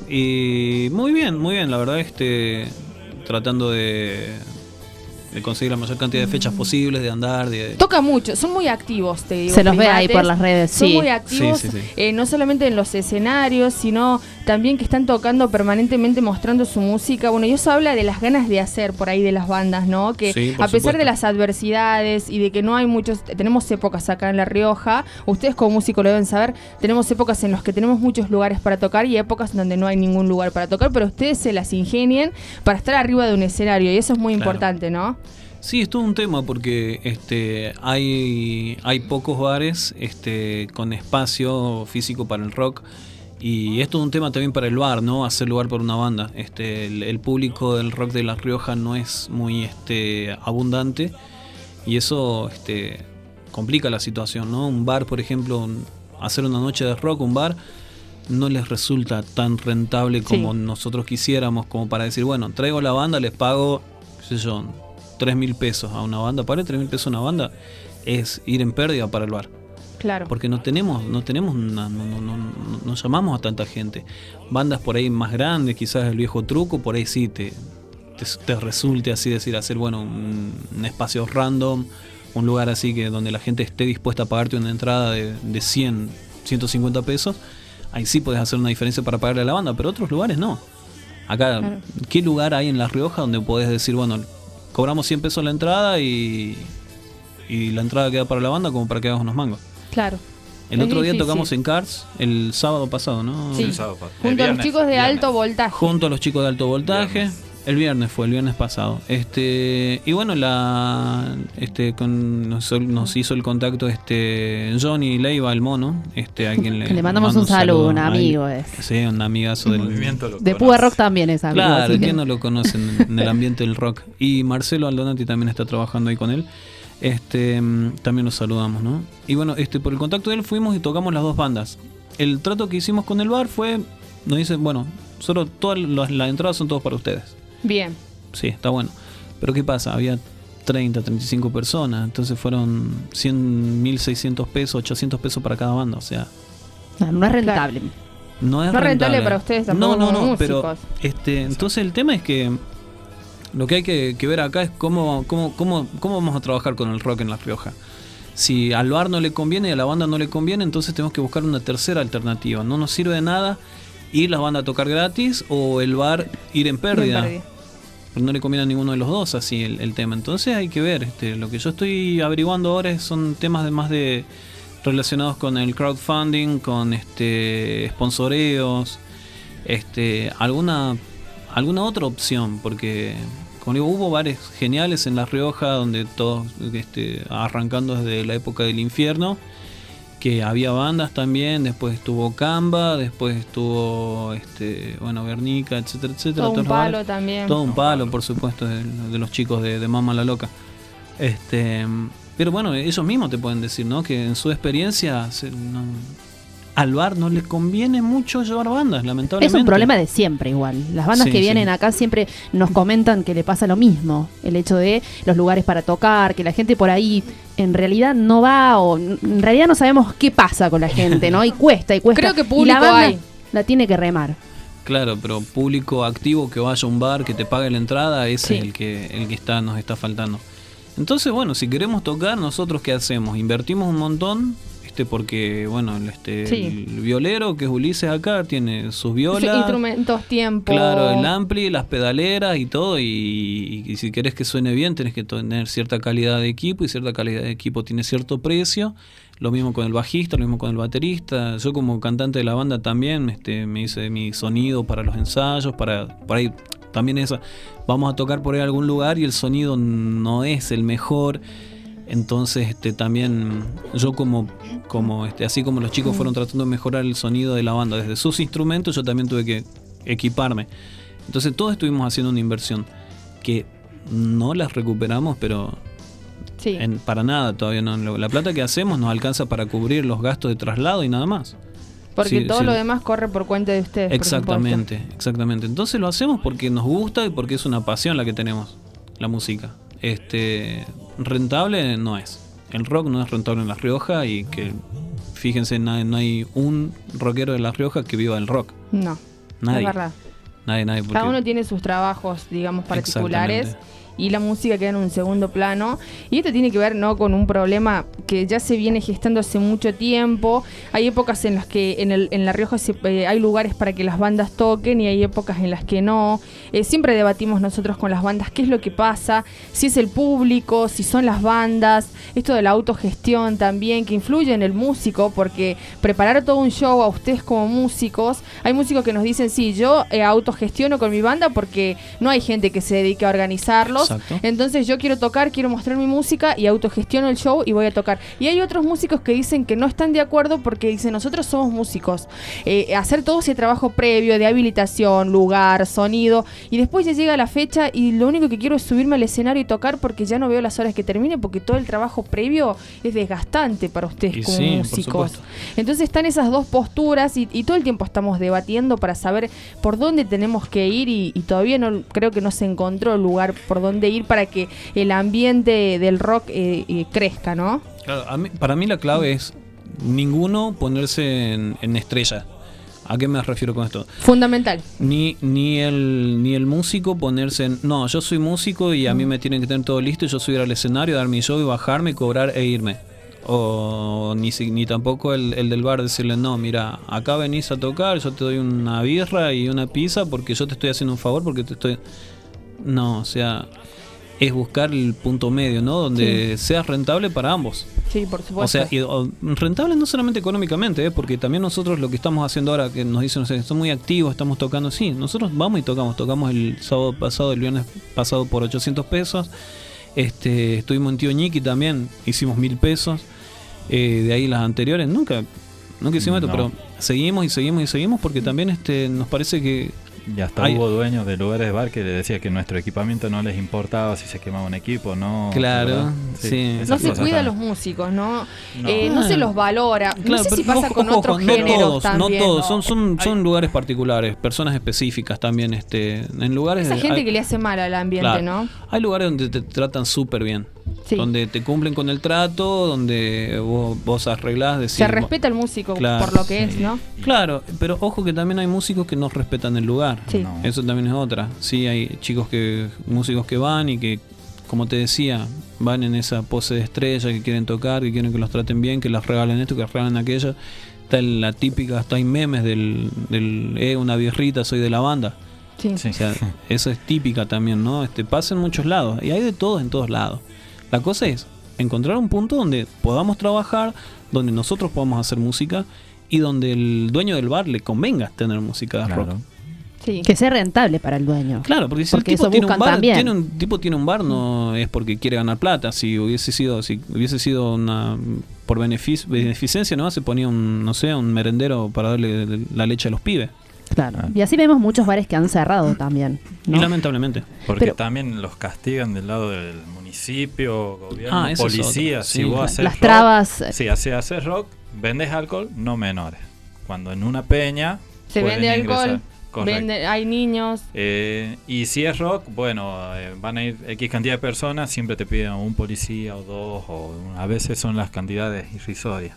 Speaker 1: Y muy bien, muy bien, la verdad, este, tratando de... de conseguir la mayor cantidad de fechas posibles, de andar, de...
Speaker 3: Toca mucho, son muy activos, te digo.
Speaker 5: Se los
Speaker 3: Primates.
Speaker 5: Ve ahí por las redes,
Speaker 3: son
Speaker 5: sí.
Speaker 3: Son muy activos,
Speaker 1: sí, sí, sí.
Speaker 3: Eh, no solamente en los escenarios, sino también que están tocando permanentemente, mostrando su música. Bueno, y eso habla de las ganas de hacer por ahí de las bandas, ¿no? Que
Speaker 1: sí,
Speaker 3: a pesar
Speaker 1: supuesto.
Speaker 3: de las adversidades y de que no hay muchos... Tenemos épocas acá en La Rioja, ustedes como músicos lo deben saber, tenemos épocas en las que tenemos muchos lugares para tocar y épocas donde no hay ningún lugar para tocar, pero ustedes se las ingenien para estar arriba de un escenario y eso es muy
Speaker 1: Claro.
Speaker 3: importante, ¿no?
Speaker 1: Sí, es todo un tema porque este, hay, hay pocos bares este, con espacio físico para el rock y es todo un tema también para el bar, ¿no? Hacer lugar para una banda. Este, el, el público del rock de La Rioja no es muy este, abundante y eso este, complica la situación, ¿no? Un bar, por ejemplo, hacer una noche de rock, un bar, no les resulta tan rentable como
Speaker 5: Sí.
Speaker 1: nosotros quisiéramos, como para decir, bueno, traigo la banda, les pago, qué sé yo, tres mil pesos a una banda. Para tres mil pesos a una banda es ir en pérdida para el bar.
Speaker 3: Claro.
Speaker 1: Porque no tenemos, no tenemos una, no, no, no, no llamamos a tanta gente. Bandas por ahí más grandes, quizás el Viejo Truco, por ahí sí te, te, te resulte así decir, hacer bueno un, un espacio random, un lugar así que donde la gente esté dispuesta a pagarte una entrada de, de cien, ciento cincuenta pesos. Ahí sí puedes hacer una diferencia para pagarle a la banda, pero otros lugares no. Acá,
Speaker 3: Claro.
Speaker 1: ¿qué lugar hay en La Rioja donde podés decir, bueno, cobramos cien pesos la entrada y, y la entrada queda para la banda como para que hagamos unos mangos?
Speaker 3: Claro.
Speaker 1: El
Speaker 3: Es
Speaker 1: otro día
Speaker 3: difícil.
Speaker 1: tocamos en Cars el sábado pasado, ¿no?
Speaker 3: Sí.
Speaker 1: El sábado
Speaker 3: Junto a los chicos de alto voltaje.
Speaker 1: Junto a los chicos de alto voltaje. El viernes fue, el viernes pasado. Este, y bueno, la este con nos, nos hizo el contacto este Johnny Leiva, el mono, este a quien le,
Speaker 5: le mandamos
Speaker 1: mando
Speaker 5: un saludo, un
Speaker 1: a
Speaker 5: amigo
Speaker 1: él.
Speaker 5: es.
Speaker 1: Sí, un amigazo del
Speaker 19: movimiento. Lo
Speaker 5: de Púa Rock también es amigo.
Speaker 1: Claro,
Speaker 5: que...
Speaker 1: ¿quién no lo conoce en, en el ambiente del rock? Y Marcelo Aldonati también está trabajando ahí con él. Este, también los saludamos, ¿no? Y bueno, este por el contacto de él fuimos y tocamos las dos bandas. El trato que hicimos con el bar fue, nos dicen, bueno, solo todas las, las entradas son todas para ustedes.
Speaker 3: Bien.
Speaker 1: Sí, está bueno. Pero ¿qué pasa? Había treinta, treinta y cinco personas, entonces fueron cien, mil seiscientos pesos, ochocientos pesos para cada banda, o sea...
Speaker 5: No, no es rentable.
Speaker 1: No es
Speaker 3: no
Speaker 1: rentable.
Speaker 3: rentable para ustedes tampoco.
Speaker 1: No, no, no,
Speaker 3: como
Speaker 1: pero
Speaker 3: músicos.
Speaker 1: este, entonces el tema es que lo que hay que, que ver acá es cómo, cómo, cómo, cómo vamos a trabajar con el rock en La Rioja. Si al bar no le conviene y a la banda no le conviene, entonces tenemos que buscar una tercera alternativa. No nos sirve de nada ir la banda a tocar gratis o el bar ir en pérdida.
Speaker 3: En pérdida.
Speaker 1: No le conviene a ninguno de los dos así el, el tema. Entonces hay que ver. Este, lo que yo estoy averiguando ahora es- son temas de más de relacionados con el crowdfunding, con este sponsoreos, este, alguna alguna otra opción, porque como digo, hubo bares geniales en La Rioja donde todos este, arrancando desde la época del infierno, que había bandas también, después estuvo Camba, después estuvo este, bueno, Guernica, etcétera, etcétera.
Speaker 3: Todo un
Speaker 1: todos los
Speaker 3: palo
Speaker 1: bares.
Speaker 3: también.
Speaker 1: Todo un palo, por supuesto, de, de los chicos de, de Mama la Loca. Este, pero bueno, ellos mismos te pueden decir, ¿no? Que en su experiencia se- no- al bar no le conviene mucho llevar bandas, lamentablemente.
Speaker 5: Es un problema de siempre igual. Las bandas
Speaker 1: Sí,
Speaker 5: que vienen
Speaker 1: sí.
Speaker 5: acá siempre nos comentan que le pasa lo mismo. El hecho de los lugares para tocar, que la gente por ahí en realidad no va o n- en realidad no sabemos qué pasa con la gente, ¿no? Y cuesta, y cuesta.
Speaker 3: Creo que
Speaker 5: y la
Speaker 3: público
Speaker 5: banda
Speaker 3: hay.
Speaker 5: la tiene que remar.
Speaker 1: Claro, pero público activo que vaya a un bar, que te pague la entrada, ese
Speaker 3: Sí.
Speaker 1: es el que el que está nos está faltando. Entonces, bueno, si queremos tocar, nosotros qué hacemos? Invertimos un montón, este porque bueno, el, este
Speaker 3: Sí.
Speaker 1: el violero que es Ulises acá tiene sus violas,
Speaker 3: Instrumentos, tiempo.
Speaker 1: claro, el ampli, las pedaleras y todo, y, y si querés que suene bien tenés que tener cierta calidad de equipo, y cierta calidad de equipo tiene cierto precio. Lo mismo con el bajista, lo mismo con el baterista. Yo como cantante de la banda también este, me hice mi sonido para los ensayos, para por ahí también eso. Vamos a tocar por ahí a algún lugar y el sonido no es el mejor. Entonces este también yo como como este así como los chicos fueron tratando de mejorar el sonido de la banda desde sus instrumentos, yo también tuve que equiparme. Entonces todos estuvimos haciendo una inversión que no las recuperamos, pero
Speaker 3: Sí.
Speaker 1: en- para nada todavía no. Lo- La plata que hacemos nos alcanza para cubrir los gastos de traslado y nada más.
Speaker 3: Porque
Speaker 1: Sí,
Speaker 3: todo
Speaker 1: sí.
Speaker 3: lo demás corre por cuenta de ustedes. por
Speaker 1: Exactamente, exactamente. Entonces lo hacemos porque nos gusta y porque es una pasión la que tenemos, la música. Este, rentable no es. El rock no es rentable en La Rioja y que, fíjense, na- no hay un rockero de La Rioja que viva del rock.
Speaker 3: supuesto. No,
Speaker 1: Nadie.
Speaker 3: es verdad.
Speaker 1: Nadie, nadie.
Speaker 3: Cada
Speaker 1: porque-
Speaker 3: uno tiene sus trabajos, digamos, particulares.
Speaker 1: Exactamente.
Speaker 3: Y la música queda en un segundo plano. Y esto tiene que ver, ¿no?, con un problema que ya se viene gestando hace mucho tiempo. Hay épocas en las que en, el, en La Rioja se, eh, hay lugares para que las bandas toquen y hay épocas en las que no. Eh, siempre debatimos nosotros con las bandas qué es lo que pasa, si es el público, si son las bandas. Esto de la autogestión también, que influye en el músico, porque preparar todo un show a ustedes como músicos, hay músicos que nos dicen, sí, yo eh, autogestiono con mi banda porque no hay gente que se dedique a organizarlos.
Speaker 1: Exacto.
Speaker 3: Entonces yo quiero tocar, quiero mostrar mi música y autogestiono el show y voy a tocar. Y hay otros músicos que dicen que no están de acuerdo porque dicen, nosotros somos músicos. Eh, hacer todo ese trabajo previo de habilitación, lugar, sonido, y después ya llega la fecha y lo único que quiero es subirme al escenario y tocar porque ya no veo las horas que termine, porque todo el trabajo previo es desgastante para ustedes
Speaker 1: Y
Speaker 3: como
Speaker 1: sí, por
Speaker 3: músicos.
Speaker 1: supuesto.
Speaker 3: Entonces están esas dos posturas y, y todo el tiempo estamos debatiendo para saber por dónde tenemos que ir y, y todavía no creo que no se encontró el lugar por dónde ir para que el ambiente del rock eh, eh, crezca, ¿no?
Speaker 1: Claro, a mí- para mí la clave es ninguno ponerse en, en estrella. ¿A qué me refiero con esto?
Speaker 3: Fundamental.
Speaker 1: Ni, ni, el, ni el músico ponerse en... No, yo soy músico y a mí me tienen que tener todo listo. Yo subir al escenario, dar mi show y bajarme, cobrar e irme. O ni, si- ni tampoco el, el del bar decirle, no, mira, acá venís a tocar, yo te doy una birra y una pizza porque yo te estoy haciendo un favor, porque te estoy... No, o sea... es buscar el punto medio, ¿no? Donde
Speaker 3: Sí.
Speaker 1: sea rentable para ambos.
Speaker 3: Sí, por supuesto.
Speaker 1: O sea, y, o, rentable no solamente económicamente, ¿eh? Porque también nosotros lo que estamos haciendo ahora, que nos dicen, no sé, estamos muy activos, estamos tocando, sí, nosotros vamos y tocamos, tocamos el sábado pasado, el viernes pasado por ochocientos pesos, este, estuvimos en Tío Ñiqui también, hicimos mil pesos, eh, de ahí las anteriores, nunca, nunca hicimos
Speaker 6: No.
Speaker 1: esto, pero seguimos y seguimos y seguimos porque también este, nos parece que
Speaker 6: Y hasta
Speaker 1: hay-
Speaker 6: hubo dueños de lugares de bar que le decía que nuestro equipamiento no les importaba si se quemaba un equipo, no.
Speaker 1: Claro,
Speaker 6: ¿verdad?
Speaker 1: sí.
Speaker 6: esas
Speaker 3: No se
Speaker 6: cosas
Speaker 3: cuida a
Speaker 6: también.
Speaker 3: los músicos, ¿no?
Speaker 6: No.
Speaker 3: Eh, no se los valora. no
Speaker 1: Claro,
Speaker 3: sé si
Speaker 1: pero
Speaker 3: pasa
Speaker 1: ojo,
Speaker 3: con
Speaker 1: ojo,
Speaker 3: otros
Speaker 1: no
Speaker 3: géneros
Speaker 1: todos,
Speaker 3: también.
Speaker 1: no todos, son, son, son lugares particulares, personas específicas también, este, en lugares
Speaker 3: Esa
Speaker 1: de-
Speaker 3: gente
Speaker 1: hay-
Speaker 3: que le hace mal al ambiente,
Speaker 1: claro,
Speaker 3: ¿no?
Speaker 1: hay lugares donde te tratan súper bien,
Speaker 3: Sí.
Speaker 1: donde te cumplen con el trato, donde vos, vos arreglás, decís,
Speaker 3: Se respeta al músico
Speaker 1: Claro,
Speaker 3: por lo que es, ¿no?
Speaker 1: Claro, pero ojo que también hay músicos que no respetan el lugar.
Speaker 3: Sí. No.
Speaker 1: Eso también es otra. Sí, hay chicos que, músicos que van y que, como te decía, van en esa pose de estrella, que quieren tocar, que quieren que los traten bien, que les regalen esto, que les regalen aquello. Está la típica, hasta hay memes del, del eh, una birrita, soy de la banda.
Speaker 3: Sí.
Speaker 1: O sea, eso es típica también, ¿no? Este, pasa en muchos lados. Y hay de todo en todos lados. La cosa es encontrar un punto donde podamos trabajar, donde nosotros podamos hacer música y donde el dueño del bar le convenga tener música de rock.
Speaker 3: Sí.
Speaker 5: Que sea rentable para el dueño.
Speaker 1: Claro, porque si
Speaker 5: Porque
Speaker 1: el tipo
Speaker 5: eso
Speaker 1: tiene un
Speaker 5: buscan
Speaker 1: bar,
Speaker 5: también.
Speaker 1: tiene un tipo tiene un bar no es porque quiere ganar plata. Si hubiese sido, si hubiese sido una por benefic- beneficencia, no se ponía un, no sé, un merendero para darle la leche a los pibes.
Speaker 5: Claro. Y así vemos muchos bares que han cerrado también. ¿no?
Speaker 1: Y lamentablemente.
Speaker 6: Porque
Speaker 5: Pero-
Speaker 6: también los castigan del lado del municipio, gobierno,
Speaker 1: Ah, eso es
Speaker 6: policía.
Speaker 1: otro,
Speaker 6: si
Speaker 1: sí.
Speaker 6: vos
Speaker 1: Las
Speaker 6: haces rock,
Speaker 5: trabas.
Speaker 6: Si haces, haces rock, vendes alcohol, no menores. Cuando en una peña
Speaker 3: Se
Speaker 6: pueden
Speaker 3: vende
Speaker 6: ingresar.
Speaker 3: alcohol,
Speaker 6: Correcto.
Speaker 3: vende, hay niños.
Speaker 6: Eh, y si es rock, bueno, eh, van a ir X cantidad de personas, siempre te piden un policía o dos, o a veces son las cantidades irrisorias.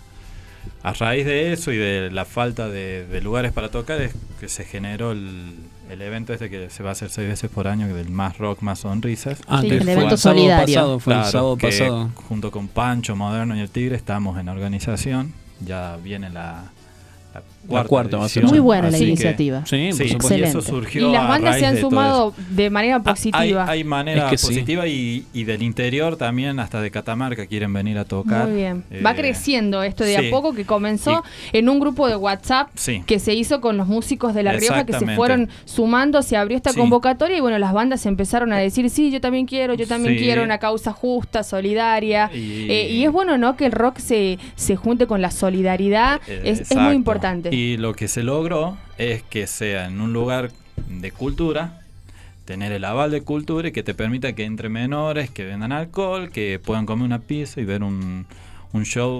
Speaker 6: A raíz de eso y de la falta de, de lugares para tocar es que se generó el, el evento este que se va a hacer seis veces por año, del Más Rock, Más Sonrisas.
Speaker 1: Ah,
Speaker 5: Sí,
Speaker 1: que
Speaker 5: el
Speaker 1: fue
Speaker 5: evento
Speaker 1: el sábado
Speaker 5: solidario.
Speaker 1: pasado, fue el
Speaker 6: Claro,
Speaker 1: sábado
Speaker 6: que
Speaker 1: pasado.
Speaker 6: junto con Pancho, Moderno y el Tigre estamos en organización. Ya viene la, la cuarta,
Speaker 1: cuarta va a ser.
Speaker 6: edición.
Speaker 5: Muy buena la
Speaker 6: Así que-
Speaker 5: iniciativa.
Speaker 1: Sí, por
Speaker 6: Sí,
Speaker 1: supuesto.
Speaker 6: y eso
Speaker 5: Excelente.
Speaker 6: surgió
Speaker 3: Y las
Speaker 6: a
Speaker 3: bandas
Speaker 6: raíz
Speaker 3: se han
Speaker 6: de todo
Speaker 3: sumado
Speaker 6: eso.
Speaker 3: de manera
Speaker 6: Ah,
Speaker 3: positiva.
Speaker 6: Hay, hay manera
Speaker 1: Es que sí.
Speaker 6: positiva y, y del interior también, hasta de Catamarca quieren venir a tocar.
Speaker 3: Muy bien.
Speaker 6: Eh,
Speaker 3: Va creciendo esto de
Speaker 6: sí.
Speaker 3: a poco, que comenzó en un grupo de WhatsApp
Speaker 6: Sí.
Speaker 3: que se hizo con los músicos de La Rioja, que se
Speaker 6: Exactamente.
Speaker 3: fueron sumando, se abrió esta
Speaker 6: Sí.
Speaker 3: convocatoria y bueno, las bandas empezaron a decir, sí, yo también quiero, yo también
Speaker 6: Sí.
Speaker 3: quiero una causa justa, solidaria.
Speaker 6: Y-
Speaker 3: Eh, y es bueno, ¿no? Que el rock se, se junte con la solidaridad.
Speaker 6: Eh,
Speaker 3: es, es
Speaker 6: exacto.
Speaker 3: muy importante.
Speaker 6: Y lo que se logró es que sea en un lugar de cultura, tener el aval de cultura y que te permita que entre menores, que vendan alcohol, que puedan comer una pizza y ver un, un show.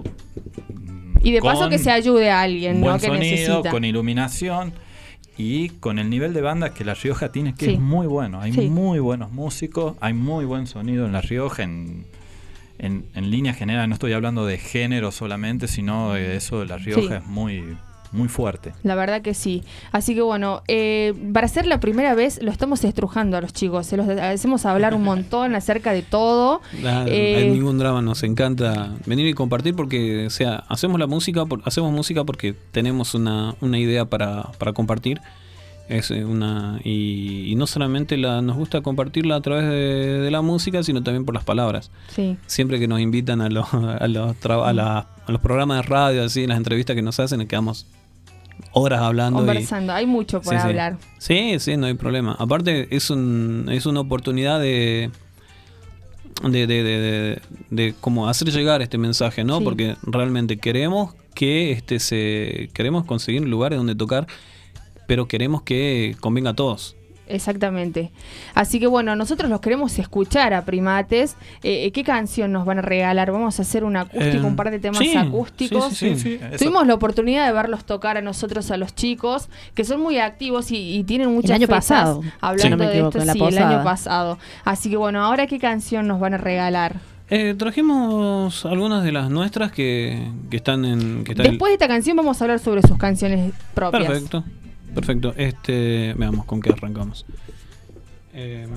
Speaker 3: Y de
Speaker 6: con
Speaker 3: paso que se ayude a alguien,
Speaker 6: buen
Speaker 3: ¿no? Que
Speaker 6: sonido,
Speaker 3: necesita.
Speaker 6: con iluminación y con el nivel de banda que La Rioja tiene, que
Speaker 3: Sí.
Speaker 6: es muy bueno. Hay
Speaker 3: Sí.
Speaker 6: muy buenos músicos, hay muy buen sonido en La Rioja, en, en, en línea general. No estoy hablando de género solamente, sino de eso de La Rioja
Speaker 3: Sí.
Speaker 6: es muy, muy fuerte.
Speaker 3: La verdad que sí. Así que bueno, eh, para ser la primera vez lo estamos estrujando a los chicos. Se los hacemos hablar un montón acerca de todo.
Speaker 1: Nada,
Speaker 3: Eh,
Speaker 1: no hay ningún drama, nos encanta venir y compartir porque, o sea, hacemos la música, por- hacemos música porque tenemos una, una idea para, para compartir. Es eh, una y, y no solamente la, nos gusta compartirla a través de, de la música, sino también por las palabras.
Speaker 3: Sí.
Speaker 1: Siempre que nos invitan a los, a los, tra- a la- a los programas de radio, así, en las entrevistas que nos hacen, nos quedamos horas hablando. y-
Speaker 3: Conversando. Hay mucho por
Speaker 1: Sí, sí.
Speaker 3: hablar.
Speaker 1: Sí, sí, no hay problema. Aparte, es un es una oportunidad de de, de, de, de, de como hacer llegar este mensaje, ¿no?
Speaker 3: Sí.
Speaker 1: Porque realmente queremos que este se queremos conseguir lugares donde tocar, pero queremos que convenga a todos.
Speaker 3: Exactamente. Así que bueno, nosotros los queremos escuchar a Primates. Eh, ¿Qué canción nos van a regalar? Vamos a hacer un acústico,
Speaker 1: Eh,
Speaker 3: un par de temas
Speaker 1: sí,
Speaker 3: acústicos.
Speaker 1: sí, sí, sí, sí, eso.
Speaker 3: Tuvimos la oportunidad de verlos tocar a nosotros, a los chicos, que son muy activos y, y tienen muchas
Speaker 5: año
Speaker 3: fechas
Speaker 5: pasado,
Speaker 3: hablando
Speaker 5: si no me
Speaker 3: de
Speaker 5: equivoco,
Speaker 3: esto,
Speaker 5: la
Speaker 3: sí, el
Speaker 5: posada.
Speaker 3: año pasado. Así que bueno, ahora ¿qué canción nos van a regalar?
Speaker 1: Eh, trajimos algunas de las nuestras que, que están en que están
Speaker 3: Después de esta canción vamos a hablar sobre sus canciones propias.
Speaker 1: Perfecto, perfecto. Este, veamos con qué arrancamos. Eh,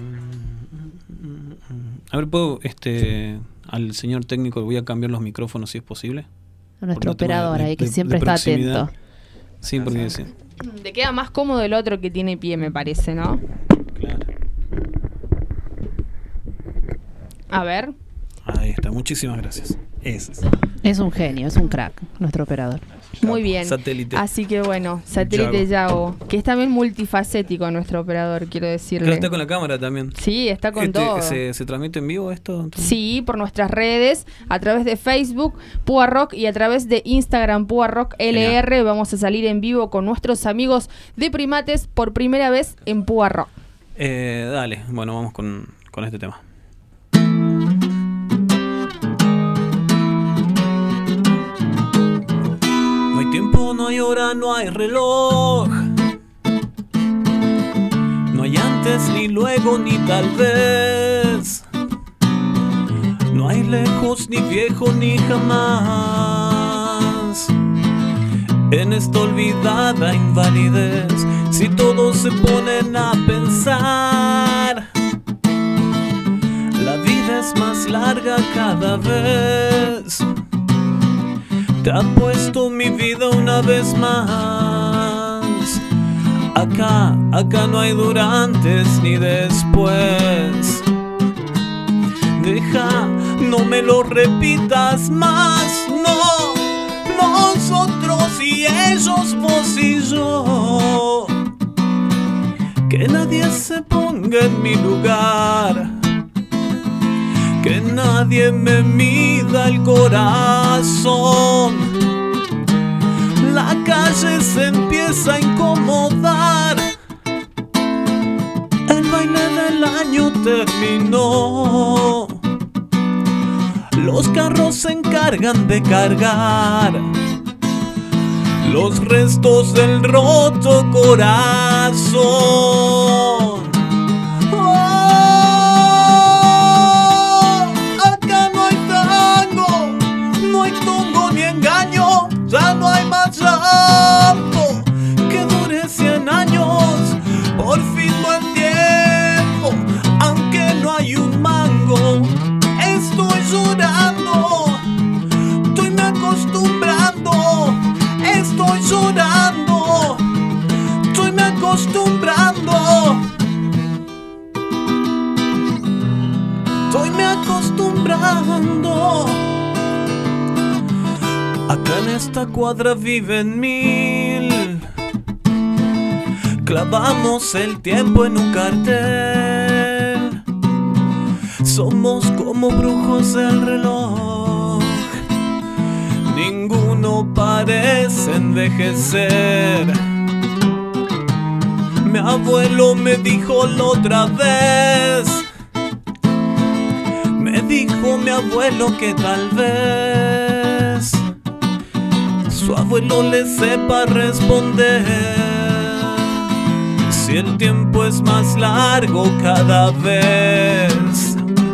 Speaker 1: a ver, puedo, este, al señor técnico, voy a cambiar los micrófonos si es posible.
Speaker 5: A nuestro
Speaker 1: Por un tema
Speaker 5: operador
Speaker 1: de-
Speaker 5: ahí, que
Speaker 1: de-
Speaker 5: siempre
Speaker 1: de
Speaker 5: está
Speaker 1: proximidad.
Speaker 5: atento.
Speaker 1: Sí, porque sí.
Speaker 3: Te queda más cómodo el otro que tiene pie, me parece, ¿no? A ver.
Speaker 1: Ahí está, muchísimas gracias. Ese es.
Speaker 5: Es un genio, es un crack, nuestro operador.
Speaker 3: Muy bien.
Speaker 1: Satélite.
Speaker 3: Así que bueno, Satélite Yago, que es también multifacético nuestro operador, quiero decirle.
Speaker 1: Claro, está con la cámara también.
Speaker 3: Sí, está con
Speaker 1: Este,
Speaker 3: todo.
Speaker 1: ¿se, ¿Se transmite en vivo esto? Entonces?
Speaker 3: Sí, por nuestras redes, a través de Facebook, Púa Rock, y a través de Instagram, Púa Rock L R. Genial. Vamos a salir en vivo con nuestros amigos de Primates por primera vez en Púa Rock.
Speaker 1: Eh, dale, bueno, vamos con, con este tema. No hay tiempo, no hay hora, no hay reloj. No hay antes, ni luego, ni tal vez. No hay lejos, ni viejo, ni jamás. En esta olvidada invalidez, si todos se ponen a pensar, la vida es más larga cada vez. Te apuesto mi vida una vez más. Acá, acá no hay durantes ni después. Deja, no me lo repitas más. No, nosotros y ellos, vos y yo. Que nadie se ponga en mi lugar. Que nadie me mida el corazón. La calle se empieza a incomodar. El baile del año terminó. Los carros se encargan de cargar los restos del roto corazón. Ya no hay más llanto que dure cien años. Por fin buen tiempo, aunque no hay un mango. Estoy llorando, estoy me acostumbrando. Estoy llorando, estoy me acostumbrando. Estoy me acostumbrando. Acá en esta cuadra viven mil. Clavamos el tiempo en un cartel. Somos como brujos del reloj. Ninguno parece envejecer. Mi abuelo me dijo la otra vez. Me dijo mi abuelo que tal vez su abuelo le sepa responder. Si el tiempo es más largo cada vez.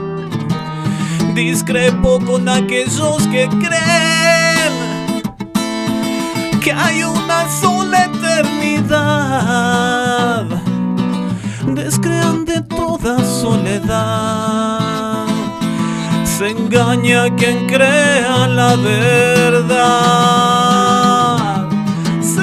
Speaker 1: Discrepo con aquellos que creen que hay una sola eternidad. Descrean de toda soledad. Se engaña quien crea la verdad. Se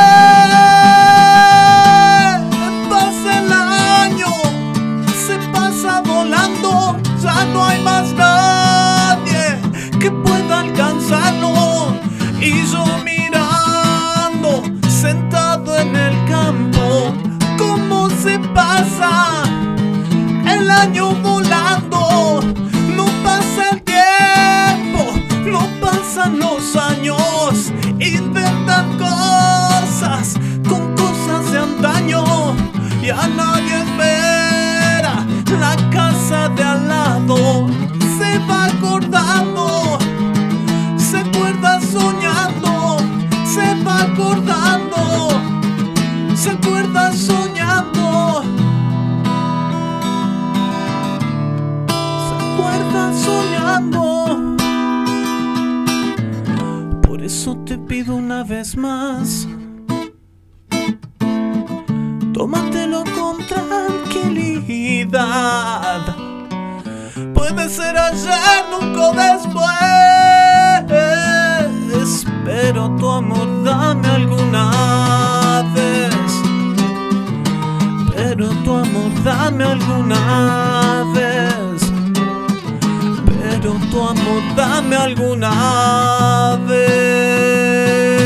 Speaker 1: pasa el año, se pasa volando. Ya no hay más nadie que pueda alcanzarlo. Y yo mirando, sentado en el campo, cómo se pasa el año volando. No pasa el tiempo, no pasan los años. Inventan cosas con cosas de antaño. Ya nadie espera la casa de al lado. Se va acordando, se acuerda soñando. Se va acordando, se acuerda soñando. Soñando. Por eso te pido una vez más, tómatelo con tranquilidad. Puede ser ayer, nunca después. Pero tu amor dame alguna vez. Pero tu amor dame alguna vez. quiero tu amor, dame alguna vez.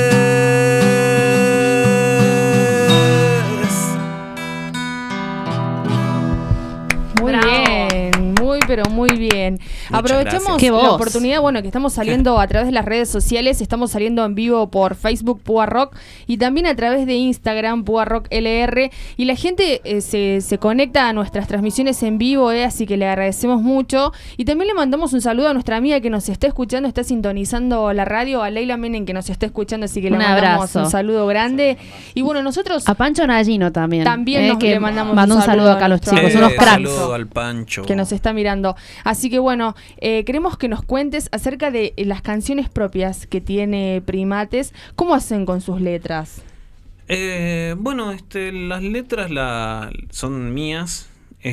Speaker 3: Muy bien, muy pero muy bien.
Speaker 1: Muchas
Speaker 3: Aprovechamos
Speaker 5: gracias.
Speaker 3: la oportunidad, bueno, que estamos saliendo a través de las redes sociales, estamos saliendo en vivo por Facebook Púa Rock y también a través de Instagram Púa Rock L R, y la gente eh, se, se conecta a nuestras transmisiones en vivo, eh, así que le agradecemos mucho, y también le mandamos un saludo a nuestra amiga que nos está escuchando, está sintonizando la radio, a Leila Menem que nos está escuchando, así que le
Speaker 5: Un
Speaker 3: mandamos
Speaker 5: abrazo.
Speaker 3: un saludo grande. Y bueno, nosotros
Speaker 5: A Pancho Nallino también.
Speaker 3: también
Speaker 5: eh,
Speaker 3: nos
Speaker 5: que
Speaker 3: le mandamos
Speaker 5: mandó un saludo acá a los
Speaker 3: nuestro
Speaker 5: chicos,
Speaker 3: amigo
Speaker 5: unos cracks.
Speaker 1: Saludo al Pancho.
Speaker 3: que nos está mirando. Así que bueno, eh, queremos que nos cuentes acerca de las canciones propias que tiene Primates. ¿Cómo hacen con sus letras?
Speaker 1: Eh, bueno, este, las letras la, son mías,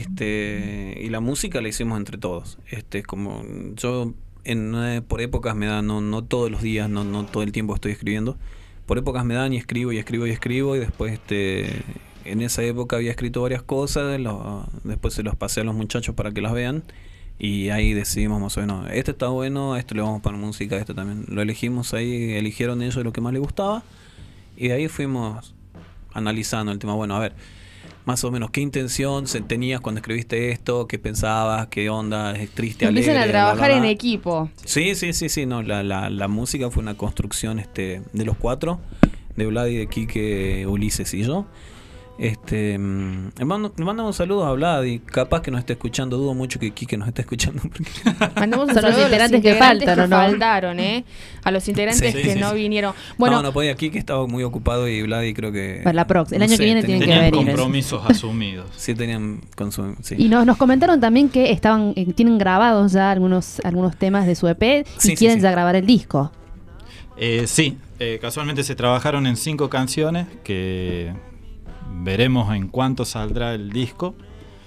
Speaker 1: este, y la música la hicimos entre todos. Este, como yo en eh, por épocas me da, no, no todos los días, no, no todo el tiempo estoy escribiendo. Por épocas me dan y escribo y escribo y escribo y después este, en esa época había escrito varias cosas, lo, después se los pasé a los muchachos para que las vean. Y ahí decidimos más o menos, este está bueno, esto le vamos a poner música, esto también. Lo elegimos ahí, eligieron ellos lo que más les gustaba. Y de ahí fuimos analizando el tema. Bueno, a ver, más o menos, ¿qué intención se tenías cuando escribiste esto? ¿Qué pensabas? ¿Qué onda? ¿Es triste, alegre?
Speaker 3: Empiezan a trabajar
Speaker 1: bla, bla, bla?
Speaker 3: en equipo.
Speaker 1: Sí, sí, sí, sí. No, la, la, la música fue una construcción este, de los cuatro, de Vladi, de Quique, Ulises y yo. Este, mm, le mando, le mando un saludo a Vladi, capaz que nos esté escuchando, dudo mucho que Quique nos esté escuchando. Porque...
Speaker 3: Mandamos un
Speaker 5: Son los
Speaker 3: saludo a
Speaker 5: integrantes que faltan, ¿o no?
Speaker 3: faltaron, ¿eh? A los integrantes
Speaker 1: Sí,
Speaker 3: que
Speaker 1: sí,
Speaker 3: no
Speaker 1: sí.
Speaker 3: vinieron. Bueno,
Speaker 1: no, no podía, Quique estaba muy ocupado y Vladi creo que...
Speaker 5: Para la próxima, el
Speaker 1: no
Speaker 5: año
Speaker 1: sé,
Speaker 5: que viene tienen que
Speaker 6: Tenían
Speaker 5: venir.
Speaker 6: compromisos asumidos.
Speaker 1: Sí, tenían consum- sí.
Speaker 5: Y nos, nos comentaron también que estaban eh, tienen grabados ya algunos algunos temas de su E P y
Speaker 6: Sí, sí,
Speaker 5: quieren
Speaker 6: sí.
Speaker 5: ya grabar el disco.
Speaker 6: Eh, sí, eh, casualmente se trabajaron en cinco canciones que veremos en cuánto saldrá el disco.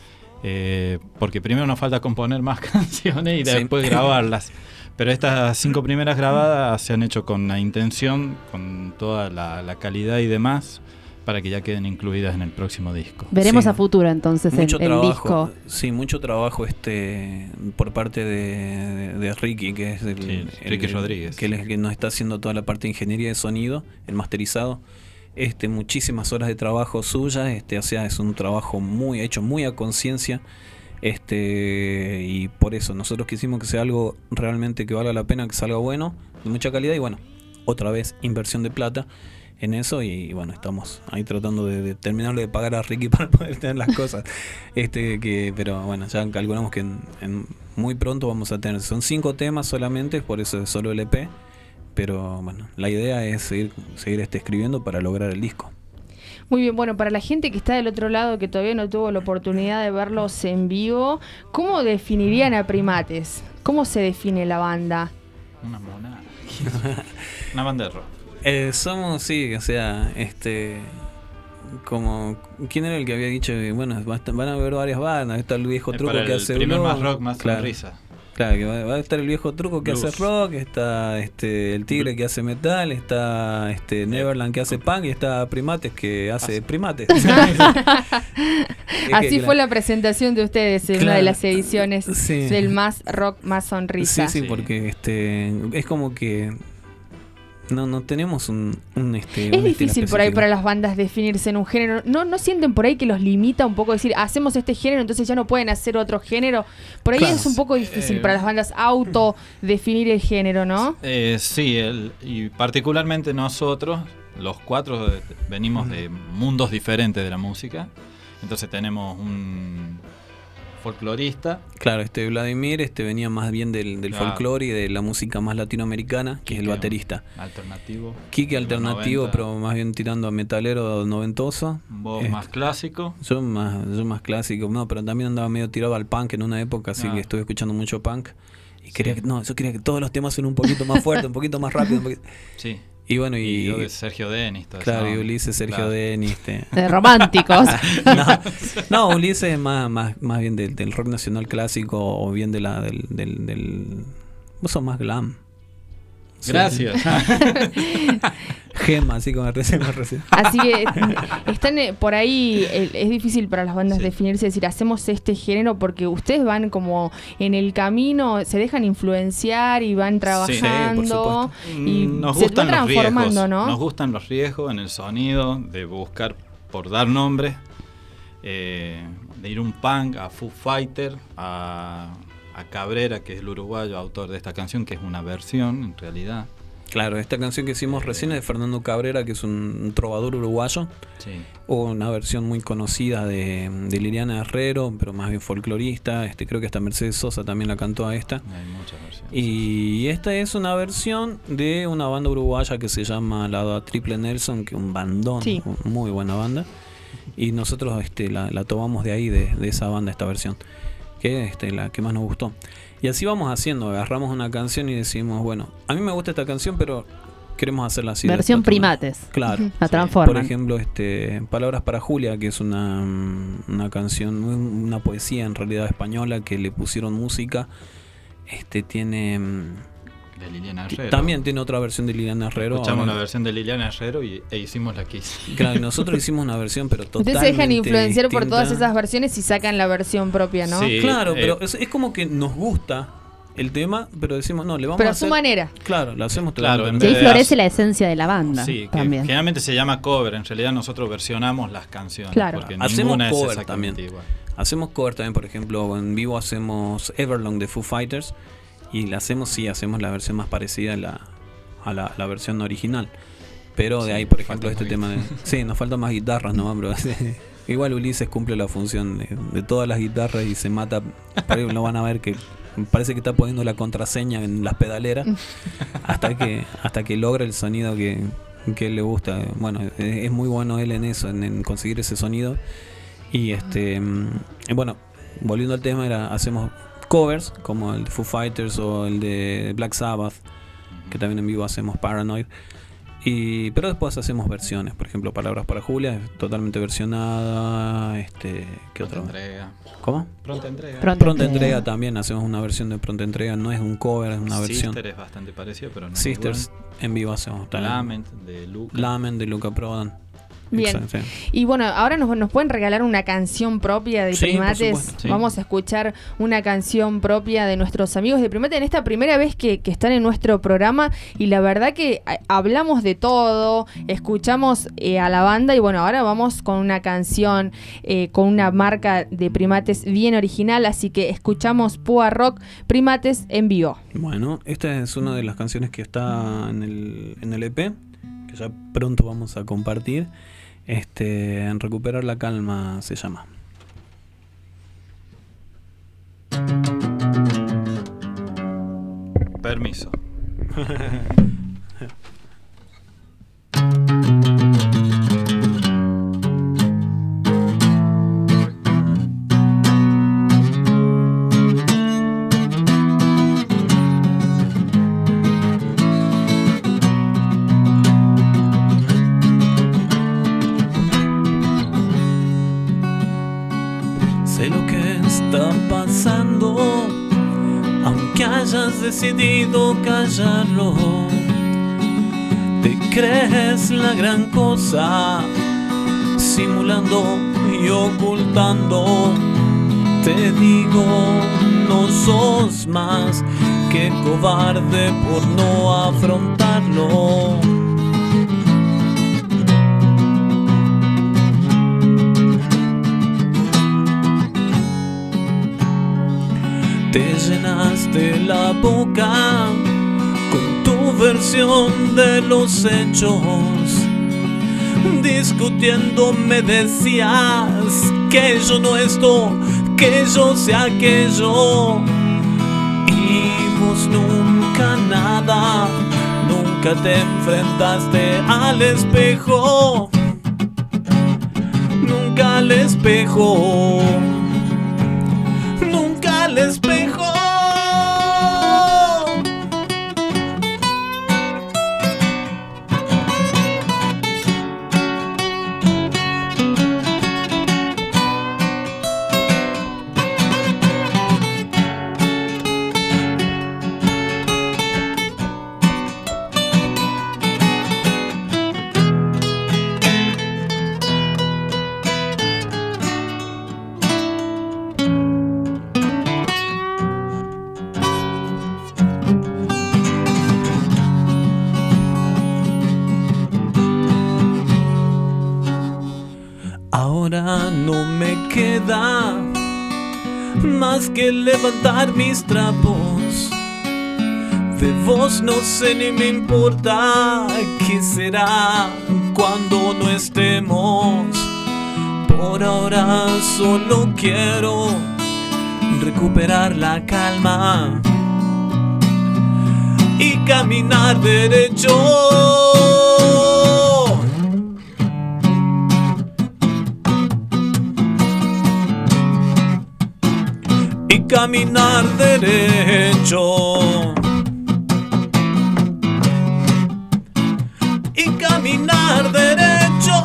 Speaker 6: Eh, porque primero nos falta componer más canciones y
Speaker 1: Sí.
Speaker 6: después grabarlas. Pero estas cinco primeras grabadas se han hecho con la intención, con toda la, la calidad y demás, para que ya queden incluidas en el próximo disco.
Speaker 5: Veremos
Speaker 1: Sí.
Speaker 5: a futuro entonces el,
Speaker 1: Mucho
Speaker 5: el
Speaker 1: trabajo,
Speaker 5: disco.
Speaker 1: sí, mucho trabajo este por parte de, de, de Ricky, que es el,
Speaker 6: Sí,
Speaker 1: el-
Speaker 6: Ricky
Speaker 1: el-
Speaker 6: Rodríguez.
Speaker 1: que él es el que nos está haciendo toda la parte de ingeniería de sonido, el masterizado. Este, muchísimas horas de trabajo suyas, este, o sea, es un trabajo muy hecho, muy a conciencia. Este, y por eso nosotros quisimos que sea algo realmente que valga la pena, que salga bueno, de mucha calidad, y bueno, otra vez inversión de plata en eso, y bueno, estamos ahí tratando de, de terminarle de pagar a Ricky para poder tener las cosas. Este, que, pero bueno, ya calculamos que en, en muy pronto vamos a tener, son cinco temas solamente, por eso es solo el E P, pero bueno, la idea es seguir, seguir este, escribiendo para lograr el disco.
Speaker 3: muy bien, bueno, para la gente que está del otro lado, que todavía no tuvo la oportunidad de verlos en vivo, ¿cómo definirían a Primates? ¿Cómo se define la banda?
Speaker 6: Una monada. Una banda de rock.
Speaker 1: Eh, somos, sí, o sea, este, como, ¿quién era el que había dicho que, bueno, va a estar- van a haber varias bandas? Está el viejo
Speaker 6: Es
Speaker 1: truco
Speaker 6: para
Speaker 1: que
Speaker 6: el
Speaker 1: hace
Speaker 6: primer
Speaker 1: blues.
Speaker 6: más rock, más
Speaker 1: Claro.
Speaker 6: sonrisa.
Speaker 1: Claro, que va, va a estar el viejo truco que
Speaker 6: Blues.
Speaker 1: hace rock, está este el Tigre que hace metal, está este Neverland que hace punk y está Primates que hace primates.
Speaker 3: Así fue la presentación de ustedes en una de
Speaker 1: Claro.
Speaker 3: las ediciones
Speaker 1: Sí.
Speaker 3: del Más Rock, Más Sonrisa.
Speaker 1: Sí, sí, porque este es como que no no tenemos un, un este
Speaker 3: Es
Speaker 1: un estilo
Speaker 3: difícil por ahí
Speaker 1: específico.
Speaker 3: para las bandas definirse en un género. ¿No, ¿No sienten por ahí que los limita un poco decir, hacemos este género, entonces ya no pueden hacer otro género? Por ahí
Speaker 6: Claro.
Speaker 3: es un poco difícil
Speaker 6: Eh,
Speaker 3: para las bandas auto definir el género, ¿no?
Speaker 6: Eh, sí, el, y particularmente nosotros, los cuatro, eh, venimos de mundos diferentes de la música. Entonces tenemos un folclorista.
Speaker 1: Claro, este Vladimir este venía más bien del, del
Speaker 6: Claro.
Speaker 1: folclore y de la música más latinoamericana, que es el
Speaker 6: Quique,
Speaker 1: baterista.
Speaker 6: Alternativo.
Speaker 1: Quique
Speaker 6: de los
Speaker 1: alternativo,
Speaker 6: noventa.
Speaker 1: pero más bien tirando a metalero noventoso.
Speaker 6: Vos
Speaker 1: Este,
Speaker 6: más clásico.
Speaker 1: Yo más, yo más clásico, no, pero también andaba medio tirado al punk en una época, así
Speaker 6: Ah.
Speaker 1: que estuve escuchando mucho punk. Y quería que, no, yo quería que todos los temas fueran un poquito más fuertes, un poquito más rápido. Un poquito...
Speaker 6: Sí.
Speaker 1: Y bueno, y.
Speaker 6: Y yo de Sergio Denis. todo
Speaker 1: Claro,
Speaker 6: eso,
Speaker 1: y
Speaker 6: ¿no?
Speaker 1: Ulises, Sergio
Speaker 6: Claro.
Speaker 1: Denis. Este.
Speaker 5: De románticos.
Speaker 1: no, no, Ulises es más, más, más bien del, del rock nacional clásico o bien de la, del, del, del. Vos sos más glam. Sí.
Speaker 6: Gracias.
Speaker 1: Gema, así como recién, recién.
Speaker 3: Así que están eh, por ahí, eh, es difícil para las bandas sí. definirse, decir, hacemos este género, porque ustedes van como en el camino, se dejan influenciar y van trabajando
Speaker 6: sí,
Speaker 3: y
Speaker 6: nos
Speaker 3: se
Speaker 6: gustan
Speaker 3: van transformando,
Speaker 6: los riesgos,
Speaker 3: ¿no?
Speaker 6: Nos gustan los riesgos en el sonido, de buscar, por dar nombre, eh, de ir un punk a Foo Fighter, a, a Cabrera, que es el uruguayo autor de esta canción, que es una versión en realidad.
Speaker 1: Claro, esta canción que hicimos recién es de Fernando Cabrera, que es un trovador uruguayo.
Speaker 6: Sí.
Speaker 1: O una versión muy conocida de, de Liliana Herrero, pero más bien folclorista. Este, creo que hasta Mercedes Sosa también la cantó a esta.
Speaker 6: Hay muchas versiones.
Speaker 1: Y esta es una versión de una banda uruguaya que se llama la Triple Nelson, que es un bandón,
Speaker 3: sí.
Speaker 1: muy buena banda. Y nosotros este, la, la tomamos de ahí, de, de esa banda, esta versión, que es este, la que más nos gustó. Y así vamos haciendo, agarramos una canción y decimos, bueno, a mí me gusta esta canción, pero queremos hacerla así.
Speaker 5: Versión Primates.
Speaker 1: Claro.
Speaker 5: La transforman.
Speaker 1: Por ejemplo, este, Palabras para Julia, que es una, una canción, una poesía en realidad española que le pusieron música. Este tiene...
Speaker 6: De Liliana Herrero.
Speaker 1: También tiene otra versión de Liliana Herrero.
Speaker 6: Escuchamos
Speaker 1: ahora,
Speaker 6: la versión de Liliana Herrero y, e hicimos la que hice.
Speaker 1: Claro, y nosotros hicimos una versión, pero totalmente
Speaker 3: Ustedes se dejan influenciar
Speaker 1: distinta.
Speaker 3: por todas esas versiones y sacan la versión propia, ¿no?
Speaker 1: Sí, claro,
Speaker 6: eh,
Speaker 1: pero es, es como que nos gusta el tema, pero decimos, no, le vamos
Speaker 3: pero
Speaker 1: a
Speaker 3: a su
Speaker 1: hacer...
Speaker 3: manera.
Speaker 1: Claro, lo hacemos
Speaker 6: Claro, en
Speaker 5: Y ahí
Speaker 6: vez de
Speaker 5: florece
Speaker 6: hacer-
Speaker 5: la esencia de la banda
Speaker 6: Sí, que
Speaker 5: también.
Speaker 6: generalmente se llama cover. En realidad nosotros versionamos las canciones.
Speaker 5: Claro.
Speaker 6: Porque
Speaker 1: Hacemos
Speaker 6: ninguna es
Speaker 1: cover
Speaker 6: exactamente
Speaker 1: también.
Speaker 6: igual.
Speaker 1: Hacemos cover también, por ejemplo, en vivo hacemos Everlong de Foo Fighters y la hacemos, sí, hacemos la versión más parecida a la, a la, la versión original. Pero de
Speaker 6: Sí,
Speaker 1: ahí, por ejemplo,
Speaker 6: falta
Speaker 1: este
Speaker 6: más
Speaker 1: tema de... Sí, nos faltan más guitarras, ¿no? Pero, igual Ulises cumple la función de, de todas las guitarras y se mata. Por ahí lo van a ver que parece que está poniendo la contraseña en las pedaleras hasta que hasta que logra el sonido que, que él le gusta. Bueno, es, es muy bueno él en eso, en, en conseguir ese sonido. Y este mm, bueno, volviendo al tema, era hacemos covers como el de Foo Fighters o el de Black Sabbath, que también en vivo hacemos Paranoid. Y, pero después hacemos versiones, por ejemplo, Palabras para Julia es totalmente versionada. Este, ¿qué
Speaker 6: Pronta
Speaker 1: otra?
Speaker 6: entrega.
Speaker 1: ¿Cómo?
Speaker 6: Pronta entrega.
Speaker 5: Pronta
Speaker 1: Pronta
Speaker 5: entrega.
Speaker 1: entrega también, hacemos una versión de Pronta Entrega, no es un cover, es una versión.
Speaker 6: Sister es bastante parecido, pero no es
Speaker 1: Sisters en vivo hacemos
Speaker 6: igual.
Speaker 1: también.
Speaker 6: Lament de Luca.
Speaker 1: Lament de Luca Prodan.
Speaker 3: Bien.
Speaker 1: Exacto, sí.
Speaker 3: Y bueno, ahora nos, nos pueden regalar una canción propia de
Speaker 1: Sí, por
Speaker 3: Primates.
Speaker 1: supuesto, sí.
Speaker 3: Vamos a escuchar una canción propia de nuestros amigos de Primates en esta primera vez que, que están en nuestro programa. Y la verdad que a- hablamos de todo, escuchamos eh, a la banda y bueno, ahora vamos con una canción eh, con una marca de Primates bien original. Así que escuchamos Púa Rock, Primates en vivo.
Speaker 1: Bueno, esta es una de las canciones que está en el, en el E P, que ya pronto vamos a compartir. Este, en Recuperar la Calma se llama.
Speaker 6: Permiso.
Speaker 1: Sé lo que está pasando, aunque hayas decidido callarlo. Te crees la gran cosa, simulando y ocultando. Te digo, no sos más que cobarde por no afrontarlo. Te llenaste la boca con tu versión de los hechos. Discutiendo me decías que yo no esto, que yo sé aquello. Y vos nunca nada, nunca te enfrentaste al espejo. Nunca al espejo. Nunca al espejo. queda más que levantar mis trapos. De vos no sé ni me importa qué será cuando no estemos. Por ahora solo quiero recuperar la calma y caminar derecho. Y caminar derecho. Y caminar derecho.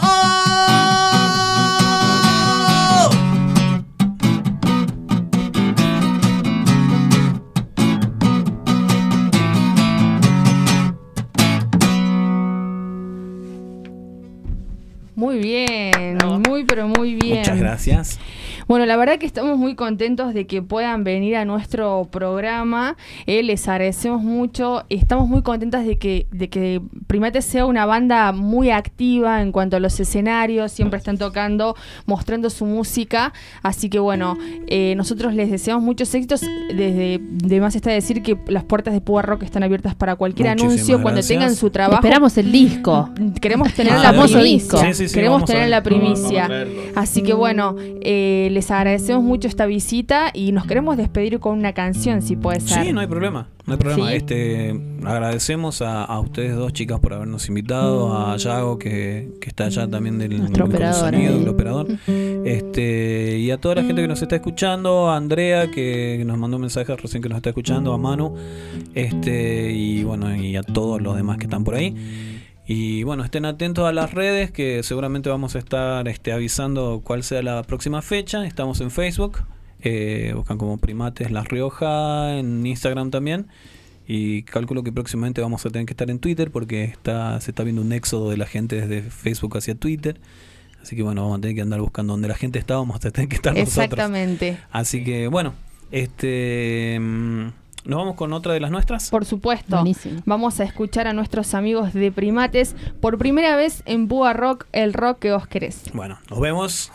Speaker 3: Muy bien, muy pero muy bien.
Speaker 1: Muchas gracias.
Speaker 3: Bueno, la verdad que estamos muy contentos de que puedan venir a nuestro programa. Eh, les agradecemos mucho. Estamos muy contentas de que, de que Primates sea una banda muy activa en cuanto a los escenarios. Siempre están tocando, mostrando su música. Así que bueno, eh, nosotros les deseamos muchos éxitos. Desde de más está decir que las puertas de Púa Rock están abiertas para cualquier
Speaker 5: Muchísimas
Speaker 3: anuncio. Cuando
Speaker 5: gracias.
Speaker 3: tengan su trabajo.
Speaker 5: Esperamos el disco.
Speaker 3: Queremos tener
Speaker 5: Ah,
Speaker 3: la
Speaker 5: famoso
Speaker 3: primicia.
Speaker 5: disco. Sí, sí, sí,
Speaker 3: Queremos
Speaker 5: vamos a
Speaker 3: tener
Speaker 5: ver.
Speaker 3: la primicia.
Speaker 5: Vamos a verlo.
Speaker 3: Así que bueno, eh, les agradecemos mucho esta visita y nos queremos despedir con una canción, si puede ser.
Speaker 1: Sí, no hay problema. No hay problema.
Speaker 3: ¿Sí?
Speaker 1: Este, agradecemos a, a ustedes dos, chicas, por habernos invitado, a Yago, que, que está allá también del,
Speaker 5: Nuestro
Speaker 1: del
Speaker 5: operador,
Speaker 1: sonido,
Speaker 5: eh.
Speaker 1: el operador. Este, y a toda la gente que nos está escuchando, a Andrea, que, que nos mandó un mensaje recién que nos está escuchando, a Manu, este, y bueno, y a todos los demás que están por ahí. Y bueno, estén atentos a las redes, que seguramente vamos a estar este, avisando cuál sea la próxima fecha. Estamos en Facebook, eh, buscan como Primates La Rioja, en Instagram también. Y calculo que próximamente vamos a tener que estar en Twitter, porque está se está viendo un éxodo de la gente desde Facebook hacia Twitter. Así que bueno, vamos a tener que andar buscando donde la gente está, vamos a tener que estar nosotros.
Speaker 3: Exactamente.
Speaker 1: Así que bueno, este... ¿nos vamos con otra de las nuestras?
Speaker 3: Por supuesto.
Speaker 5: Buenísimo.
Speaker 3: Vamos a escuchar a nuestros amigos de Primates por primera vez en Púa Rock, el rock que vos querés.
Speaker 1: Bueno, nos vemos.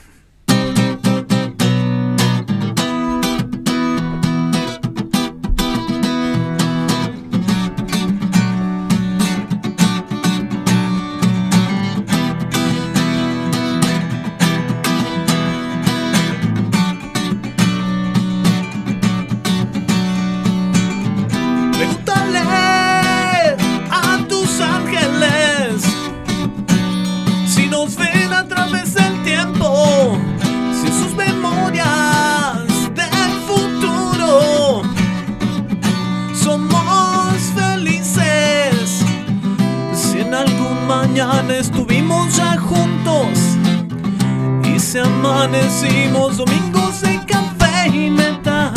Speaker 1: Pregúntale a tus ángeles si nos ven a través del tiempo, si sus memorias del futuro somos felices, si en algún mañana estuvimos ya juntos y si amanecimos domingos de café y metal.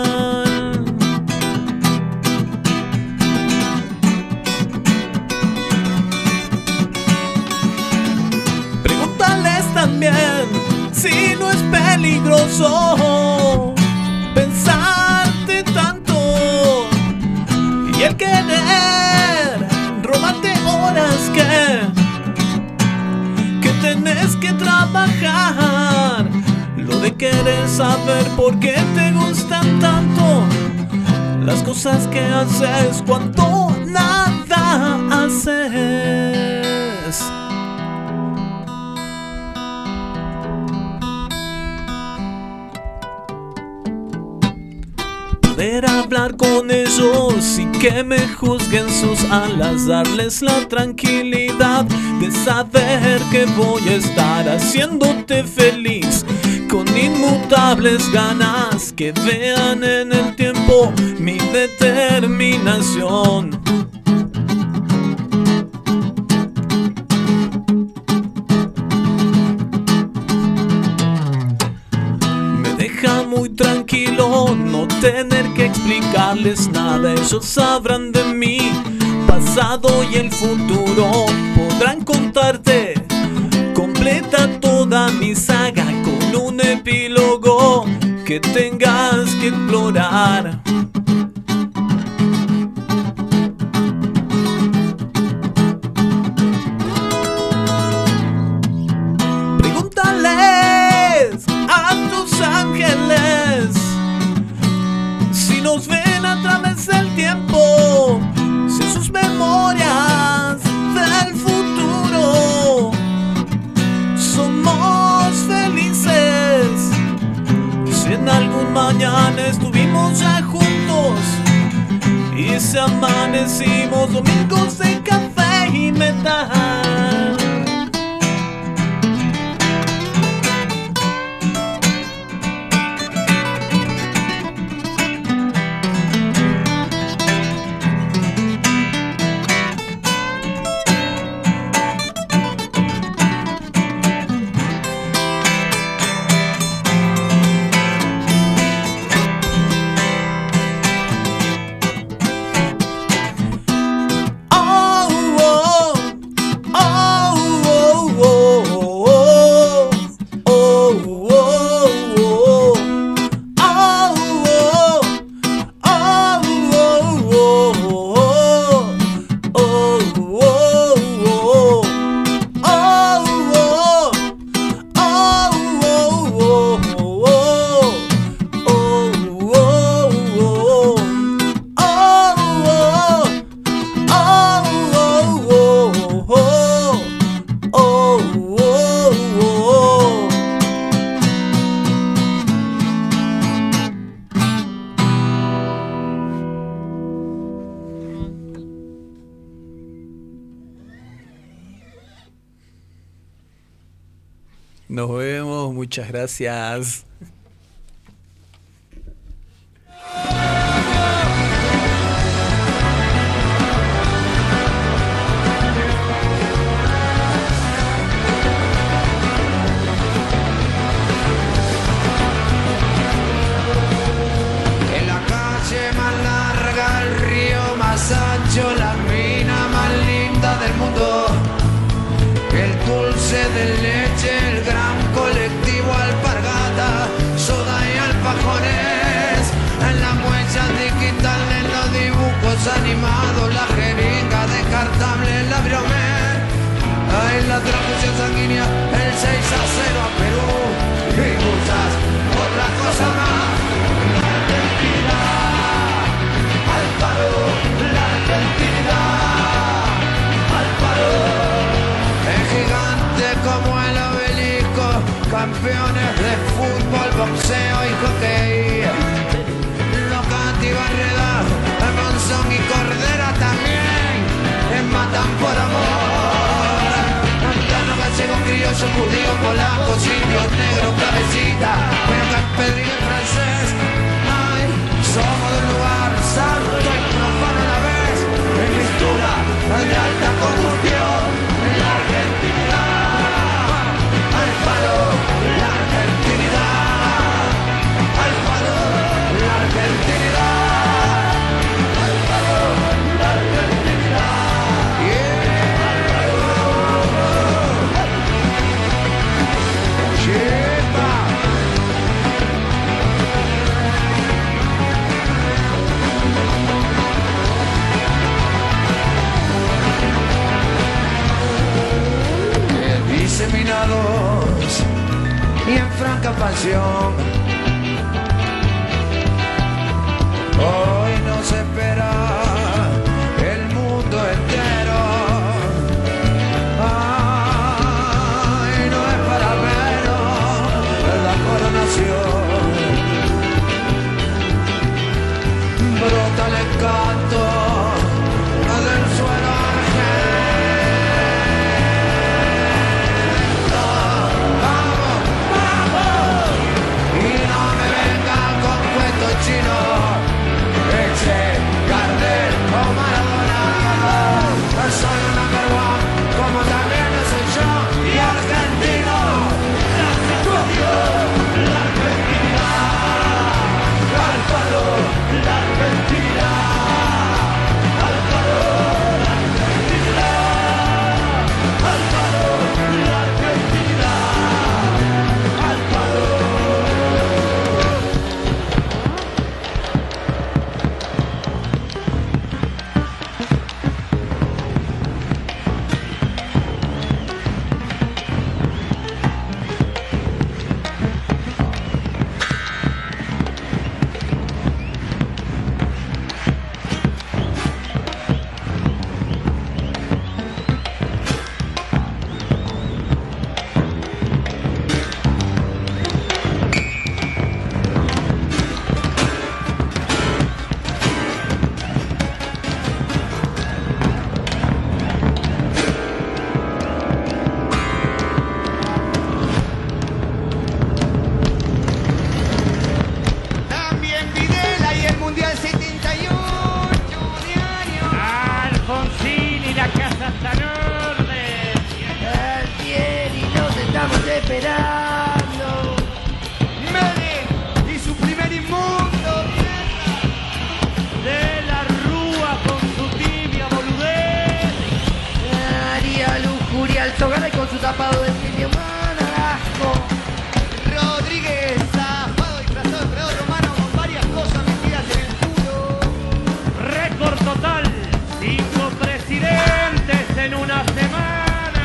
Speaker 1: Pregúntales también si no es peligroso pensarte tanto y el querer robarte horas que que tenés que trabajar, lo de querer saber por qué te gustan tanto las cosas que haces cuando nada haces. Poder hablar con ellos y que me juzguen sus alas, darles la tranquilidad de saber que voy a estar haciéndote feliz, con inmutables ganas que vean en el tiempo mi determinación. Muy tranquilo no tener que explicarles nada, ellos sabrán de mi pasado y el futuro, podrán contarte completa toda mi saga con un epílogo que tengas que explorar. Pregúntales a tu si amanecimos domingos en café y metal.
Speaker 9: Nos vemos, muchas gracias.
Speaker 8: En la calle más larga, el río más ancho, la mina más linda del mundo. El dulce de leche, el gran colectivo, alpargata, soda y alfajores. En la huella digital, en los dibujos animados, la jeringa descartable, la briomet. En la transfusión sanguínea, el seis a cero a Perú. Y muchas otras cosas más. La Argentina, al paro, la Argentina, al paro. Es gigante como el obelisco, campeones de fútbol, boxeo y hockey. Locati, Barreda, Monzón y Cordera también matan por amor. Antano, gallego, criollo, judío, polaco, indios, negro, cabecita, pero Pedrillo y francés. Ay, somos del lugar santo y profano a la vez. En mistura de alta combustión. La Argentinidad, al palo, la Argentinidad, al palo, la Argentinidad, al palo, la Argentinidad, yeah, al palo, lleva. Diseminados y en franca pasión, hoy nos espera el mundo entero. Ay, no es para menos la coronación. Brota el encanto del suelo argentino. Y esperando. Mede y su primer inmundo de la Rúa con su tibia boludez.
Speaker 11: Haría lujuria al Sogara y con su tapado de genio manarasco.
Speaker 8: Rodríguez, zafado disfrazado de empleado romano con varias cosas metidas en el culo. Récord total, cinco presidentes en una semana.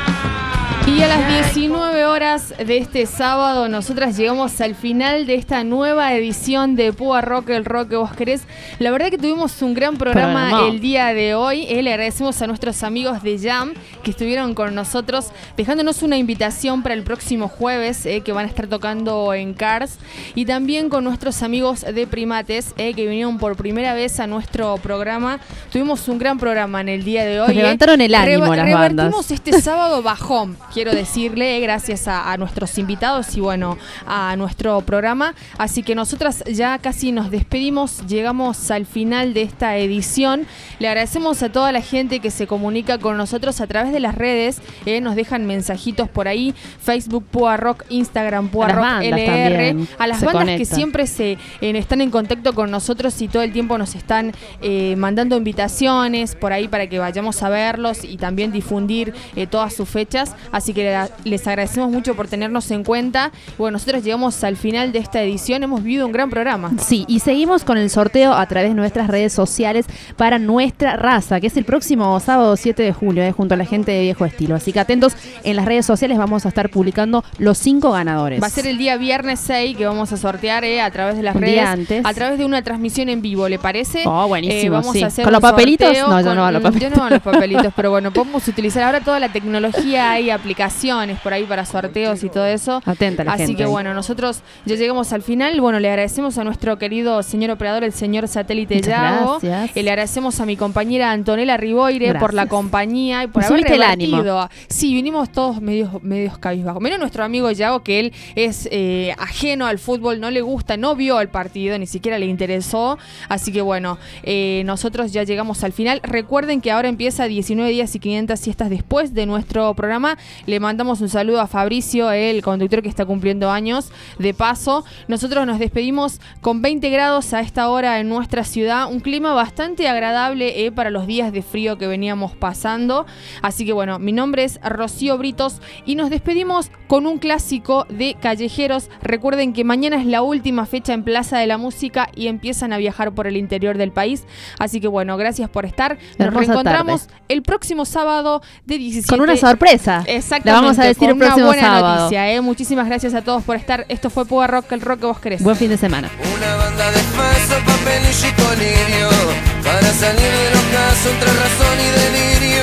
Speaker 3: Y a las diecinueve horas de este sábado, nosotras llegamos al final de esta nueva edición de Púa Rock, el rock que vos querés. La verdad que tuvimos un gran programa
Speaker 5: Programón.
Speaker 3: el día de hoy. Eh, le agradecemos a nuestros amigos de Jam que estuvieron con nosotros, dejándonos una invitación para el próximo jueves, eh, que van a estar tocando en Cars. Y también con nuestros amigos de Primates, eh, que vinieron por primera vez a nuestro programa. Tuvimos un gran programa en el día de hoy.
Speaker 5: Nos levantaron el ánimo
Speaker 3: Reva-
Speaker 5: las
Speaker 3: revertimos
Speaker 5: bandas.
Speaker 3: este sábado bajón, quiero decirle, eh, gracias a, a nuestros invitados y bueno, a nuestro programa. Así que nosotras ya casi nos despedimos, llegamos al final de esta edición. Le agradecemos a toda la gente que se comunica con nosotros a través de las redes, eh, nos dejan mensajitos por ahí, Facebook Púa Rock, Instagram Púa
Speaker 5: A las
Speaker 3: Rock
Speaker 5: bandas
Speaker 3: L R,
Speaker 5: también
Speaker 3: a las
Speaker 5: se
Speaker 3: bandas que
Speaker 5: conectan.
Speaker 3: siempre se eh, están en contacto con nosotros y todo el tiempo nos están eh, mandando invitaciones por ahí para que vayamos a verlos y también difundir eh, todas sus fechas. Así que le- les agradecemos mucho por tenernos en cuenta. Bueno, nosotros llegamos al final de esta edición, hemos vivido un gran programa.
Speaker 5: Sí, y seguimos con el sorteo a través de nuestras redes sociales para Nuestra Raza, que es el próximo sábado siete de julio, eh, junto a la gente de Viejo Estilo. Así que atentos, en las redes sociales vamos a estar publicando los cinco ganadores.
Speaker 3: Va a ser el día viernes seis que vamos a sortear eh, a través de las
Speaker 5: Un
Speaker 3: redes,
Speaker 5: día antes.
Speaker 3: a través de una transmisión en vivo, ¿le parece?
Speaker 5: Oh, buenísimo,
Speaker 3: Eh, vamos
Speaker 5: sí.
Speaker 3: a hacer
Speaker 5: ¿Con
Speaker 3: un
Speaker 5: los papelitos?
Speaker 3: sorteo
Speaker 5: No, yo
Speaker 3: con-
Speaker 5: no hago los papelitos.
Speaker 3: Yo no hago los papelitos, pero bueno, podemos utilizar ahora toda la tecnología, hay aplicaciones por ahí para sorteos y todo eso.
Speaker 5: Atenta la
Speaker 3: Así
Speaker 5: gente
Speaker 3: que
Speaker 5: ahí.
Speaker 3: bueno, nosotros ya llegamos al final. Bueno, le agradecemos a nuestro querido señor operador, el señor Satélite
Speaker 5: Muchas
Speaker 3: Yago.
Speaker 5: gracias.
Speaker 3: Eh, le agradecemos a mi compañera Antonella Riboire
Speaker 5: Gracias.
Speaker 3: por la compañía y por
Speaker 5: Me
Speaker 3: haber
Speaker 5: subiste el ánimo.
Speaker 3: revertido. Sí, vinimos todos medios, medios cabizbajos. Mira nuestro amigo Yago, que él es eh, ajeno al fútbol, no le gusta, no vio el partido, ni siquiera le interesó. Así que bueno, eh, nosotros ya llegamos al final. Recuerden que ahora empieza diecinueve días y quinientas siestas después de nuestro programa. Le mandamos un saludo a Fabricio, el conductor que está cumpliendo años. De paso, nosotros nos despedimos con veinte grados a esta hora en nuestra ciudad. Un clima bastante agradable eh, para los días de frío que veníamos pasando. Así que bueno, mi nombre es Rocío Britos y nos despedimos con un clásico de Callejeros. Recuerden que mañana es la última fecha en Plaza de la Música y empiezan a viajar por el interior del país. Así que bueno, gracias por estar. Nos
Speaker 5: Hermosa
Speaker 3: reencontramos
Speaker 5: tarde.
Speaker 3: el próximo sábado de diecisiete.
Speaker 5: Con una sorpresa.
Speaker 3: Exactamente.
Speaker 5: La vamos a decir
Speaker 3: con
Speaker 5: el próximo
Speaker 3: una buena
Speaker 5: sábado.
Speaker 3: noticia. Eh. Muchísimas gracias a todos por estar. Esto fue Púa Rock, el rock que vos querés.
Speaker 5: Buen fin de semana.
Speaker 8: Una banda de falso, papel y chicolillo, para salir de los casos entre razón y delirio.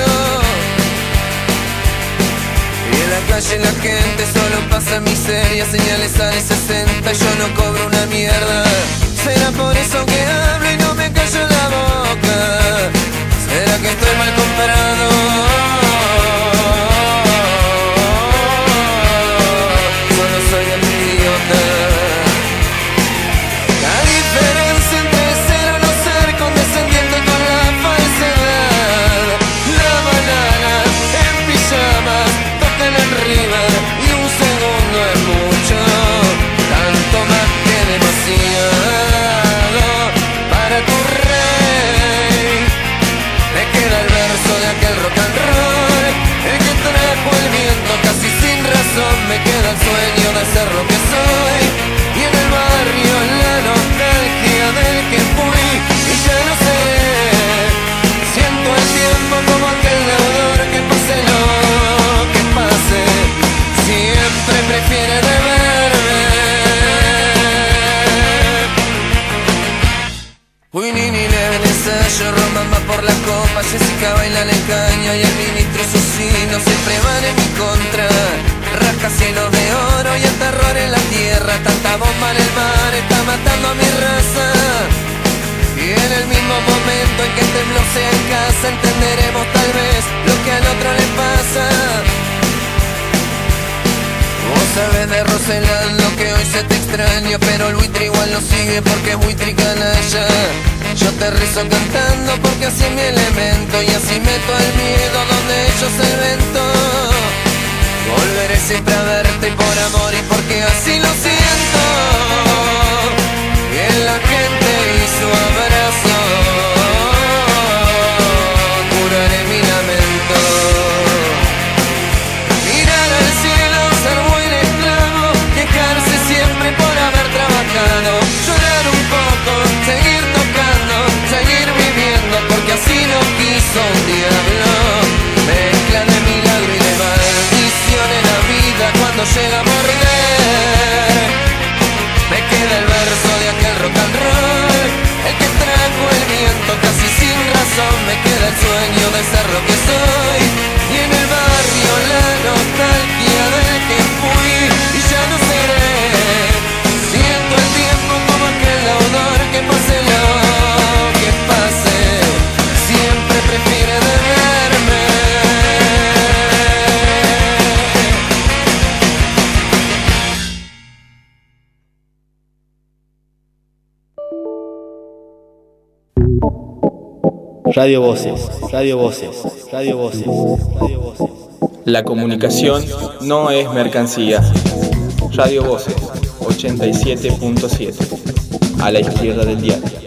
Speaker 8: Y en la calle la gente solo pasa miseria, señales sale sesenta y yo no cobro una mierda. Será por eso que hablo y no me callo la boca. Será que estoy mal comprado. Solo soy el idiota. La diferencia entre ser o no ser, condescendiente con la falsedad. La banana en pijamas, tocan en River y un segundo es mucho, tanto más que demasiado para tu rey. Me queda el verso de aquel rock and roll, el que trajo el viento casi sin razón. Me queda el sueño de ser lo que soy, y en el barrio la nostalgia del que fui. Y ya no sé, siento el tiempo como aquel deudor que pase lo que pase, siempre prefiere deberme. Uy, ni ni le ensayo, Román va por la copa, Jessica baila la engaña y el ministro Susino siempre van en mi contra. Rascacielos de oro y el terror en la tierra, tanta bomba en el mar está matando a mi raza. Y en el mismo momento en que el temblor sea en casa, entenderemos tal vez lo que al otro le pasa. Vos sabés de Roselando que hoy se te extraña, pero el buitre igual lo sigue porque es buitre y canalla. Yo te rizo cantando porque así es mi elemento, y así meto el miedo donde ellos el vento. Volveré siempre a verte por amor y porque así lo siento. Que la gente y su abrazo curaré mi lamento. Mirar al cielo, ser buen esclavo, quejarse siempre por haber trabajado, llorar un poco, seguir tocando, seguir viviendo, porque así lo quiso un diablo. Mezcla de milagro y de maldición en la vida cuando llega a morder. Me queda el verso de aquel rock and roll, el que trajo el viento casi sin razón. Me queda el sueño de ser lo que soy, y en el barrio la nostalgia de que fui y ya no seré. Siento el tiempo como aquel laudor, que pase lo que pase, siempre prefiere deberme.
Speaker 13: Radio Voces, Radio Voces, Radio Voces, Radio Voces.
Speaker 14: La comunicación no es mercancía. Radio Voces, ochenta y siete punto siete. A la izquierda del diario.